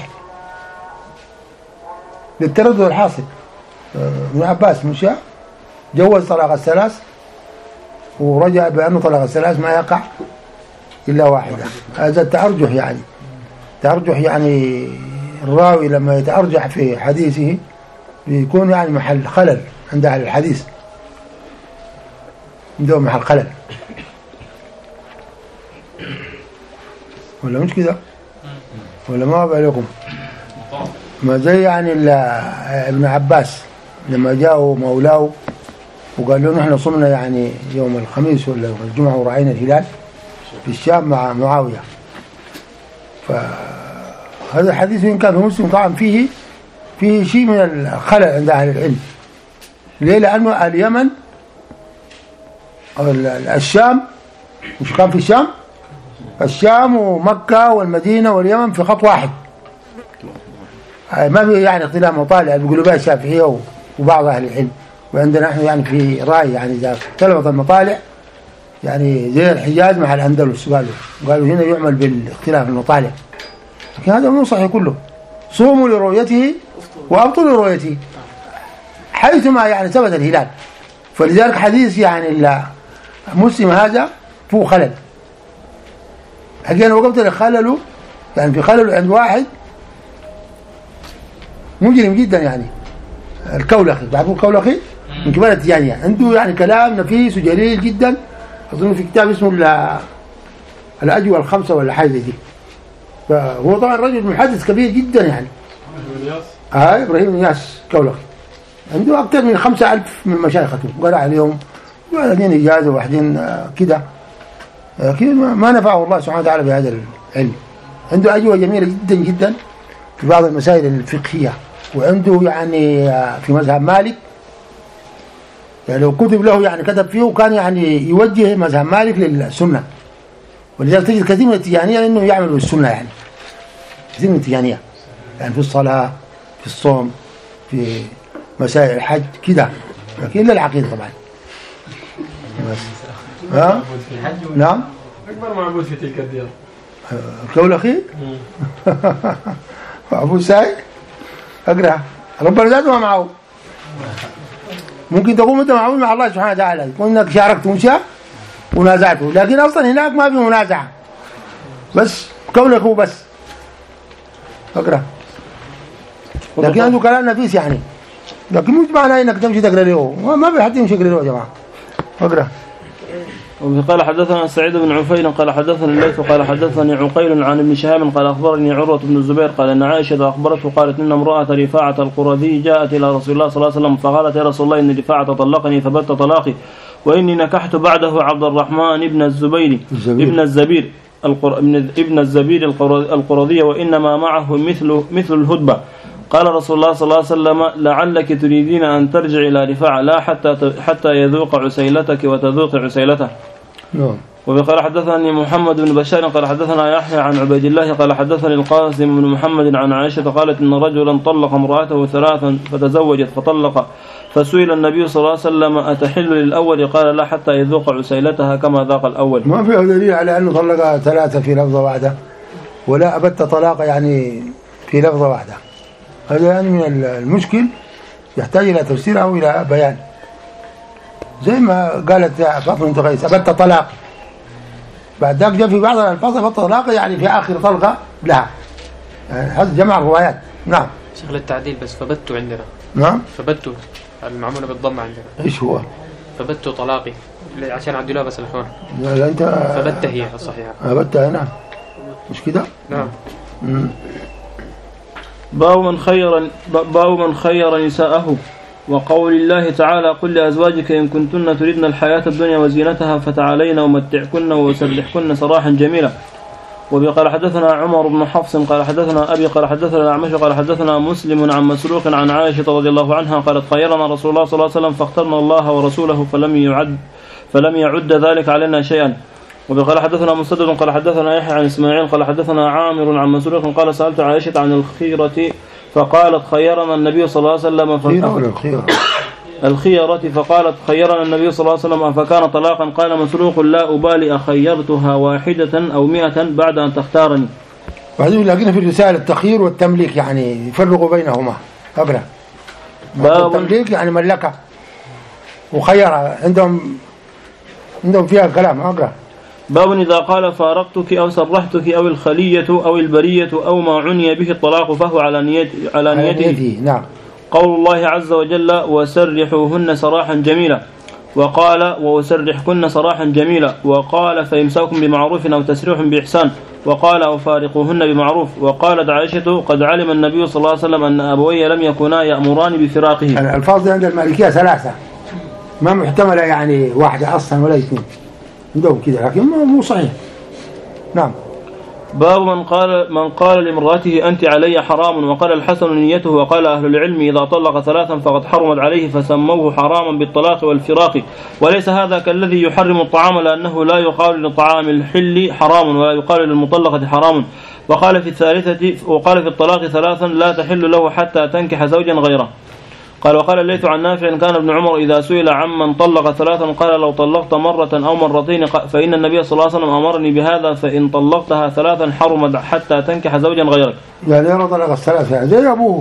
للتردد الحاصل. ابن عباس مشى جوز طلاق الثلاث ورجع بأنه طلاق الثلاث ما يقع إلا واحدة. هذا التأرجح يعني تأرجح يعني الراوي لما يتأرجح في حديثه بيكون يعني محل خلل عند أهل الحديث عنده محل خلل ولا مش كده ولا ما أبقى لكم ما زي يعني ابن عباس لما جاءوا مولاه وقال له نحن صمنا يعني يوم الخميس ولا الجمعة ورأينا الهلال في الشام مع معاوية. فهذا الحديث إن كان هو مسلم طبعا فيه فيه شيء من الخلل عند أهل العلم. ليه؟ لأنه اليمن الشام مش كان في الشام الشام ومكة والمدينة واليمن في خط واحد ما في يعني اختلاف مطالع بيقولوا بها الشافعية وبعض أهل العلم. وعندنا نحن يعني في رأي يعني إذا اختلفت المطالع يعني زي الحجاز مع الأندلس قالوا قالوا هنا يعمل بالاختلاف المطالع لكن هذا مو صحيح كله. صوموا لرؤيته وأبطلوا لرؤيته حيثما يعني ثبت الهلال. فلذلك حديث يعني مسلم هذا فيه خلل حقيقة وقفت لخلله يعني في خلل عند واحد مجرم جدا يعني الكولخي بعرفوا الكولخي من كبار التجانية عنده يعني كلام نفيس وجليل جدا أظن في كتاب اسمه الأجوبة الخمسة ولا حاجة زي دي. فهو طبعا رجل محدث كبير جدا يعني آه إبراهيم نياس كولخي عنده أكثر من خمسة ألف من مشايخته قرأ عليهم واحدين إجازة واحدين آه كده لكن آه ما نفعه الله سبحانه وتعالى بهذا العلم. عنده أجوبة جميلة جدا جدا في بعض المسائل الفقهية وعنده يعني آه في مذهب مالك يعني لو كتب له يعني كتب فيه وكان يعني يوجه مذهب مالك للسنة. ولذلك تجد كثير من التجانية إنه يعملوا بالسنة يعني كثير من التجانية يعني في الصلاة في الصوم في مسائل الحج كده لكن إلا العقيدة طبعا بس ها نعم أكبر معبود في تلك الديار الكولخي أبو سعيد أقرأ ربنا ذاته معه ممكن تقوم أنت معبود مع الله سبحانه وتعالى يكون أنك شاركت مشاء ونازعته لكن أصلا هناك ما في منازعة بس كولخه بس أقرأ لكن عنده كلام نفيس يعني لكن مش معنى انك تمشي تقرا له ما في حد يمشي يقرا له يا جماعه. اقرا. وقال حدثنا سعيد بن عفير قال حدثنا الليث قال حدثني عقيل عن ابن شهاب قال أخبرني عروة بن الزبير قال أن عائشة أخبرته قالت إن امرأة رفاعة القرظي جاءت إلى رسول الله صلى الله عليه وسلم فقالت يا رسول الله إن رفاعة طلقني فبت طلاقي وإني نكحت بعده عبد الرحمن بن الزبير ابن الزبير ابن الزبير القرظي وإنما معه مثل مثل الهدبة. قال رسول الله صلى الله عليه وسلم لعلك تريدين أن ترجع إلى رفاعة لا حتى حتى يذوق عسيلتك وتذوق عسيلته. نعم. وقال حدثني محمد بن بشار قال حدثنا يحيى عن عبيد الله قال حدثني القاسم بن محمد عن عائشة قالت إن رجلا طلق امرأته ثلاثا فتزوجت فطلق فسئل النبي صلى الله عليه وسلم أتحل للأول قال لا حتى يذوق عسيلتها كما ذاق الأول. ما في دليل على أنه طلق ثلاثة في لفظة واحدة ولا أبت طلاق يعني في لفظة واحدة. هذا يعني من المشكل يحتاج إلى تفسير أو إلى بيان. زي ما قالت فاطمة بنت قيس أبت طلاق بعد ذلك جاء في بعض الألفاظ أبت طلاق يعني في آخر طلقة لها. يعني هذا جمع الروايات. نعم. شغل التعديل بس فبت عندنا. نعم. فبت المعمولة بالضم عندنا. إيش هو؟ فبت طلاقي عشان عبد الله بس الإخوان. لا لا أنت. فبت هي الصحيحة. أبت نعم. مش كده؟ نعم. مم. باب من خير باب من خير نساءه وقول الله تعالى قل لأزواجك إن كنتن تردن الحياة الدنيا وزينتها فتعالين ومتعكن وسرحكن سراحا جميلا. وقال حدثنا عمر بن حفص قال حدثنا أبي قال حدثنا الأعمش قال حدثنا مسلم عن مسروق عن عائشة رضي الله عنها قالت خيرنا رسول الله صلى الله عليه وسلم فاخترنا الله ورسوله فلم يعد فلم يعد ذلك علينا شيئا. وقال حدثنا مسدد قال حدثنا يحيى عن إسماعيل قال حدثنا عامر عن مسروق قال سألت عائشة عن الخيرة فقالت خيرنا النبي صلى الله عليه وسلم الخيرة الخيرة فقالت خيرنا النبي صلى الله عليه وسلم فكان طلاقا. قال مسروق لا أبالي أخيرتها واحدة أو مئة بعد أن تختارني. وهذه لكن في الرسالة التخيير والتمليك يعني يفرقوا بينهما. أقرأ. التمليك يعني ملكة وخيرها عندهم عندهم فيها كلام. أقرأ. باب إذا قال فارقتك أو سرحتك أو الخلية أو البرية أو ما عني به الطلاق فهو على نيته على نيته. نعم. قول الله عز وجل وسرحوهن سراحا جميلا وقال وسرحكن سراحا جميلا وقال فإمساكم بمعروف أو تسريح بإحسان وقال وفارقوهن بمعروف. وقالت عائشة قد علم النبي صلى الله عليه وسلم أن أبوي لم يكونا يأمران بفراقه. الألفاظ عند المالكية ثلاثة ما محتملة يعني واحدة أصلا ولا اثنين عندهم كده لكن مو صحيح. نعم. باب من قال من قال لامرأته أنت علي حرام وقال الحسن نيته وقال أهل العلم إذا طلق ثلاثا فقد حرمت عليه فسموه حراما بالطلاق والفراق وليس هذا كالذي يحرم الطعام لأنه لا يقال للطعام الحل حرام ولا يقال للمطلقة حرام. وقال في الثالثة وقال في الطلاق ثلاثا لا تحل له حتى تنكح زوجا غيره. قال وقال الليث عن نافع كان ابن عمر إذا سئل عمن طلق ثلاثا قال لو طلقت مرة أو مرتين فإن النبي صلى الله عليه وسلم أمرني بهذا فإن طلقتها ثلاثا حرمت حتى تنكح زوجا غيرك. يعني يرى طلق الثلاثة زي أبوه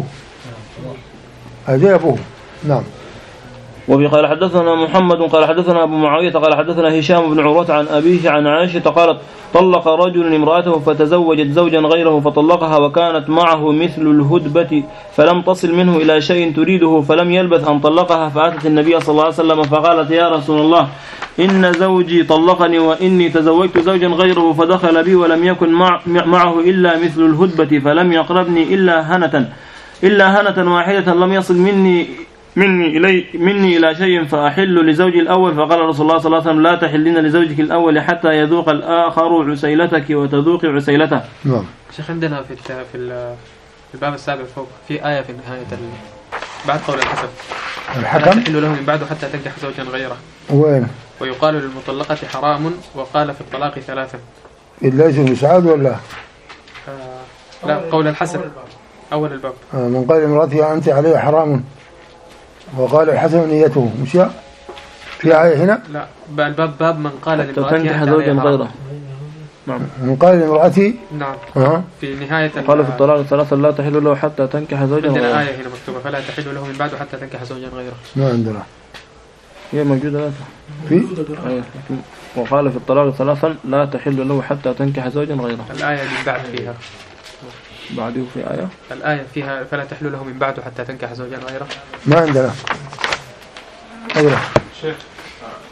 زي أبوه. نعم. وقال حدثنا محمد قال حدثنا أبو معاوية قال حدثنا هشام بن عروة عن أبيه عن عائشة قالت طلق رجل امرأته فتزوجت زوجا غيره فطلقها وكانت معه مثل الهدبة فلم تصل منه إلى شيء تريده فلم يلبث أن طلقها فأتت النبي صلى الله عليه وسلم فقالت يا رسول الله إن زوجي طلقني وإني تزوجت زوجا غيره فدخل بي ولم يكن مع معه إلا مثل الهدبة فلم يقربني إلا هنة إلا هنة واحدة لم يصل مني مني إلي مني إلى شيء فأحل لزوجي الأول. فقال رسول الله صلى الله عليه وسلم لا تحلين لزوجك الأول حتى يذوق الآخر عسيلتك وتذوق عسيلته. نعم. شيخ عندنا في في الباب السابع فوق في آية في نهاية بعد قول الحسن الحكم لا تحل له من بعده حتى تنكح زوجا غيره. وين؟ ويقال للمطلقة حرام وقال في الطلاق ثلاثة. إلا اسم مسعود ولا؟ آه لا قول الحسن أول الباب. آه من قال امرأتي أنت عليه حرام وقال الحسن نيته مش في آية هنا؟ لا الباب باب من قال لامرأتي تنكح زوجا غيره. نعم. من قال لامرأتي نعم. أه. في نهاية قال في الطلاق ثلاثة لا تحل له حتى تنكح زوجا غيره. عندنا آية هنا مكتوبة فلا تحل له من بعده حتى تنكح زوجا غيره. ما عندنا. هي موجودة في؟ وقال في الطلاق ثلاثا لا تحل له حتى تنكح زوجا غيره. الآية اللي بعد فيها. بعده في آية. الآية فيها فلا تحل له من بعده حتى تنكح زوجا غيره. ما عندنا. أقرأ. شيخ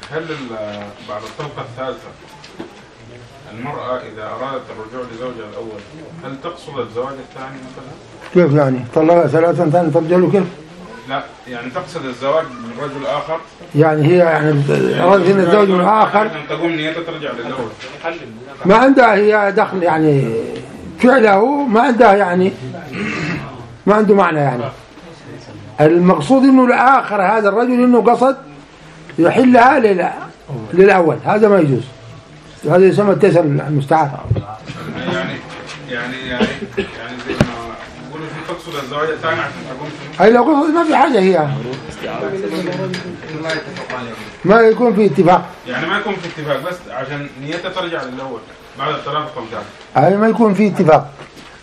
هل بعد الطلقة الثالثة المرأة إذا أرادت الرجوع لزوجها الأول هل تقصد الزواج الثاني مثلا؟ كيف يعني؟ طلقها ثلاثا ثاني ترجع له كيف؟ لا يعني تقصد الزواج من رجل آخر؟ يعني هي يعني أرادت أن الزوج من آخر أن تقوم نيتها ترجع للأول ما عندها هي دخل يعني فعله ما عندها يعني ما عنده معنى يعني. المقصود انه الاخر هذا الرجل انه قصد يحلها لل... للاول هذا ما يجوز. هذا يسمى التسل المستعار. يعني يعني يعني يعني زي ما يقولوا في تقصد الزواج الثاني عشان تقوم اي لو قصد ما في حاجه هي ما يكون في اتفاق يعني ما يكون في اتفاق بس عشان نيتها ترجع للاول بعد الثلاث طلقات. اي ما يكون في اتفاق.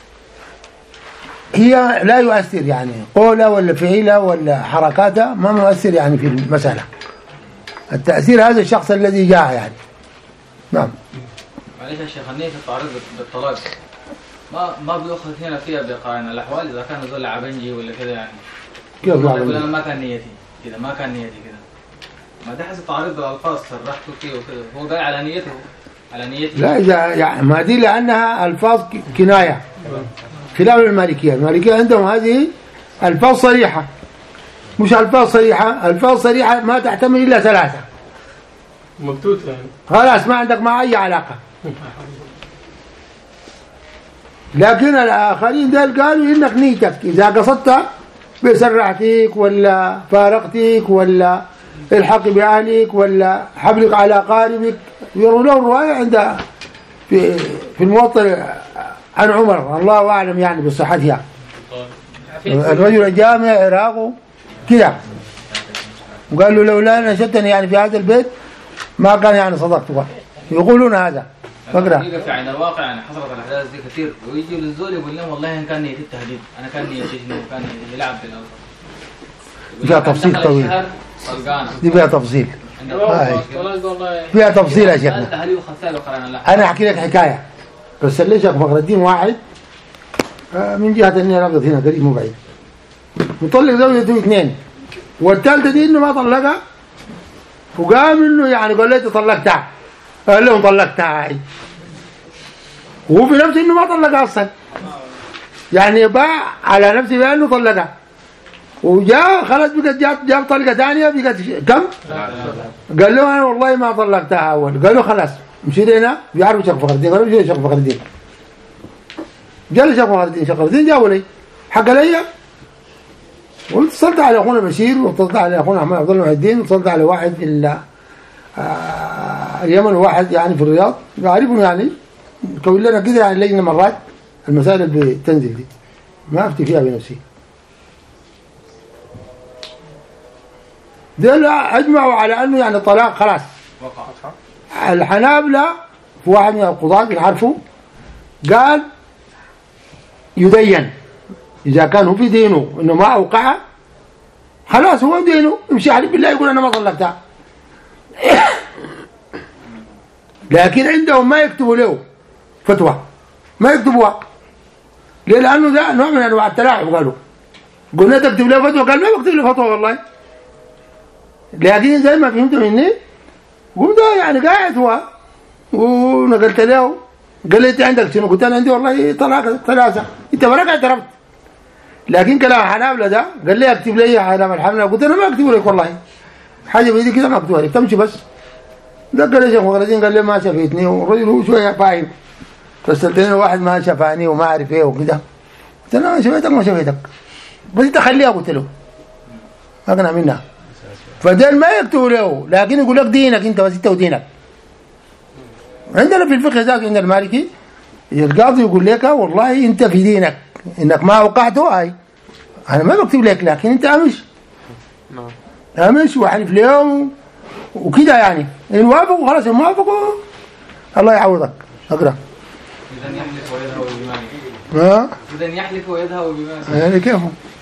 هي لا يؤثر يعني قولها ولا فعلها ولا حركاتها ما مؤثر يعني في المسألة. التأثير هذا الشخص الذي جاء يعني. نعم. معلش يا شيخ النية التعريض بالطلاق ما ما بيأخذ هنا فيها بقارن الأحوال إذا كان زول عبنجي ولا كذا يعني. كيف يقول أنا ما كان نيتي كذا ما كان نيتي كذا. ما ده حسب تعريض بالألفاظ صرحته فيه وكذا هو جاي على نيته على نيته. لا إذا يعني ما دي لأنها ألفاظ كناية. خلاف المالكية. المالكية عندهم هذه ألفاظ صريحة مش ألفاظ صريحة. ألفاظ صريحة ما تحتمل إلا ثلاثة مبتوت يعني خلاص ما عندك مع أي علاقة. لكن الآخرين دول قالوا إنك نيتك إذا قصدت بسرعتك ولا فارقتك ولا الحق بأهلك ولا حبلك على قاربك. يروا له رواية عند في في الموطن عن عمر الله أعلم يعني بصحتها. الرجل جاء من العراق كده وقال له لولا نشدتني يعني في هذا البيت ما كان يعني صدقتك. يقولون هذا فقرأ في عين الواقع يعني حصلت الأحداث دي كثير ويجي للزول يقول لهم والله إن كان نيتي التهديد أنا كان نيتي شنو وكان نيتي يلعب بالألفاظ. فيها تفصيل طويل دي فيها تفصيل فيها تفصيل يا شيخنا. أنا أحكي لك حكاية بس ليش أخ فخر الدين واحد من جهة أني رابط هنا قريب مو بعيد مطلق زوجته اثنين والثالثة دي إنه ما طلقها وقام إنه يعني قال لي طلقتها قال لهم طلقتها هاي وهو في نفسه إنه ما طلقها أصلا يعني باع على نفسه بأنه طلقها وجاء خلص بقت جاب جاب طلقة ثانية بقت كم؟ قال له أنا والله ما طلقتها أول. قال له خلاص مشينا بيعرفوا شيخ فخر الدين. قالوا شيخ فخر الدين قال لي شيخ فخر الدين شيخ فخر الدين جاوا لي حق لي واتصلت على أخونا بشير واتصلت على أخونا أحمد عبد الله محي الدين واتصلت على واحد في اليمن وواحد يعني في الرياض بعرفهم يعني كون لنا كده يعني لجنة مرات المسائل اللي بتنزل دي ما أفتي فيها بنفسي. دول أجمعوا على أنه يعني الطلاق خلاص. الحنابلة في واحد من القضاة بنعرفه قال يدين إذا كان هو في دينه إنه ما أوقع خلاص هو دينه يمشي عليه بالله يقول أنا ما طلقتها. لكن عندهم ما يكتبوا له فتوى ما يكتبوها ليه؟ لأنه ده نوع من أنواع التلاعب. قالوا قلنا تكتب له فتوى قال ما بكتب له فتوى والله. لكن زي ما فهمت مني قلت يعني قاعد هو ونقلت له قال لي انت عندك شنو؟ قلت انا عندي والله طلاق ثلاثه. انت براك اعترفت. لكن كلام حنابلة ده قال لي اكتب لي حنابلة الحمله. قلت انا ما اكتب لك والله حاجه بيدي كده ما اكتبها لك تمشي بس. ده قال لي شيخ مغرزين قال لي ما شافيتني والرجل هو شويه فاهم فسالتني واحد ما شافاني وما عارف ايه وكده. قلت انا ما شافيتك ما شافيتك بس انت خليها. قلت له ما كان منها. فدل ما يكتبوا له لكن يقول لك دينك انت بس انت ودينك. عندنا في الفقه ذاك عند المالكي القاضي يقول لك والله انت في دينك انك ما وقعته هاي انا ما بكتب لك لكن انت امش امش واحلف اليوم وكده يعني ان وافقوا خلاص ان ما وافقوا الله يعوضك. اقرا اذا يحلف ويذهب بماله. ها اذا يحلف ويذهب بماله يعني كيف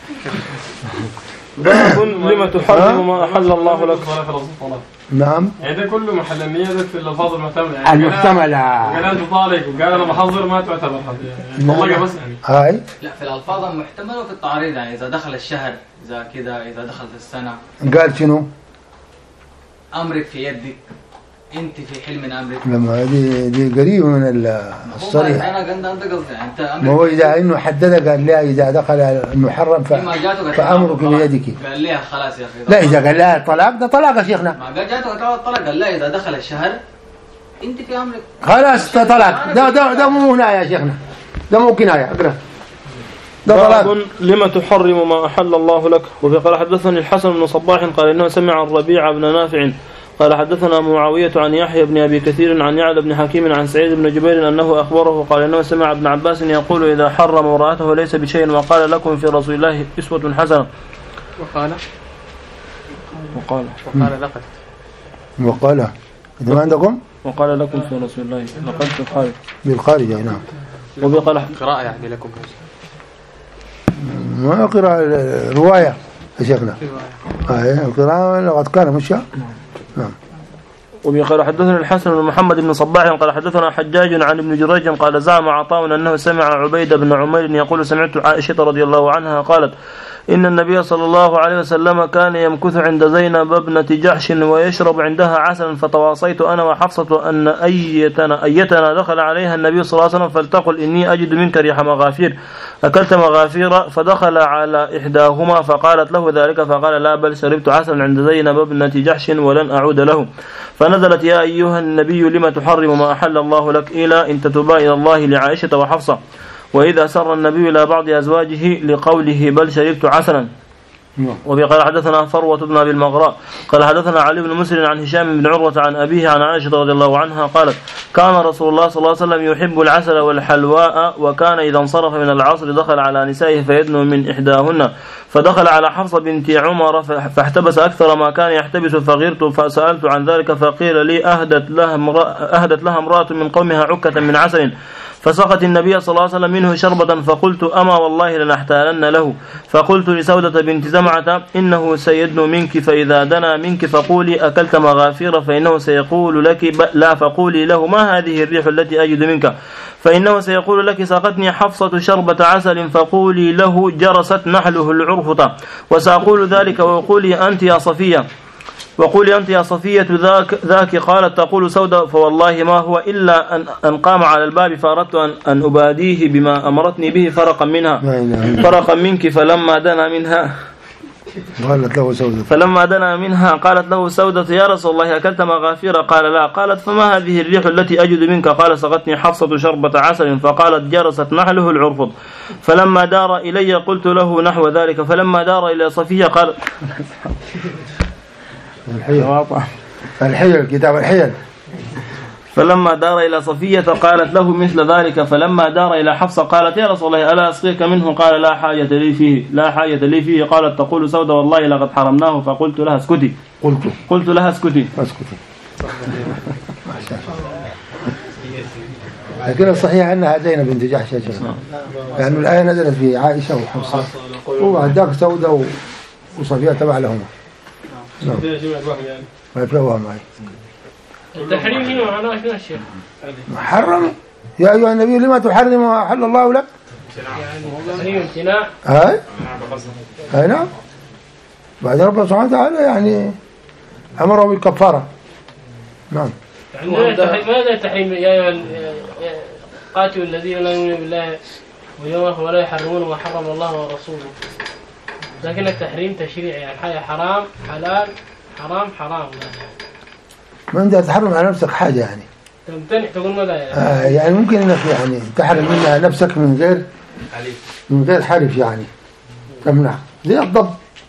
باب لما تحرم ما أحل الله لك. نعم يعني ده كله محل النية ده في الألفاظ المحتملة يعني المحتملة. قال أنت طالق وقال أنا بحضر ما تعتبر يعني طلقة بس يعني. هاي لا في الألفاظ المحتملة وفي التعريض، يعني إذا دخل الشهر إذا كذا إذا دخل في السنة. قال شنو؟ أمرك في يدك، أنت في حل من أمرك. لما دي دي قريبة من الصريح. أنا قلت أنت قصدي أنت أمرك. ما هو إذا إنه حدد قال لها إذا دخل المحرم ف... فأمرك بيدك. قال لها خلاص يا أخي. لا إذا قال لها طلاق ده طلاق يا شيخنا. ما قال جاته الطلاق، قال لها إذا دخل الشهر أنت في أمرك. خلاص طلاق. ده ده ده مو هنا يا شيخنا. ده مو كناية. اقرأ. باب لما تحرم ما أحل الله لك. وفي قال حدثني الحسن بن صباح قال إنه سمع الربيع بن نافع قال حدثنا معاوية عن يحيى بن أبي كثير عن يعلى بن حكيم عن سعيد بن جبير أنه أخبره قال إنه سمع ابن عباس يقول إذا حرم امرأته ليس بشيء وقال لكم في رسول الله أسوة حسنة. وقال وقال وقال لقد وقال إذا ما عندكم وقال لكم في رسول الله لقد الخارج بالخارج. نعم. وبقال قراءة يعني لكم ما قراءة رواية يا شيخنا. آه القراءة لقد كان مش نعم. وقال حدثنا الحسن بن محمد بن صباح قال حدثنا حجاج عن ابن جريج قال زعم عطاء أنه سمع عبيد بن عمير يقول سمعت عائشة رضي الله عنها قالت إن النبي صلى الله عليه وسلم كان يمكث عند زينب ابنة جحش ويشرب عندها عسلا فتواصيت أنا وحفصة أن أيتنا, أيتنا دخل عليها النبي صلى الله عليه وسلم فلتقل إني أجد منك ريح مغافير أكلت مغافير فدخل على إحداهما فقالت له ذلك فقال لا بل شربت عسلا عند زينب ابنة جحش ولن أعود له. فنزلت يا أيها النبي لما تحرم ما أحل الله لك إلى إن تتوبا إلى الله لعائشة وحفصة. وإذا سر النبي إلى بعض أزواجه لقوله بل شربت عسلا. وبقال حدثنا فروة بن أبي المغراء قال حدثنا علي بن مسلم عن هشام بن عروة عن أبيه عن عائشة رضي الله عنها قالت كان رسول الله صلى الله عليه وسلم يحب العسل والحلواء وكان إذا انصرف من العصر دخل على نسائه فيدنو من إحداهن فدخل على حفصة بنت عمر فاحتبس أكثر ما كان يحتبس فغرت فسألت عن ذلك فقيل لي أهدت لها امرأة, أهدت لها امرأة من قومها عكة من عسل فسقت النبي صلى الله عليه وسلم منه شربة فقلت أما والله لنحتالن له. فقلت لسودة بنت زمعة إنه سيدنو منك فإذا دنا منك فقولي أكلت مغافير فإنه سيقول لك لا فقولي له ما هذه الريح التي أجد منك فإنه سيقول لك سقتني حفصة شربة عسل فقولي له جرست نحله العرفة وسأقول ذلك وقولي أنت يا صفية وقولي أنت يا صفية ذاك, ذاك قالت تقول سودة فوالله ما هو إلا أن, أن قام على الباب فأردت أن, أن أباديه بما أمرتني به فرقا منها فرقا منك فلما دنا منها قالت له سودة فلما دنا منها قالت له سودة يا رسول الله أكلت مغافير قال لا قالت فما هذه الريح التي أجد منك قال سقتني حفصة شربة عسل فقالت جرست نحله العرفض فلما دار إلي قلت له نحو ذلك فلما دار إلى صفية قال الحيل الحيل كتاب الحيل فلما دار إلى صفية قالت له مثل ذلك فلما دار إلى حفصة قالت يا رسول الله ألا أسقيك منه قال لا حاجة لي فيه لا حاجة لي فيه قالت تقول سودة والله لقد حرمناه فقلت لها اسكتي قلت قلت لها اسكتي اسكتي لكن الصحيح أنها زينب بنت جحش لأن الآية نزلت في عائشة وحفصة وهداك سودة وصفية تبع لهما نعم. يعني. ما فيها معي. التحريم هنا معناه شنو الشيخ؟ محرم يا أيها النبي لما تحرم ما أحل الله لك؟ يعني تحريم امتناع. هاي. هاي نعم. بعد ربنا سبحانه وتعالى يعني أمره بالكفارة. نعم. يعني ماذا التحريم يا أيها قاتلوا الذين لا يؤمنون بالله واليوم ولا يحرمون ما حرم الله ورسوله. لكن التحريم تشريعي يعني حاجة حرام حلال حرام حرام ما انت تحرم على نفسك حاجة يعني تمتنع تقول ماذا يعني آه يعني ممكن انك يعني تحرم منها نفسك من غير من غير حلف يعني تمنع زي الضب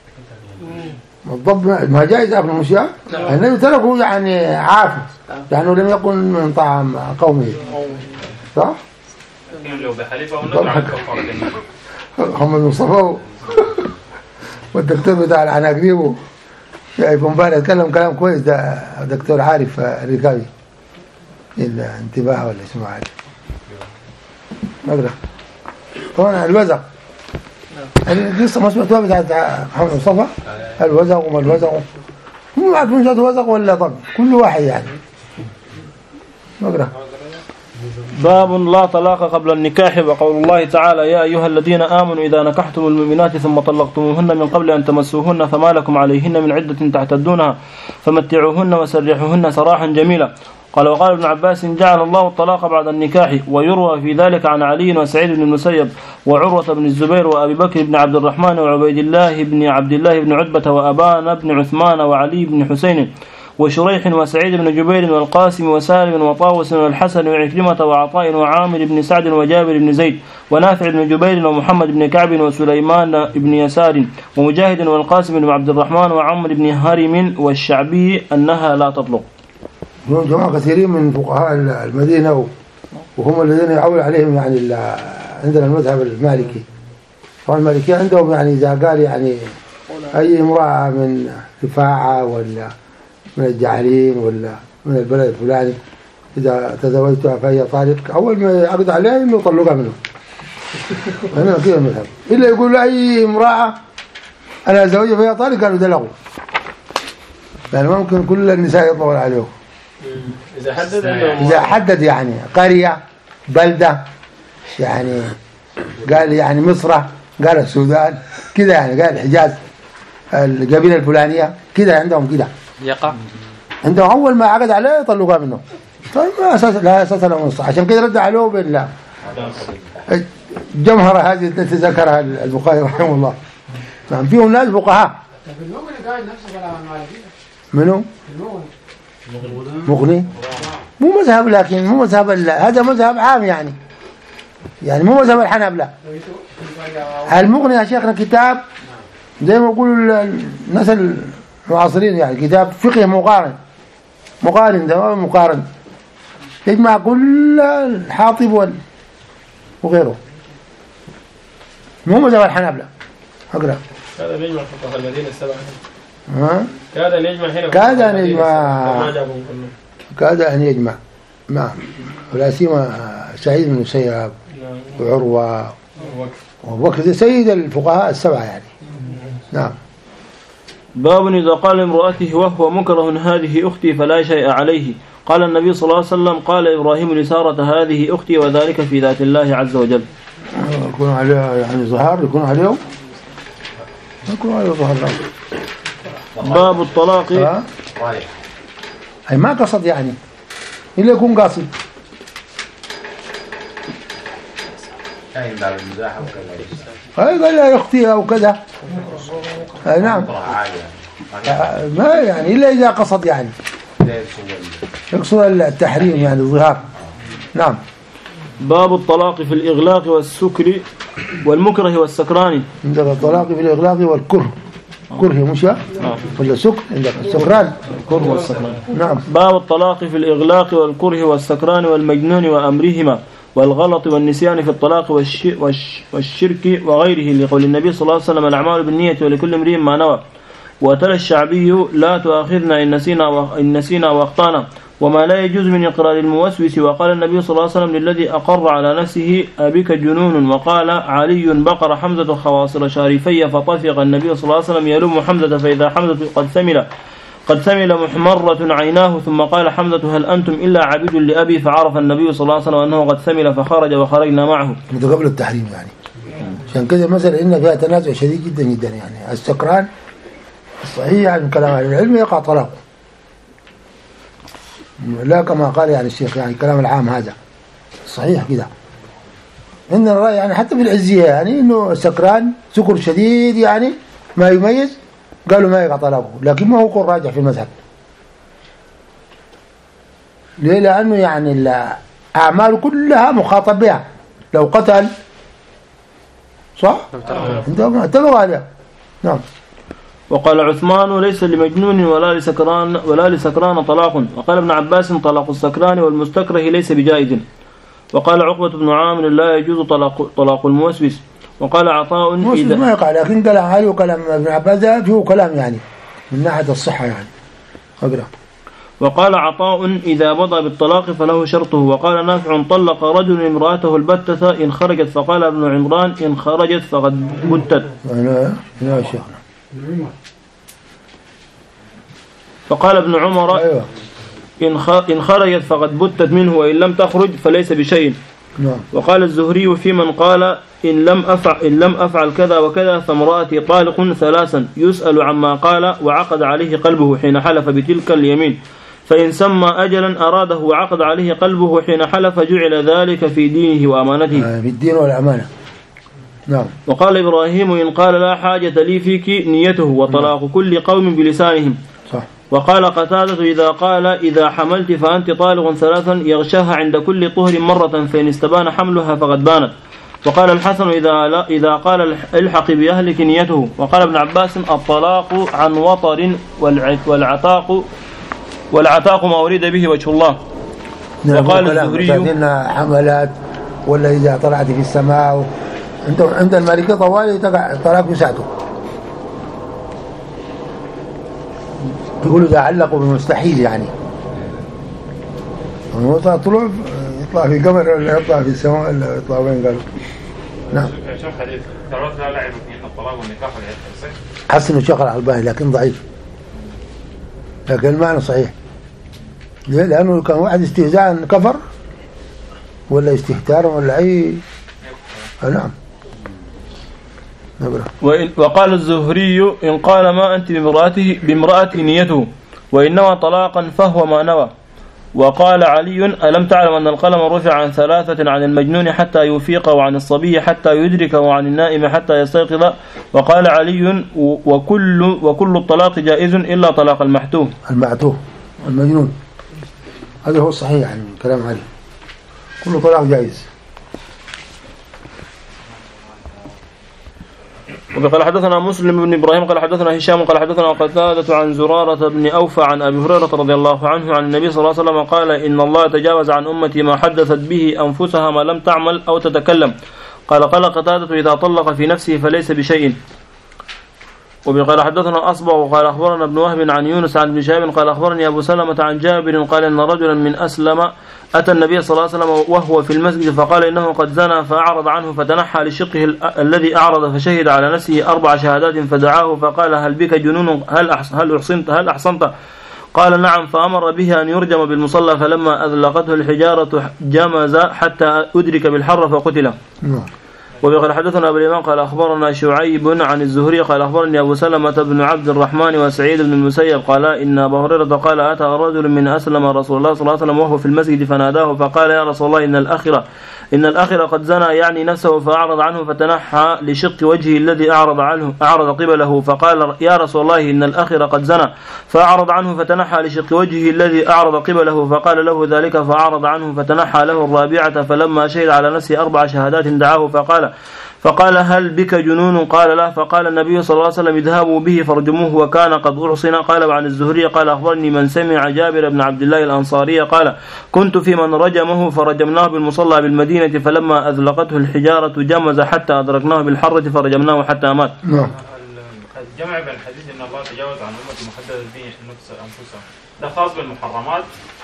الضب ما جائز أكل المشاة النبي تركه يعني عافى يعني لم يكن من طعام قومه صح؟ لو بحليفه ونطلع هم المصطفى والدكتور بتاع العناقريب يكون بالي يتكلم كلام كويس ده دكتور عارف الركابي الانتباه ولا اسمه عارف نقرأ طبعا الوزق القصة ما سمعتوها بتاعت محمد مصطفى الوزق وما الوزق هم ما عارفين شو وزق ولا طب كل واحد يعني نقرأ باب لا طلاق قبل النكاح. وقول الله تعالى يا أيها الذين آمنوا إذا نكحتم المؤمنات ثم طلقتموهن من قبل أن تمسوهن فما لكم عليهن من عدة تعتدونها فمتعوهن وسرحوهن سراحا جميلا. قال وقال ابن عباس جعل الله الطلاق بعد النكاح. ويروى في ذلك عن علي وسعيد بن المسيب وعروة بن الزبير وأبي بكر بن عبد الرحمن وعبيد الله بن عبد الله بن عتبة وأبان بن عثمان وعلي بن حسين وشريح وسعيد بن جبير والقاسم وسالم وطاوس والحسن وعكرمة وعطاء وعامر بن سعد وجابر بن زيد ونافع بن جبير ومحمد بن كعب وسليمان بن يسار ومجاهد والقاسم بن عبد الرحمن وعمر بن هرم والشعبي أنها لا تطلق. جماعة كثيرين من فقهاء المدينة وهم الذين يعول عليهم يعني عندنا المذهب المالكي. والمالكي عندهم يعني إذا قال يعني أي امرأة من رفاعة ولا من الجعلين ولا من البلد الفلاني إذا تزوجتها فهي طالق أول ما يعقد عليها إنه يطلقها منه. هنا كذا المذهب. إلا يقول له أي امرأة أنا زوجها فهي طالق قالوا دلقوا. يعني ممكن كل النساء يطلقوا عليهم. إذا حدد إذا حدد يعني قرية بلدة يعني قال يعني مصر قال السودان كذا يعني قال الحجاز القبيلة الفلانية كذا عندهم كذا يقع عندهم أول ما عقد عليه يطلقها منه. طيب ما أساس لا أساس له نص عشان كذا رد عليه بالله الجمهرة هذه التي ذكرها البخاري رحمه الله. نعم فيهم ناس فقهاء. منو؟ مغني مو مذهب لكن مو مذهب هذا مذهب عام يعني يعني مو مذهب الحنابلة. المغني يا شيخنا كتاب زي ما يقول الناس المعاصرين يعني كتاب فقه مقارن مقارن ده مقارن يجمع كل الحاطب وغيره مو مذهب الحنابلة. أقرأ هذا نجمع فقه المدينة السبعة. ها كاد أن يجمع هنا كاد أن يجمع كاد أن يجمع نعم ولا سيما سعيد بن المسيب وعروة وبكر سيد الفقهاء السبعة يعني. نعم. باب إذا قال امرأته وهو مكره هذه أختي فلا شيء عليه. قال النبي صلى الله عليه وسلم قال إبراهيم لسارة هذه أختي وذلك في ذات الله عز وجل. يكون عليها يعني ظهار يكون عليهم يكون عليه ظهر. باب الطلاق أي ما قصد يعني إلا يكون قاصد. أي باب المزاح وكذا. أي قال يا أختي أو كذا. أي نعم. ما يعني إلا إذا قصد يعني. يقصد التحريم يعني الظهار. نعم. باب الطلاق في الإغلاق والسكر والمكره والسكران. عندك الطلاق في الإغلاق والكره. كره مش ولا سكر عندك السكران الكره والسكران. نعم. باب الطلاق في الإغلاق والكره والسكران والمجنون وأمرهما والغلط والنسيان في الطلاق والش... والش... والشرك وغيره لقول النبي صلى الله عليه وسلم الأعمال بالنية ولكل امرئ ما نوى. وتلا الشعبي لا تؤاخذنا إن نسينا وإن نسينا وأخطأنا وما لا يجوز من إقرار الموسوس. وقال النبي صلى الله عليه وسلم للذي أقر على نفسه أبيك جنون. وقال علي بقر حمزة خواصر شارفي فطفق النبي صلى الله عليه وسلم يلوم حمزة فإذا حمزة قد ثمل قد ثمل محمرة عيناه ثم قال حمزة هل أنتم إلا عبيد لأبي فعرف النبي صلى الله عليه وسلم أنه قد ثمل فخرج وخرجنا معه. هذا قبل التحريم يعني عشان كذا مثلا إن فيها تنازع شديد جدا جدا يعني السكران الصحيح يعني كلام أهل العلم يقع طلاقه لا كما قال يعني الشيخ يعني كلام العام هذا صحيح كذا. إن الرأي يعني حتى في العزية يعني إنه السكران سكر شديد يعني ما يميز قالوا ما يقع طلاقه لكن ما هو قول راجع في المذهب. ليه؟ لأنه يعني الأعمال كلها مخاطب بها لو قتل صح؟ انتبهوا اتفقوا عليها. نعم. وقال عثمان ليس لمجنون ولا لسكران ولا لسكران طلاق. وقال ابن عباس طلاق السكران والمستكره ليس بجائز. وقال عقبة بن عامر لا يجوز طلاق طلاق الموسوس. وقال عطاء موسوس ما يقع لكن كلام علي وكلام ابن عباس فيه كلام يعني من ناحية الصحة يعني. أقرأ. وقال عطاء إذا مضى بالطلاق فله شرطه. وقال نافع طلق رجل امرأته البتة إن خرجت. فقال ابن عمران إن خرجت فقد بتت. أنا يا شيخنا. فقال ابن عمر أيوة. إن خرجت فقد بتت منه وإن لم تخرج فليس بشيء. نعم. وقال الزهري في من قال إن لم أفعل, إن لم أفعل كذا وكذا فامرأتي طالق ثلاثا يسأل عما قال وعقد عليه قلبه حين حلف بتلك اليمين، فإن سمى أجلا أراده وعقد عليه قلبه حين حلف جعل ذلك في دينه وأمانته. في الدين والأمانة. نعم. وقال إبراهيم إن قال لا حاجة لي فيك نيته وطلاق نعم. كل قوم بلسانهم. صح. وقال قتادة إذا قال إذا حملت فأنت طالق ثلاثا يغشاها عند كل طهر مرة فإن استبان حملها فقد بانت. وقال الحسن إذا, إذا قال الحق بأهلك نيته. وقال ابن عباس الطلاق عن وطر والعتاق والعتاق ما أريد به وجه الله. نعم. وقال الزهري حملات ولا إذا طلعت في السماء عند المالكية طوالي تقع طلاق بساعته. يقولوا إذا علقوا بالمستحيل يعني طلع يطلع في القمر ولا يطلع في السماء ولا يطلع وين قالوا. نعم. شوف حديث دعوات لا لعب اثنين الطلاق والنكاح والعتق حسن الشيخ الألباني لكن ضعيف، لكن المعنى صحيح. ليه؟ لأنه كان واحد استهزاء كفر ولا استهتار ولا أي. نعم. وقال الزهري إن قال ما أنت بامرأته بامرأته نيته وإنما طلاقا فهو ما نوى. وقال علي ألم تعلم أن القلم رفع عن ثلاثة عن المجنون حتى يفيق وعن الصبي حتى يدرك وعن النائم حتى يستيقظ. وقال علي وكل, وكل الطلاق جائز إلا طلاق المحتوه. المحتوه المجنون هذا هو الصحيح يعني كلام علي، كل طلاق جائز. وقال حدثنا مسلم بن إبراهيم قال حدثنا هشام قال حدثنا قتادة عن زرارة بن أوفى عن أبي هريرة رضي الله عنه عن النبي صلى الله عليه وسلم قال إن الله تجاوز عن أمتي ما حدثت به أنفسها ما لم تعمل أو تتكلم. قال قال قتادة إذا طلق في نفسه فليس بشيء. وقال حدثنا أصبغ وقال أخبرنا ابن وهب عن يونس عن ابن شهاب قال أخبرني أبو سلمة عن جابر قال إن رجلا من أسلم أتى النبي صلى الله عليه وسلم وهو في المسجد فقال إنه قد زنى فأعرض عنه فتنحى لشقه الذي أعرض فشهد على نفسه أربع شهادات فدعاه فقال هل بك جنون هل هل أحصنت هل أحصنت قال نعم فأمر به أن يرجم بالمصلى فلما أذلقته الحجارة جمز حتى أدرك بالحر فقتل. وقال حدثنا أبو اليمان قال أخبرنا شعيب عن الزهري قال أخبرني أبو سلمة بن عبد الرحمن وسعيد بن المسيب قال إن أبا هريرة قال أتى رجل من أسلم رسول الله صلى الله عليه وسلم وهو في المسجد فناداه فقال يا رسول الله إن الآخرة إن الآخرة قد زنى يعني نفسه فأعرض عنه فتنحى لشق وجهه الذي أعرض عنه أعرض قبله فقال يا رسول الله إن الآخرة قد زنى فأعرض عنه فتنحى لشق وجهه الذي أعرض قبله فقال له ذلك فأعرض عنه فتنحى له الرابعة فلما شهد على نفسه أربع شهادات دعاه فقال فقال هل بك جنون قال لا فقال النبي صلى الله عليه وسلم اذهبوا به فرجموه وكان قد أحصن. قال وعن الزهري قال أخبرني من سمع جابر بن عبد الله الأنصاري قال كنت في من رجمه فرجمناه بالمصلى بالمدينة فلما أذلقته الحجارة جمز حتى أدركناه بالحرة فرجمناه حتى مات. الجمع بين الحديث إن الله تجاوز عن أمة محددة به نفس أنفسها ده خاص بالمحرمات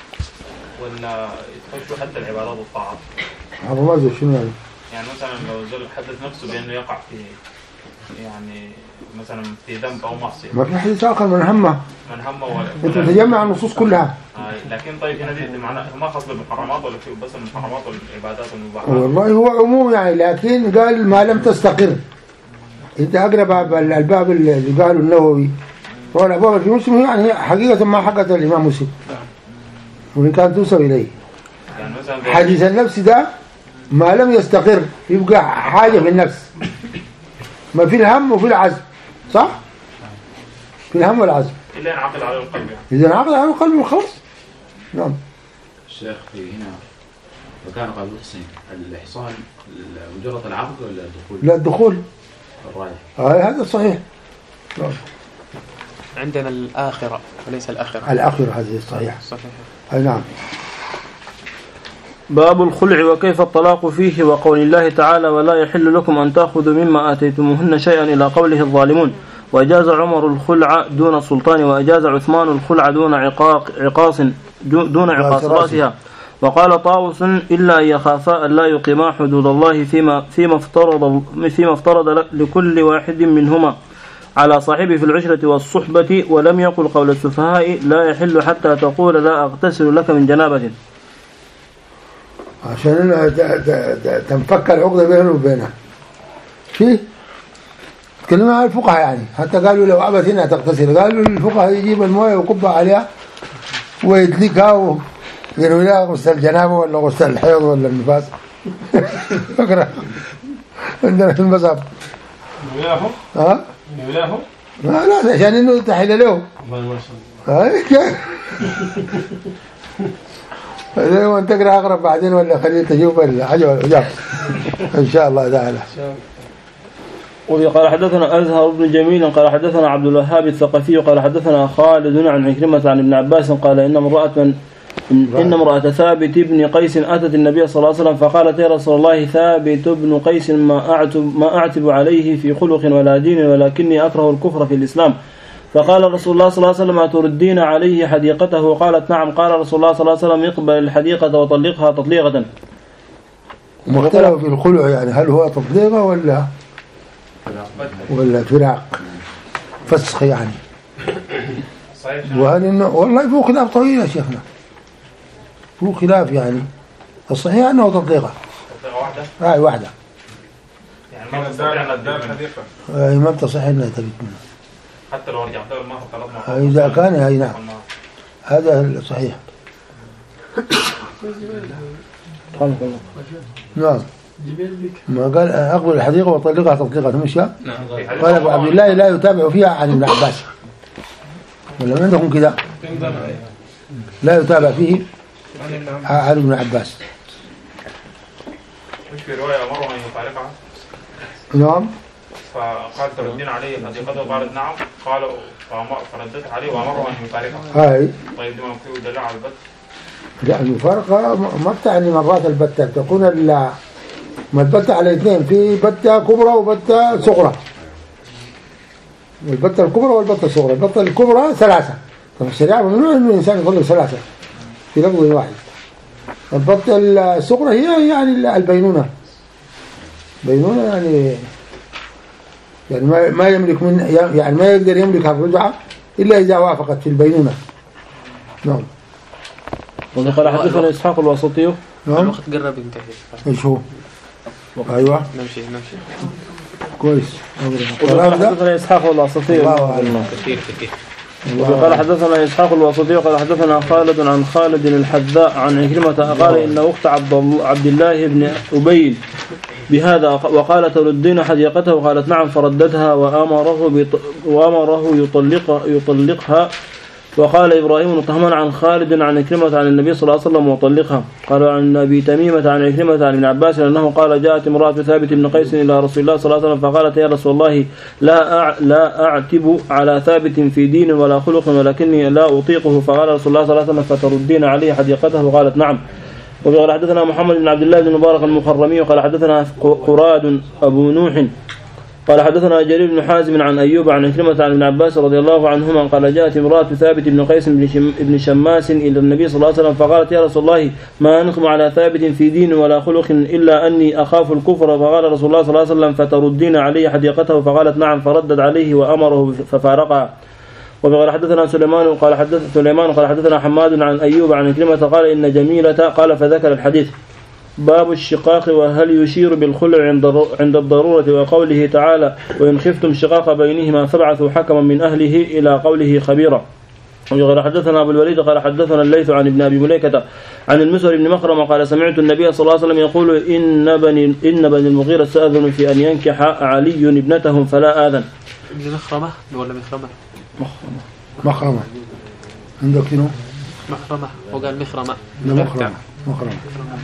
ولا يتخشوا حتى العبادات والطاعات؟ محرمات شنو يعني؟ يعني مثلا لو زول حدث نفسه بأنه يقع في يعني مثلا في ذنب أو معصية ما في حديث آخر من همه من همه ولا أنت تجمع النصوص كلها آه لكن طيب هنا دي معناه ما خاص بالمحرمات ولا في بس المحرمات والعبادات والمباحات؟ والله هو عموم يعني لكن قال ما لم تستقر. أنت أقرب الباب اللي قالوا النووي هو الأبواب في مسلم يعني حقيقة ما حقت الإمام مسلم وإن كان توصل إليه يعني مثلا حديث النفس ده ما لم يستقر يبقى حاجة في النفس ما في الهم وفي العزم صح؟ في الهم والعزم إلا انعقد على القلب إذا انعقد على القلب خلاص. نعم. الشيخ في هنا وكان قال الحسين الإحصان مجرد العقد ولا الدخول؟ لا الدخول الرايح آه هذا صحيح. نعم. عندنا الآخرة وليس الآخرة. الآخرة هذه صحيح. صحيح. أي نعم. باب الخلع وكيف الطلاق فيه وقول الله تعالى ولا يحل لكم أن تأخذوا مما آتيتموهن شيئا إلى قوله الظالمون. وأجاز عمر الخلع دون السلطان وأجاز عثمان الخلع دون عقاق عقاص دون عقاص راسها. وقال طاووس إلا أن يخافا أن لا يقيما حدود الله فيما فيما افترض فيما افترض لكل واحد منهما. على صاحبه في العشرة والصحبة، ولم يقل قول السفهاء لا يحل حتى تقول لا أغتسل لك من جنابة، عشان تنفك العقدة بينه وبينه. في تكلمنا عن الفقهاء يعني، حتى قالوا لو عبت هنا تغتسل، قالوا الفقهاء يجيب المويه ويكبها عليها ويدلكها وينوي لها غسل الجنابه ولا غسل الحيض ولا النفاس. فكرة عندنا في المذهب. نوياه؟ ها؟ نوياه؟ لا لا عشان انه تحل له. الله ما شاء الله. زي ما انت تقرا اقرب بعدين ولا خليه تشوف الحاجه والإجابة ان شاء الله تعالى. وقال حدثنا أزهر بن جميل قال حدثنا عبد الوهاب الثقفي قال حدثنا خالد عن عكرمة عن ابن عباس قال إن امرأة إن امرأة ثابت بن قيس أتت النبي صلى الله عليه وسلم فقالت يا رسول الله ثابت بن قيس ما أعتب, ما أعتب عليه في خلق ولا دين ولكني أكره الكفر في الإسلام. فقال رسول الله صلى الله عليه وسلم أتردين عليه حديقته؟ قالت نعم. قال رسول الله صلى الله عليه وسلم اقبل الحديقة وطلقها تطليقة. مختلف في الخلع يعني، هل هو تطليقة ولا ولا فراق فسخ يعني؟ وهل انه والله فيه خلاف طويل يا شيخنا، فيه خلاف يعني. الصحيح انه تطليقه تطليقه واحده هاي واحده يعني ما تستطيع ان الحديقه اي ما بتصح انها تبت منها حتى لو رجعت له المهر طلبنا اذا كان هاي نعم هذا الصحيح. نعم ما قال أقبل الحديقة وطلقها تطليقة مشى. قال أبو عبد الله لا يتابع فيها عن ابن عباس، ولا عندكم كذا لا يتابع فيه عن ابن عباس. مش في رواية أمره أن يطلقها؟ نعم. فقال تردين عليه حديقته؟ قالت نعم. قال فردت عليه وأمره أن يطلقها. هاي طيب دي ممكن دليل على البت؟ لا المفارقة ما بتعني مرات البتة تكون ال ما البتة على اثنين، في بتة كبرى وبتة صغرى. البتة الكبرى والبتة الصغرى. البتة الكبرى ثلاثة، طب الشريعة ممنوع إنه الإنسان يطلق ثلاثة في لفظ واحد. البتة الصغرى هي يعني البينونة، بينونة يعني يعني ما ما يملك من يعني ما يقدر يملكها الرجعة إلا إذا وافقت في البينونة. نعم. وقال حدثنا إسحاق الوسطي. نعم. الوقت قرب ينتهي. إيش هو؟ أيوة. نمشي نمشي. كويس. وقال حدثنا إسحاق الوسطي. كثير كثير. وقال حدثنا إسحاق الوسطي وقال حدثنا خالد عن خالد الحذاء عن عكرمة قال إن أخت عبد الله بن أبي بهذا وقال تردين حديقته؟ قالت نعم. فردتها وأمره وأمره يطلق يطلقها. وقال إبراهيم بن طهمان عن خالد عن عكرمة عن النبي صلى الله عليه وسلم وطلقها. قال عن أبي تميمة عن عكرمة عن ابن عباس أنه قال جاءت امرأة ثابت بن قيس إلى رسول الله صلى الله عليه وسلم فقالت يا رسول الله لا أع... لا أعتب على ثابت في دين ولا خلق ولكني لا أطيقه. فقال رسول الله صلى الله عليه وسلم فتردين عليه حديقته؟ قالت نعم. وقال حدثنا محمد بن عبد الله بن مبارك المخرمي وقال حدثنا قراد أبو نوح قال حدثنا جرير بن حازم عن أيوب عن عكرمة عن ابن عباس رضي الله عنهما قال جاءت امرأة ثابت بن قيس بن شماس إلى النبي صلى الله عليه وسلم فقالت يا رسول الله ما نقم على ثابت في دين ولا خلق إلا أني أخاف الكفر. فقال رسول الله صلى الله عليه وسلم فتردين عليه حديقته؟ فقالت نعم. فردد عليه وأمره ففارقها. وقال حدثنا سليمان قال حدث سليمان قال حدثنا حماد عن أيوب عن عكرمة قال إن جميلة قال فذكر الحديث. باب الشقاق وهل يشير بالخلع عند الضرورة وقوله تعالى وإن خفتم شقاق بينهما فابعثوا حكما من أهله إلى قوله خبيرا. وقال حدثنا أبو الوليد قال حدثنا الليث عن ابن أبي مليكة عن المسور بن مخرم قال سمعت النبي صلى الله عليه وسلم يقول إن بني إن بني المغيرة استأذنوا في أن ينكح علي ابنتهم فلا آذن. ابن مخرمة ولا مخرمة؟ مخرمة مخرمة عندك شنو؟ مخرمة وقال مخرمة. مخرمة مخرمة.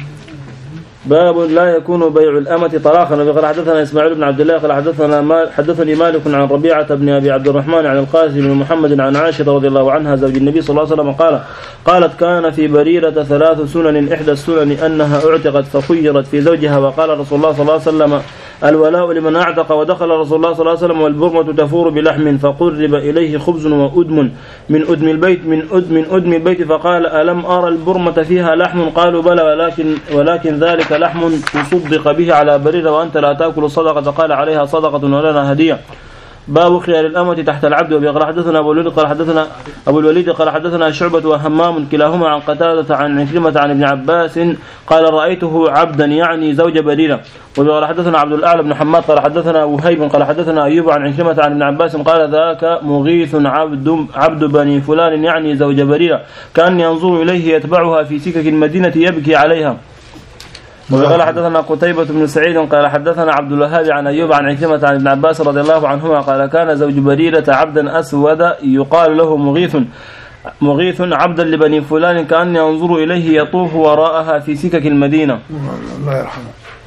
باب لا يكون بيع الأمة طلاقا. وقال حدثنا إسماعيل بن عبد الله قال حدثنا ما حدثني مالك عن ربيعة بن أبي عبد الرحمن عن القاسم بن محمد عن عائشة رضي الله عنها زوج النبي صلى الله عليه وسلم قال قالت كان في بريرة ثلاث سنن إحدى السنن أنها اعتقت فخيرت في زوجها. وقال رسول الله صلى الله عليه وسلم الولاء لمن أعتق. ودخل رسول الله صلى الله عليه وسلم والبرمة تفور بلحم فقرب إليه خبز وأدم من أدم البيت من أدم من أدم البيت فقال ألم أرى البرمة فيها لحم؟ قالوا بلى ولكن ولكن ذلك لحم تصدق به على بريرة وأنت لا تأكل الصدقة. قال عليها صدقة ولنا هدية. باب خيار الأمة تحت العبد. وبقال حدثنا أبو الوليد قال حدثنا أبو الوليد قال حدثنا شعبة وهمام كلاهما عن قتادة عن عكرمة عن ابن عباس قال رأيته عبدا يعني زوج بريرة. وبقال حدثنا عبد الأعلى بن حماد قال حدثنا وهيب قال حدثنا أيوب عن عكرمة عن ابن عباس قال ذاك مغيث عبد عبد بني فلان يعني زوج بريرة كان ينظر إليه يتبعها في سكك المدينة يبكي عليها. وقال حدثنا قتيبة بن سعيد قال حدثنا عبد الوهاب عن أيوب عن عكرمة عن ابن عباس رضي الله عنهما قال كان زوج بريرة عبدا أسود يقال له مغيث مغيث عبدا لبني فلان كان ينظر إليه يطوف وراءها في سكك المدينة. الله يرحمه.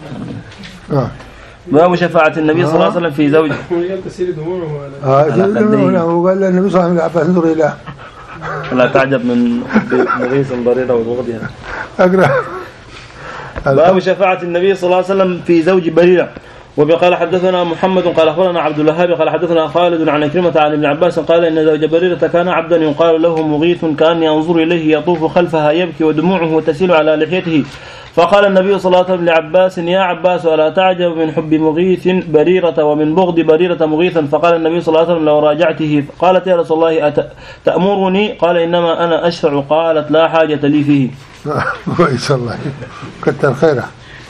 باب شفاعة النبي صلى الله عليه وسلم في زوجه. اه وقال النبي صلى الله عليه وسلم انظر إلى لا تعجب من مغيث بريرة وبغضها. أقرأ. باب شفاعة النبي صلى الله عليه وسلم في زوج بريرة. وقال حدثنا محمد قال أخبرنا عبد الوهاب قال حدثنا خالد عن عكرمة عن ابن عباس قال إن زوج بريرة كان عبدا يقال له مغيث كان ينظر إليه يطوف خلفها يبكي ودموعه تسيل على لحيته. فقال النبي صلى الله عليه وسلم لعباس يا عباس ألا تعجب من حب مغيث بريرة ومن بغض بريرة مغيثا؟ فقال النبي صلى الله عليه وسلم لو راجعته. قالت يا رسول الله تأمرني؟ قال إنما أنا أشفع. قالت لا حاجة لي فيه. كويس الله كتر خيره.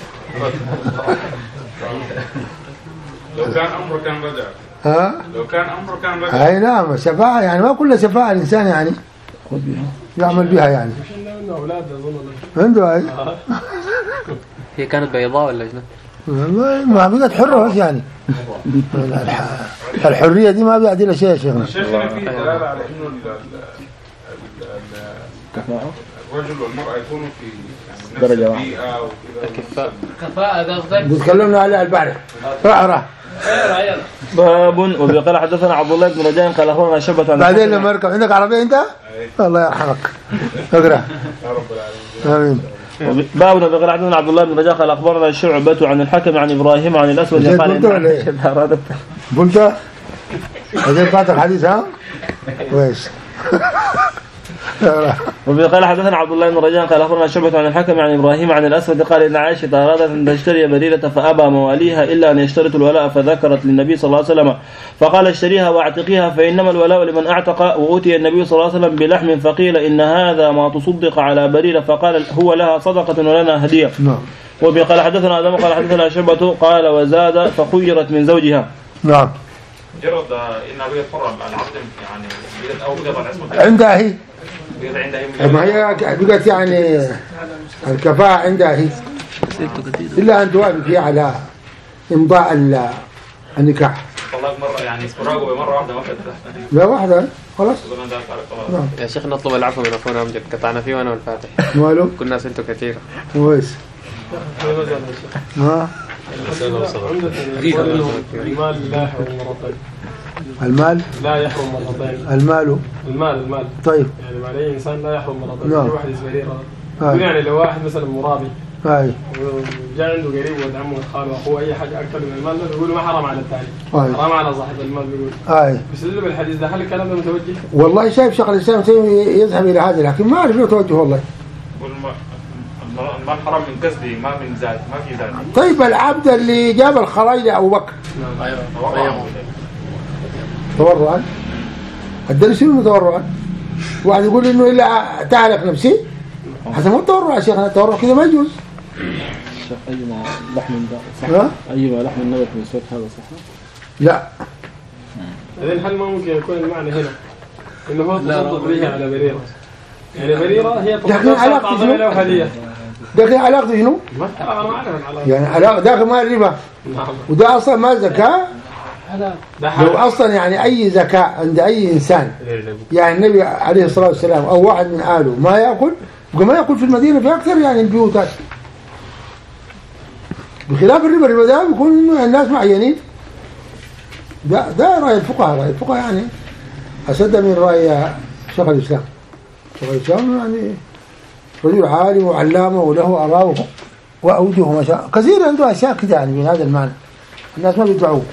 لو كان أمره كان رجع. ها؟ لو كان أمره كان رجع. أي نعم شفاعة يعني ما كل شفاعة الإنسان يعني يعمل بها يعني. عنده أي. هي كانت بيضاء ولا جنة؟ والله ما بقت حرة بس يعني. الحرية دي ما بيعدي شيء يا شيخنا. شيخنا في دلالة على إنه الرجل والمرأة يكونوا في درجة واحدة. كفاءة كفاءة قصدك؟ بتكلمنا على البارح. اقرأ. باب. وقال حدثنا عبد الله بن رجاء قال أخبرنا شعبة. بعدين لما اركب عندك عربية أنت؟ الله يرحمك. اقرأ. يا رب العالمين. آمين. باب. وقال حدثنا عبد الله بن رجاء قال أخبرنا شعبة عن الحكم عن إبراهيم عن الأسود قال إن أرادت. قلت هذا فاتك حديث ها؟ كويس. وقال حدثنا عبد الله بن رجاء قال أخبرنا شعبة عن الحكم عن إبراهيم عن الأسود قال إن عائشة أرادت أن تشتري بريرة فأبى مواليها إلا أن يشترط الولاء فذكرت للنبي صلى الله عليه وسلم فقال اشتريها واعتقيها فإنما الولاء لمن أعتق. وأتي النبي صلى الله عليه وسلم بلحم فقيل إن هذا ما تصدق على بريرة فقال هو لها صدقة ولنا هدية. وقال حدثنا آدم قال حدثنا شعبة قال وزاد فخيرت من زوجها. نعم. مجرد إنها بقت حرة العبد يعني بقت أو بقت العصمة عندها هي. عندها ما هي بقت يعني الكفاءة عندها هي. إلا أن توافق فيها على إمضاء النكاح. طلاق مرة يعني استراقوا بمرة واحدة واحدة. لا واحدة خلاص. يا شيخ نطلب العفو من أخونا أمجد قطعنا فيه وأنا والفاتح. ماله؟ كنا سنته كثيرة. كويس. ها. المال لا يحرم مرتين. المال لا يحرم مرتين. المال المال المال طيب يعني مال أي إنسان لا يحرم مرتين. نعم. واحد بريرة يعني لو واحد مثلا مرابي أي وجاء عنده قريب ولد عمه وخاله واخوه اي حاجه اكثر من المال ده بيقولوا ما حرام على الثاني. حرام على صاحب المال بيقول. اي بس اللي بالحديث ده هل الكلام ده متوجه؟ والله شايف شغل الاسلام يذهب الى هذا لكن ما اعرف له توجه والله. المال حرام من قصدي ما من ذات ما في ذات. طيب العبد اللي جاب الخراج لابو بكر ايوه تورعا الدرس منه تورعا. واحد يقول انه الا تعرف نفسي هذا مو تورع يا شيخنا. التورع كذا ما يجوز. أيما لحم صح؟ أيما لحم النبت من سوق هذا صح؟ لا. إذن هل ما ممكن يكون المعنى هنا إنه هو تصدق بها على بريرة؟ يعني بريرة هي داخل علاقة شنو؟ داخل علاقة شنو؟ ما أنا ما أعرف العلاقة. يعني علاقة داخل ما الربا. وده أصلا ما زكاة. لو أصلا يعني أي زكاة عند أي إنسان يعني النبي عليه الصلاة والسلام أو واحد من آله ما يأكل وما يأكل في المدينة في أكثر يعني البيوتات. بخلاف الربا الربا ده بيكون إنه الناس معينين. ده ده رأي الفقهاء. رأي الفقهاء يعني أسد من رأي شيخ الإسلام. شيخ الإسلام يعني رجل عالم وعلامة وله آراء وأوجه ما شاء كثير عنده أشياء كده يعني من هذا المعنى. الناس ما بيدعوه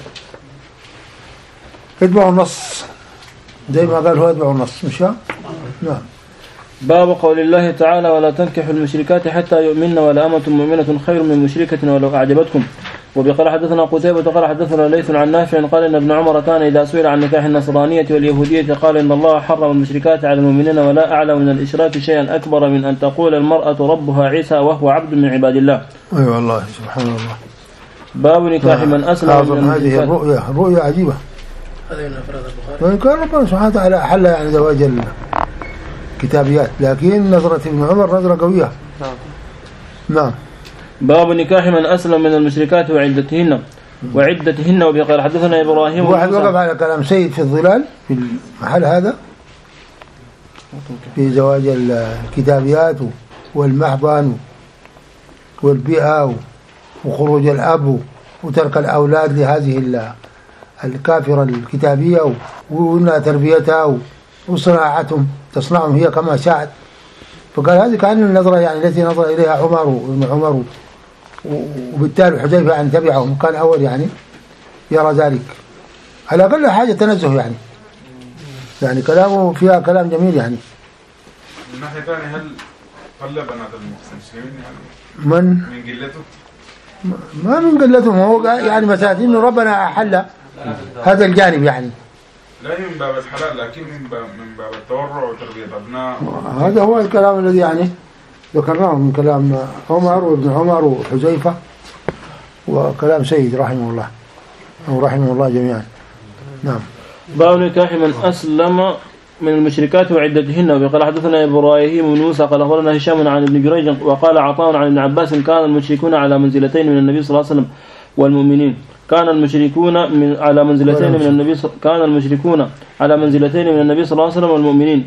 يتبعوا النص زي ما قال هو يتبعوا النص مش نعم. باب قول الله تعالى ولا تنكحوا المشركات حتى يؤمنن ولا أمة مؤمنة خير من مشركة ولو أعجبتكم. وبقال حدثنا قتيبة قال حدثنا ليث عن نافع قال إن ابن عمر كان إذا سئل عن نكاح النصرانية واليهودية قال إن الله حرم المشركات على المؤمنين ولا أعلم من الإشراك شيئا أكبر من أن تقول المرأة ربها عيسى وهو عبد من عباد الله. أي أيوة والله سبحان الله. باب نكاح من أسلم من هذه الرؤيا رؤيا عجيبة. هذه من أفراد البخاري. كان ربنا سبحانه وتعالى أحل يعني زواج الكتابيات لكن نظرة ابن عمر نظرة قوية. نعم. نعم. باب نكاح من أسلم من المشركات وعدتهن وعدتهن وبقال حدثنا إبراهيم. واحد وقف على كلام سيد في الظلال في المحل هذا في زواج الكتابيات والمحضن والبيئة وخروج الأب وترك الأولاد لهذه الكافرة الكتابية وإنها تربيتها وصناعتهم تصنعهم هي كما شاءت. فقال هذه كان النظرة يعني التي نظر إليها عمر وابن عمر وبالتالي حذيفة يعني تبعهم كان أول يعني يرى ذلك على أقل حاجة تنزه يعني يعني كلامه فيها كلام جميل يعني. من ناحية ثانية هل قل بنات المسلمين يعني من من قلته؟ ما من قلتهم هو يعني مساكين ربنا أحل هذا الجانب يعني لا هي من باب الحلال لكن من باب من باب التورع وتربية أبناء. هذا هو الكلام الذي يعني ذكرناه من كلام عمر وابن عمر وحذيفة وكلام سيد رحمه الله ورحمه الله جميعا. نعم. باب نكاح من أسلم من المشركات وعدتهن وقال حدثنا إبراهيم بن موسى قال أخبرنا هشام عن ابن جريج وقال عطاء عن ابن عباس كان المشركون على منزلتين من النبي صلى الله عليه وسلم والمؤمنين كان المشركون من على منزلتين من النبي كان المشركون على منزلتين من النبي صلى الله عليه وسلم والمؤمنين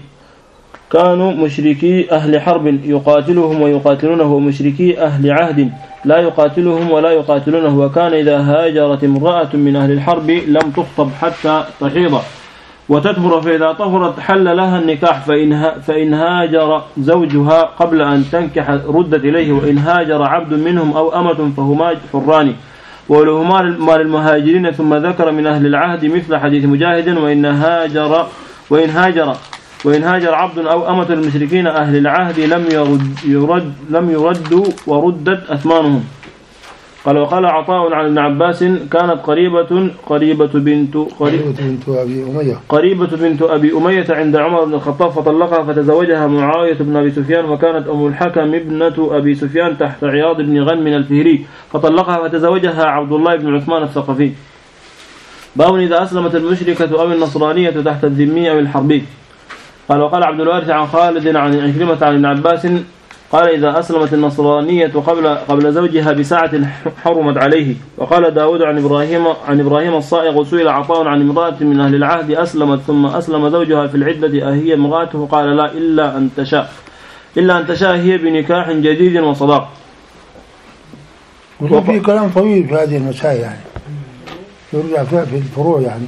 كانوا مشركي أهل حرب يقاتلهم ويقاتلونه ومشركي أهل عهد لا يقاتلهم ولا يقاتلونه وكان إذا هاجرت امرأة من أهل الحرب لم تخطب حتى تحيض وتطهر فإذا طهرت حل لها النكاح فإن, فإن هاجر زوجها قبل أن تنكح ردت إليه وإن هاجر عبد منهم أو أمة فهما حران ولهما مال المهاجرين ثم ذكر من أهل العهد مثل حديث مجاهد وإن هاجر وإن هاجر وإن هاجر عبد أو أمة المشركين أهل العهد لم يرد, يرد لم يردوا وردت أثمانهم. قال وقال عطاء عن ابن عباس كانت قريبة قريبة بنت قريبة بنت أبي أمية قريبة بنت أبي أمية عند عمر بن الخطاب فطلقها فتزوجها معاوية بن أبي سفيان وكانت أم الحكم ابنة أبي سفيان تحت عياض بن غنم الفهري فطلقها فتزوجها عبد الله بن عثمان الثقفي. باب إذا أسلمت المشركة أو النصرانية تحت الذمي أو الحربي. قال وقال عبد الوارث عن خالد عن عكرمة عن ابن عباس قال إذا أسلمت النصرانية قبل قبل زوجها بساعة حرمت عليه. وقال داود عن إبراهيم عن إبراهيم الصائغ سئل عطاء عن امرأة من أهل العهد أسلمت ثم أسلم زوجها في العدة أهي امرأته قال لا إلا أن تشاء إلا أن تشاء هي بنكاح جديد وصداق. وفي كلام طويل في هذه المسائل يعني يرجع فيها في الفروع يعني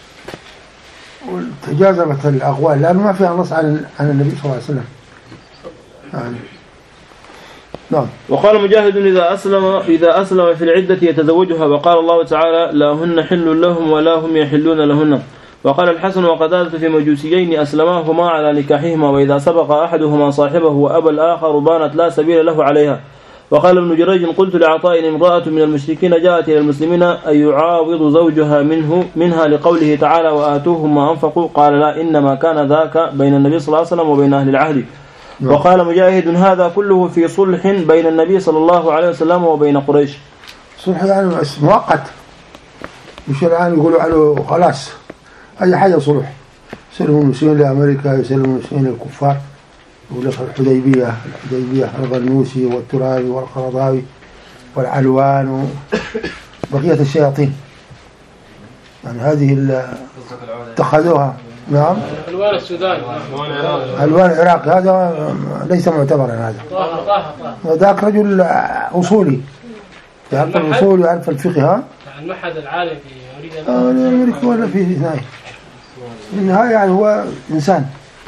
وتجاذبت الأقوال لأنه ما فيها نص عن عن النبي صلى الله عليه وسلم يعني. نعم. وقال مجاهد إذا أسلم إذا أسلم في العدة يتزوجها وقال الله تعالى لا هن حل لهم ولا هم يحلون لهن. وقال الحسن وقتادة في مجوسيين أسلماهما على نكاحهما وإذا سبق أحدهما صاحبه وأبى الآخر بانت لا سبيل له عليها. وقال ابن جريج قلت لعطاء امرأة من المشركين جاءت إلى المسلمين أن يعاوض زوجها منه منها لقوله تعالى وآتوهم ما أنفقوا قال لا إنما كان ذاك بين النبي صلى الله عليه وسلم وبين أهل العهد. وقال مجاهد هذا كله في صلح بين النبي صلى الله عليه وسلم وبين قريش. صلح يعني مؤقت مش الآن يقولوا عنه خلاص أي حاجة صلح يسلموا المسلمين لأمريكا يسلموا المسلمين للكفار يقول لك الحديبية الحديبية الغنوسي والترابي والقرضاوي والعلوان وبقية الشياطين يعني هذه اتخذوها. نعم. ألوان السودان ألوان العراق هذا ليس معتبرا هذا ذاك رجل أصولي يعرف الأصول ويعرف الفقه. ها المعهد العالم في أمريكا ولا في اثنين في النهاية يعني هو إنسان.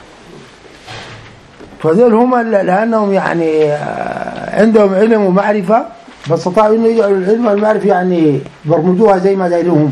فذل هم لأنهم يعني عندهم علم ومعرفة فاستطاعوا إنه يجعلوا العلم والمعرفة يعني برمجوها زي ما دايرهم.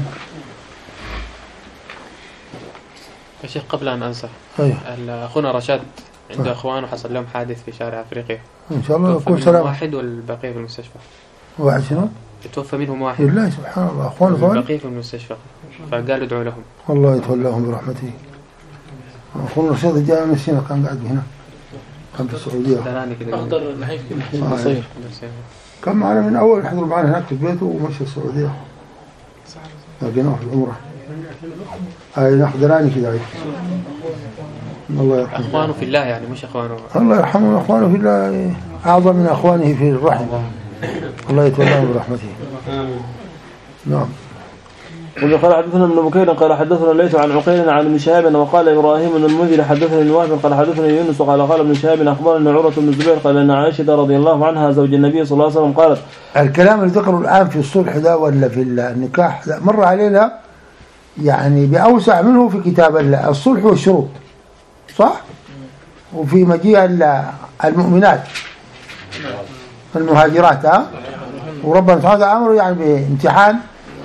يا شيخ قبل أن أنسى أيه. أخونا رشاد عنده أخوان وحصل لهم حادث في شارع أفريقيا إن شاء الله يكون سلام. واحد والباقي في المستشفى. واحد شنو؟ توفى منهم واحد بالله سبحان الله أخوانه طبعا بقي في المستشفى فقال ادعوا لهم والله يتولاهم برحمته. أخونا رشيد جاء من السنة كان قاعد هنا كان في السعودية أخضر نحيف كده كان معنا من أول حضر معنا هناك في بيته ومشي السعودية لقيناه في العمرة هاي نحضراني كده الله يرحمه. أخوانه في الله يعني مش أخوانه الله يرحمه. أخوانه في الله أعظم من أخوانه في الرحم. الله يتولاهم برحمته. نعم. وقال حدثنا ابن بكير قال حدثنا الليث عن عقيل عن ابن شهاب وقال إبراهيم بن المنذر حدثني ابن وهب قال حدثنا يونس قال قال ابن شهاب أخبرنا عروة بن الزبير قال أن عائشة رضي الله عنها زوج النبي صلى الله عليه وسلم قالت الكلام اللي ذكره الآن في الصلح ده ولا في النكاح مر علينا يعني بأوسع منه في كتاب الله الصلح والشروط صح؟ وفي مجيء المؤمنات المهاجرات ها وربنا سبحانه وتعالى أمره يعني بامتحان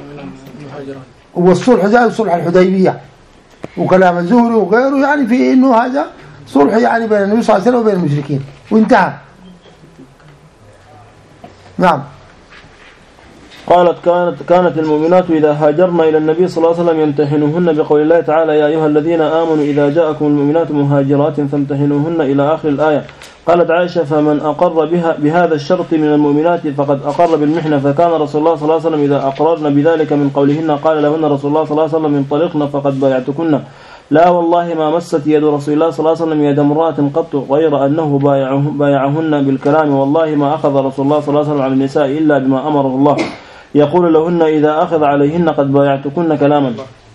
والصلح زي صلح الحديبية وكلام الزهري وغيره يعني في إنه هذا صلح يعني بين النبي صلى الله عليه وسلم وبين المشركين وانتهى. نعم. قالت كانت كانت المؤمنات إذا هاجرن إلى النبي صلى الله عليه وسلم يمتحنوهن بقول الله تعالى يا أيها الذين آمنوا إذا جاءكم المؤمنات مهاجرات فامتحنوهن إلى آخر الآية. قالت عائشة فمن أقر بها بهذا الشرط من المؤمنات فقد أقر بالمحنة فكان رسول الله صلى الله عليه وسلم إذا أقررن بذلك من قولهن قال لهن رسول الله صلى الله عليه وسلم انطلقن فقد بايعتكن لا والله ما مست يد رسول الله صلى الله عليه وسلم يد امرأة قط غير أنه بايعهن بالكلام والله ما أخذ رسول الله صلى الله عليه وسلم على النساء إلا بما أمره الله يقول لهن إذا أخذ عليهن قد بايعتكن كلاما.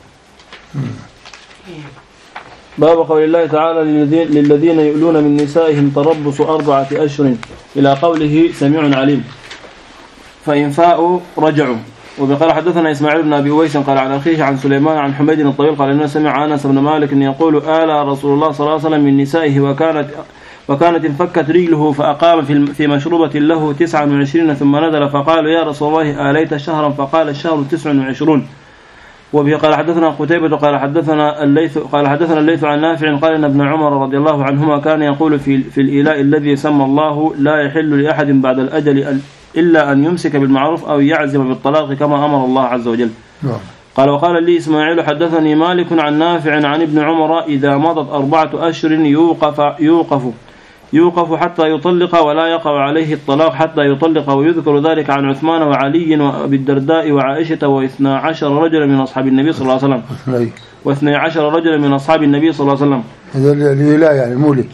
باب قول الله تعالى للذين يؤلون من نسائهم تربص أربعة أشهر إلى قوله سميع عليم فإن فاءوا رجعوا. وبقال حدثنا إسماعيل بن أبي أويس قال عن أخيه عن سليمان عن حميد الطويل قال إنه سمع أنس بن مالك يقول آل رسول الله صلى الله عليه وسلم من نسائه وكانت وكانت انفكت رجله فأقام في مشروبة له تسعة وعشرين ثم نزل فقال يا رسول الله آليت شهرا فقال الشهر تسع وعشرون. وبه قال حدثنا قتيبة قال حدثنا الليث قال حدثنا الليث عن نافع قال إن ابن عمر رضي الله عنهما كان يقول في في الإيلاء الذي سمى الله لا يحل لأحد بعد الأجل إلا أن يمسك بالمعروف أو يعزم بالطلاق كما أمر الله عز وجل. قال وقال لي إسماعيل حدثني مالك عن نافع عن ابن عمر إذا مضت أربعة أشهر يوقف يوقف يوقف حتى يطلق ولا يقع عليه الطلاق حتى يطلق ويذكر ذلك عن عثمان وعلي وأبي الدرداء وعائشة واثنا عشر رجلا من أصحاب النبي صلى الله عليه وسلم واثني عشر رجلا من أصحاب النبي صلى الله عليه وسلم. هذا لا يعني المولي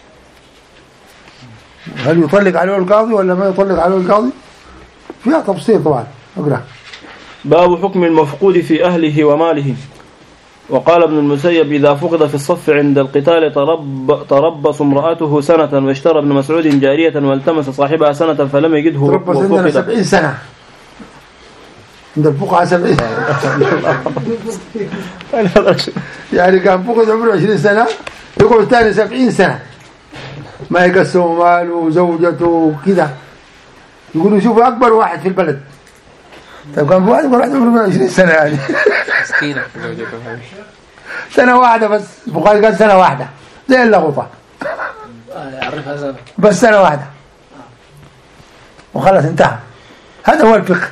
هل يطلق عليه القاضي ولا ما يطلق عليه القاضي فيها تفصيل طبعا. اقرأ. باب حكم المفقود في أهله وماله. وقال ابن المسيب إذا فقد في الصف عند القتال ترب تربص امرأته سنة واشترى ابن مسعود جارية والتمس صاحبها سنة فلم يجده تربص عندنا سبعين سنة عند الفقهاء سبعين يعني كان فقد عمره عشرين سنة يقول الثاني سبعين سنة ما يقسم ماله وزوجته وكذا يقولوا شوفوا أكبر واحد في البلد. طيب كان في واحد يقول واحد عمره عشرين سنة يعني مسكينة سنة واحدة بس البخاري قال سنة واحدة زي اللغوطة بس سنة واحدة وخلص انتهى. هذا هو الفقه.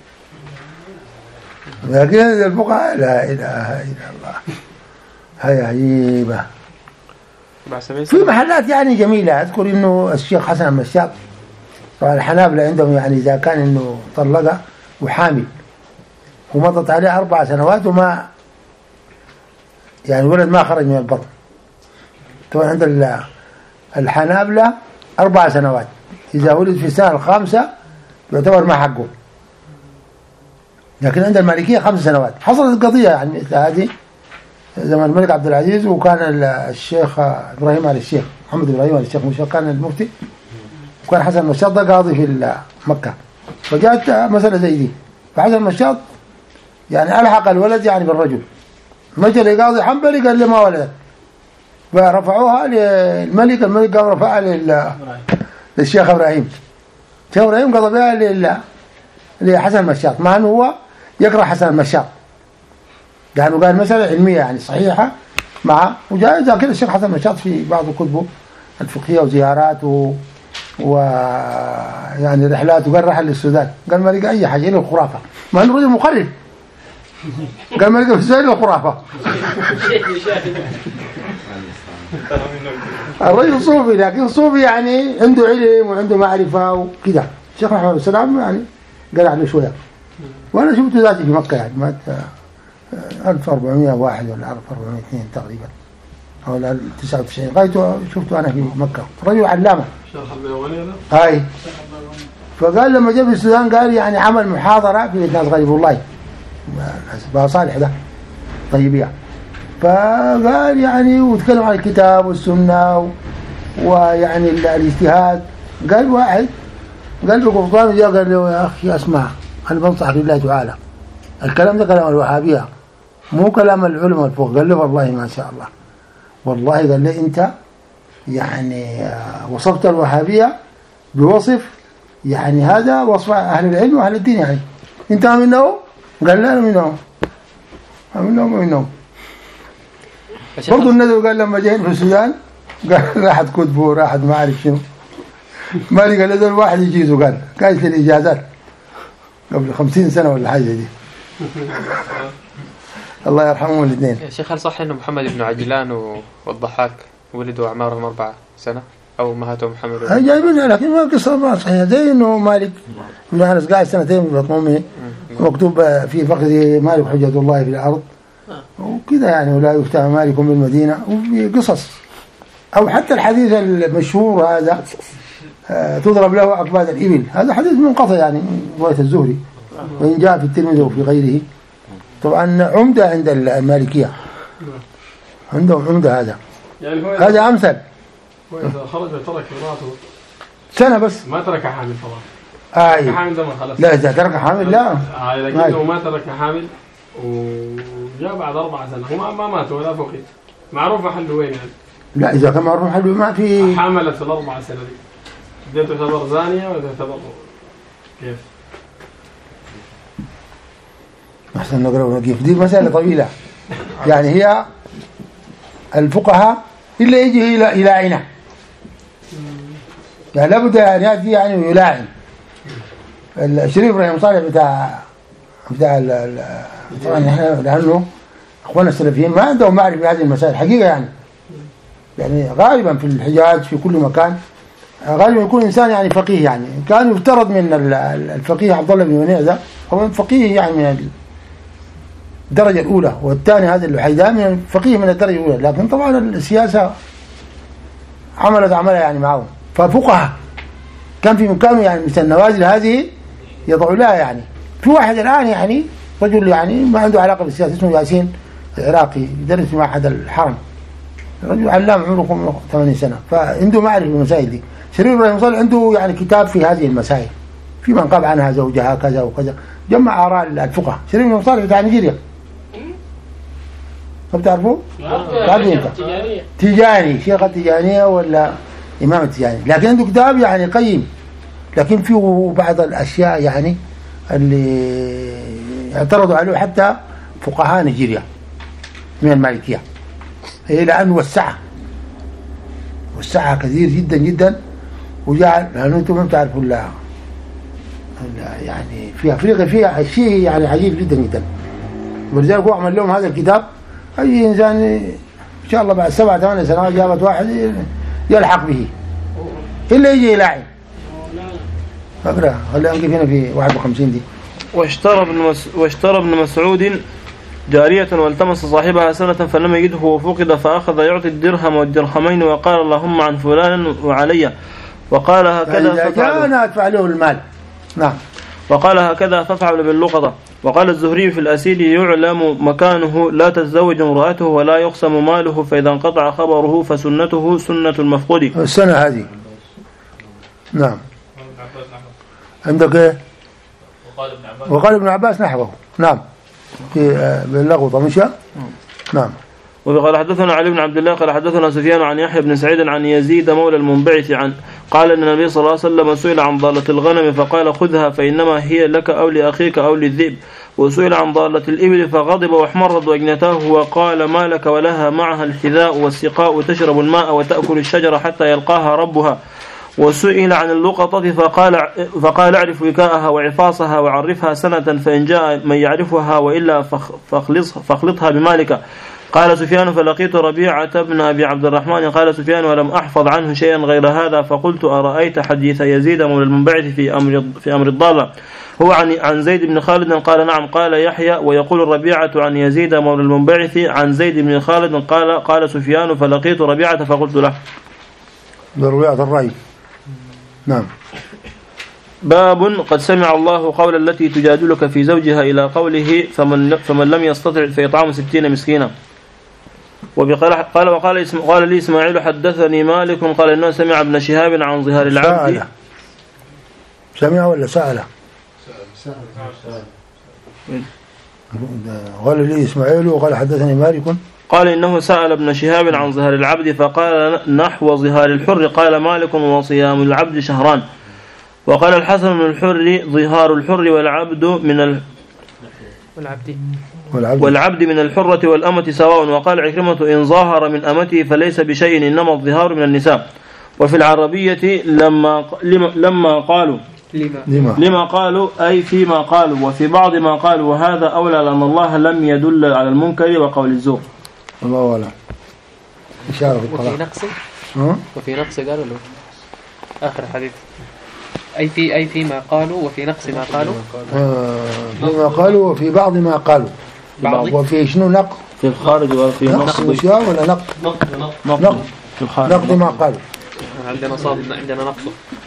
لكن الفقهاء لا إله إلا الله هي عجيبة. في محلات يعني جميلة أذكر إنه الشيخ حسن المشاط طبعا الحنابلة عندهم يعني إذا كان إنه طلقها وحامل ومضت عليه أربع سنوات وما يعني الولد ما خرج من البطن طبعا عند الحنابلة أربع سنوات إذا ولد في السنة الخامسة يعتبر ما حقه. لكن عند المالكية خمس سنوات. حصلت قضية يعني هذه زمن الملك عبد العزيز وكان الشيخ إبراهيم آل الشيخ محمد إبراهيم آل الشيخ مش كان المفتي وكان حسن المشاط ده قاضي في مكة فجاءت مسألة زي دي فحسن المشاط يعني ألحق الولد يعني بالرجل مجى لقاضي حنبلي قال لي ما ولدت فرفعوها للملك الملك قام رفعها للشيخ إبراهيم الشيخ إبراهيم قضى بها لحسن المشاط مع أنه هو يقرأ حسن المشاط يعني قال مسألة علمية يعني صحيحة مع وجاء كده الشيخ حسن المشاط في بعض كتبه الفقهية وزياراته ويعني رحلاته، قال رحل للسودان، قال ما لقى أي حاجة إلا الخرافة، ما أنه رجل مخرف، قال ما لقى في السودان إلا الخرافة. الرجل صوفي، لكن صوفي يعني عنده علم وعنده معرفة وكذا. الشيخ محمد السلام يعني قال عليه شوية، وأنا شفته ذاتي في مكة يعني مات ألف وأربعمائة وواحد ولا ألف وأربعمائة واثنين تقريبا أو تسعة وتسعين، غايته شفته أنا في مكة، رجل علامة. هاي فقال لما جاء في السودان قال يعني عمل محاضرة في ناس غريب الله بقى صالح ده طيبية، فقال يعني وتكلم عن الكتاب والسنة و... ويعني الاجتهاد. قال واحد قال له قبطان جاء قال له يا أخي اسمع أنا بنصحك لله تعالى، الكلام ده كلام الوهابية مو كلام العلماء الفوق. قال له والله ما شاء الله، والله قال لي أنت يعني وصفت الوهابية بوصف يعني هذا وصف أهل العلم وأهل الدين، يعني أنت منهم؟ قال لا أنا منهم منهم منهم برضو. النذر قال لما جاء في السودان قال راحت كتبه راحت ما أعرف شنو، ما لقى هذول واحد يجيزه، قال كانت الإجازات قبل خمسين سنة ولا حاجة دي. الله يرحمهم الاثنين. يا شيخ هل صح إنه محمد بن عجلان والضحاك ولدوا أعمارهم أربعة سنة أو ماتوا محمد؟ هاي جايبينها لكن ما قصة ما صحيحة، زي إنه مالك بن أنس قاعد سنتين في بطن أمه مكتوب في فقد مالك حجة الله في الأرض وكذا يعني، ولا يفتح مالك بالمدينة، وفي قصص. أو حتى الحديث المشهور هذا تضرب له أكباد الإبل، هذا حديث منقطع يعني من رواية الزهري، وإن جاء في الترمذي وفي غيره. طبعا عمدة عند المالكية، عندهم عمدة هذا يعني هو هذا أمثل. وإذا خرج وترك مراته سنة بس ما ترك حامل طبعا. آه حامل ده ما خلص. لا إذا ترك حامل لا آه لكنه ما ترك حامل وجاء بعد أربع سنة وما ما مات ولا فقد، معروف محله وين يعني. لا إذا كان معروف محله ما في. حاملت في الأربع سنة دي، دي تعتبر زانية ولا تعتبر كيف؟ أحسن نقرأ ونقيف، دي مسألة طويلة يعني. هي الفقهاء إلا يجي إلى إلى عينه يعني لابد يعني يأتي يعني ويلاعن. الشريف إبراهيم صالح بتاع بتاع طبعا نحن لأنه أخواننا السلفيين ما عندهم معرفة بهذه المسائل حقيقة يعني. يعني غالبا في الحجاز في كل مكان غالبا يكون إنسان يعني فقيه، يعني كان يفترض من الفقيه عبد الله بن منيع ده هو فقيه يعني من الدرجة الأولى، والثاني هذا الوحيداني من فقيه من الدرجة الأولى، لكن طبعا السياسة عملت عملها يعني معهم. ففقهاء كان في مكانه يعني مثل النوازل هذه يضعوا لها يعني. في واحد الآن يعني رجل يعني ما عنده علاقة بالسياسة اسمه ياسين العراقي يدرس في معهد الحرم، رجل علام عمره ثمانين سنة، فعنده معرفة بالمسائل دي. شريف إبراهيم صالح عنده يعني كتاب في هذه المسائل، في من قاب عنها زوجها كذا وكذا، جمع آراء الفقهاء. شريف إبراهيم صالح بتاع نيجيريا، ما بتعرفوه؟ تعرفوا انت؟ تيجاني، شيخ التيجانية ولا إمام التيجاني، لكن عنده كتاب يعني قيم، لكن فيه بعض الأشياء يعني اللي اعترضوا عليه حتى فقهاء نيجيريا من المالكية، هي لأنه وسعها وسعها كثير جدا جدا، وجعل لأنه أنتم ما بتعرفوا لا يعني في أفريقيا فيها شيء يعني عجيب جدا جدا، ولذلك هو عمل لهم هذا الكتاب. أي إنسان إن شاء الله بعد سبع ثمان سنوات جابت واحد يلحق به إلا يجي يلاعب. فقرأ خلينا نقف هنا في واحد وخمسين دي. واشترى ابن مس... واشترى ابن مسعود جارية والتمس صاحبها سنة فلم يجده وفقد، فأخذ يعطي الدرهم والدرهمين وقال اللهم عن فلان وعلي، وقال هكذا ففعل أنا أدفع له المال. نعم. وقال هكذا فافعل باللقطة. وقال الزهري في الأسيل يعلم مكانه لا تتزوج امرأته ولا يقسم ماله، فإذا انقطع خبره فسنته سنة المفقود. السنة هذه. نعم. عندك ايه؟ وقال ابن عباس نحوه. نعم. في باللغة مش؟ نعم. وقال حدثنا علي بن عبد الله قال حدثنا سفيان عن يحيى بن سعيد عن يزيد مولى المنبعث عن قال ان النبي صلى الله عليه وسلم سئل عن ضالة الغنم فقال خذها فإنما هي لك أو لأخيك أو للذئب، وسئل عن ضالة الإبل فغضب واحمرت وجنتاه وقال ما لك ولها معها الحذاء والسقاء تشرب الماء وتأكل الشجرة حتى يلقاها ربها، وسئل عن اللقطة فقال فقال اعرف وكاءها وعفاصها وعرفها سنة فإن جاء من يعرفها وإلا فاخلطها بمالك. قال سفيان فلقيت ربيعة بن أبي عبد الرحمن قال سفيان ولم أحفظ عنه شيئا غير هذا فقلت أرأيت حديث يزيد مولى المنبعث في أمر في أمر الضالة هو عن عن زيد بن خالد؟ قال نعم. قال يحيى ويقول الربيعة عن يزيد مولى المنبعث عن زيد بن خالد. قال قال سفيان فلقيت ربيعة فقلت له بربيعة الرأي. نعم. باب قد سمع الله قول التي تجادلك في زوجها إلى قوله فمن فمن لم يستطع فإطعام ستين مسكينا. وقال قال وقال قال لي إسماعيل حدثني مالك قال إنه سمع ابن شهاب عن ظهار العبد. سأل. سمع ولا سأل؟ قال لي إسماعيل وقال حدثني مالك قال إنه سأل ابن شهاب عن ظهار العبد فقال نحو ظهار الحر. قال مالك وصيام العبد شهران. وقال الحسن بن الحر ظهار الحر والعبد من ال... والعبد والعبد. والعبد من الحرة والأمة سواء. وقال عكرمة إن ظاهر من أمته فليس بشيء إنما الظهار من النساء. وفي العربية لما لما قالوا لما, لما قالوا أي فيما قالوا وفي بعض ما قالوا وهذا أولى لأن الله لم يدل على المنكر وقول الزور. الله ولا إشارة وفي نقص وفي نقص قالوا له آخر حديث أي في أي فيما قالوا وفي نقص ما قالوا آه فيما قالوا وفي بعض ما قالوا بعض. وفي شنو نقص في الخارج وفي نقص وشياء ولا نقص نقص نقص في الخارج نقص ما قالوا عندنا صاد عندنا نقص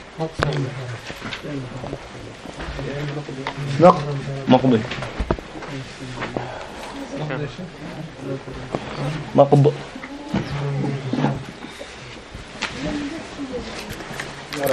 نقص مقبل مقب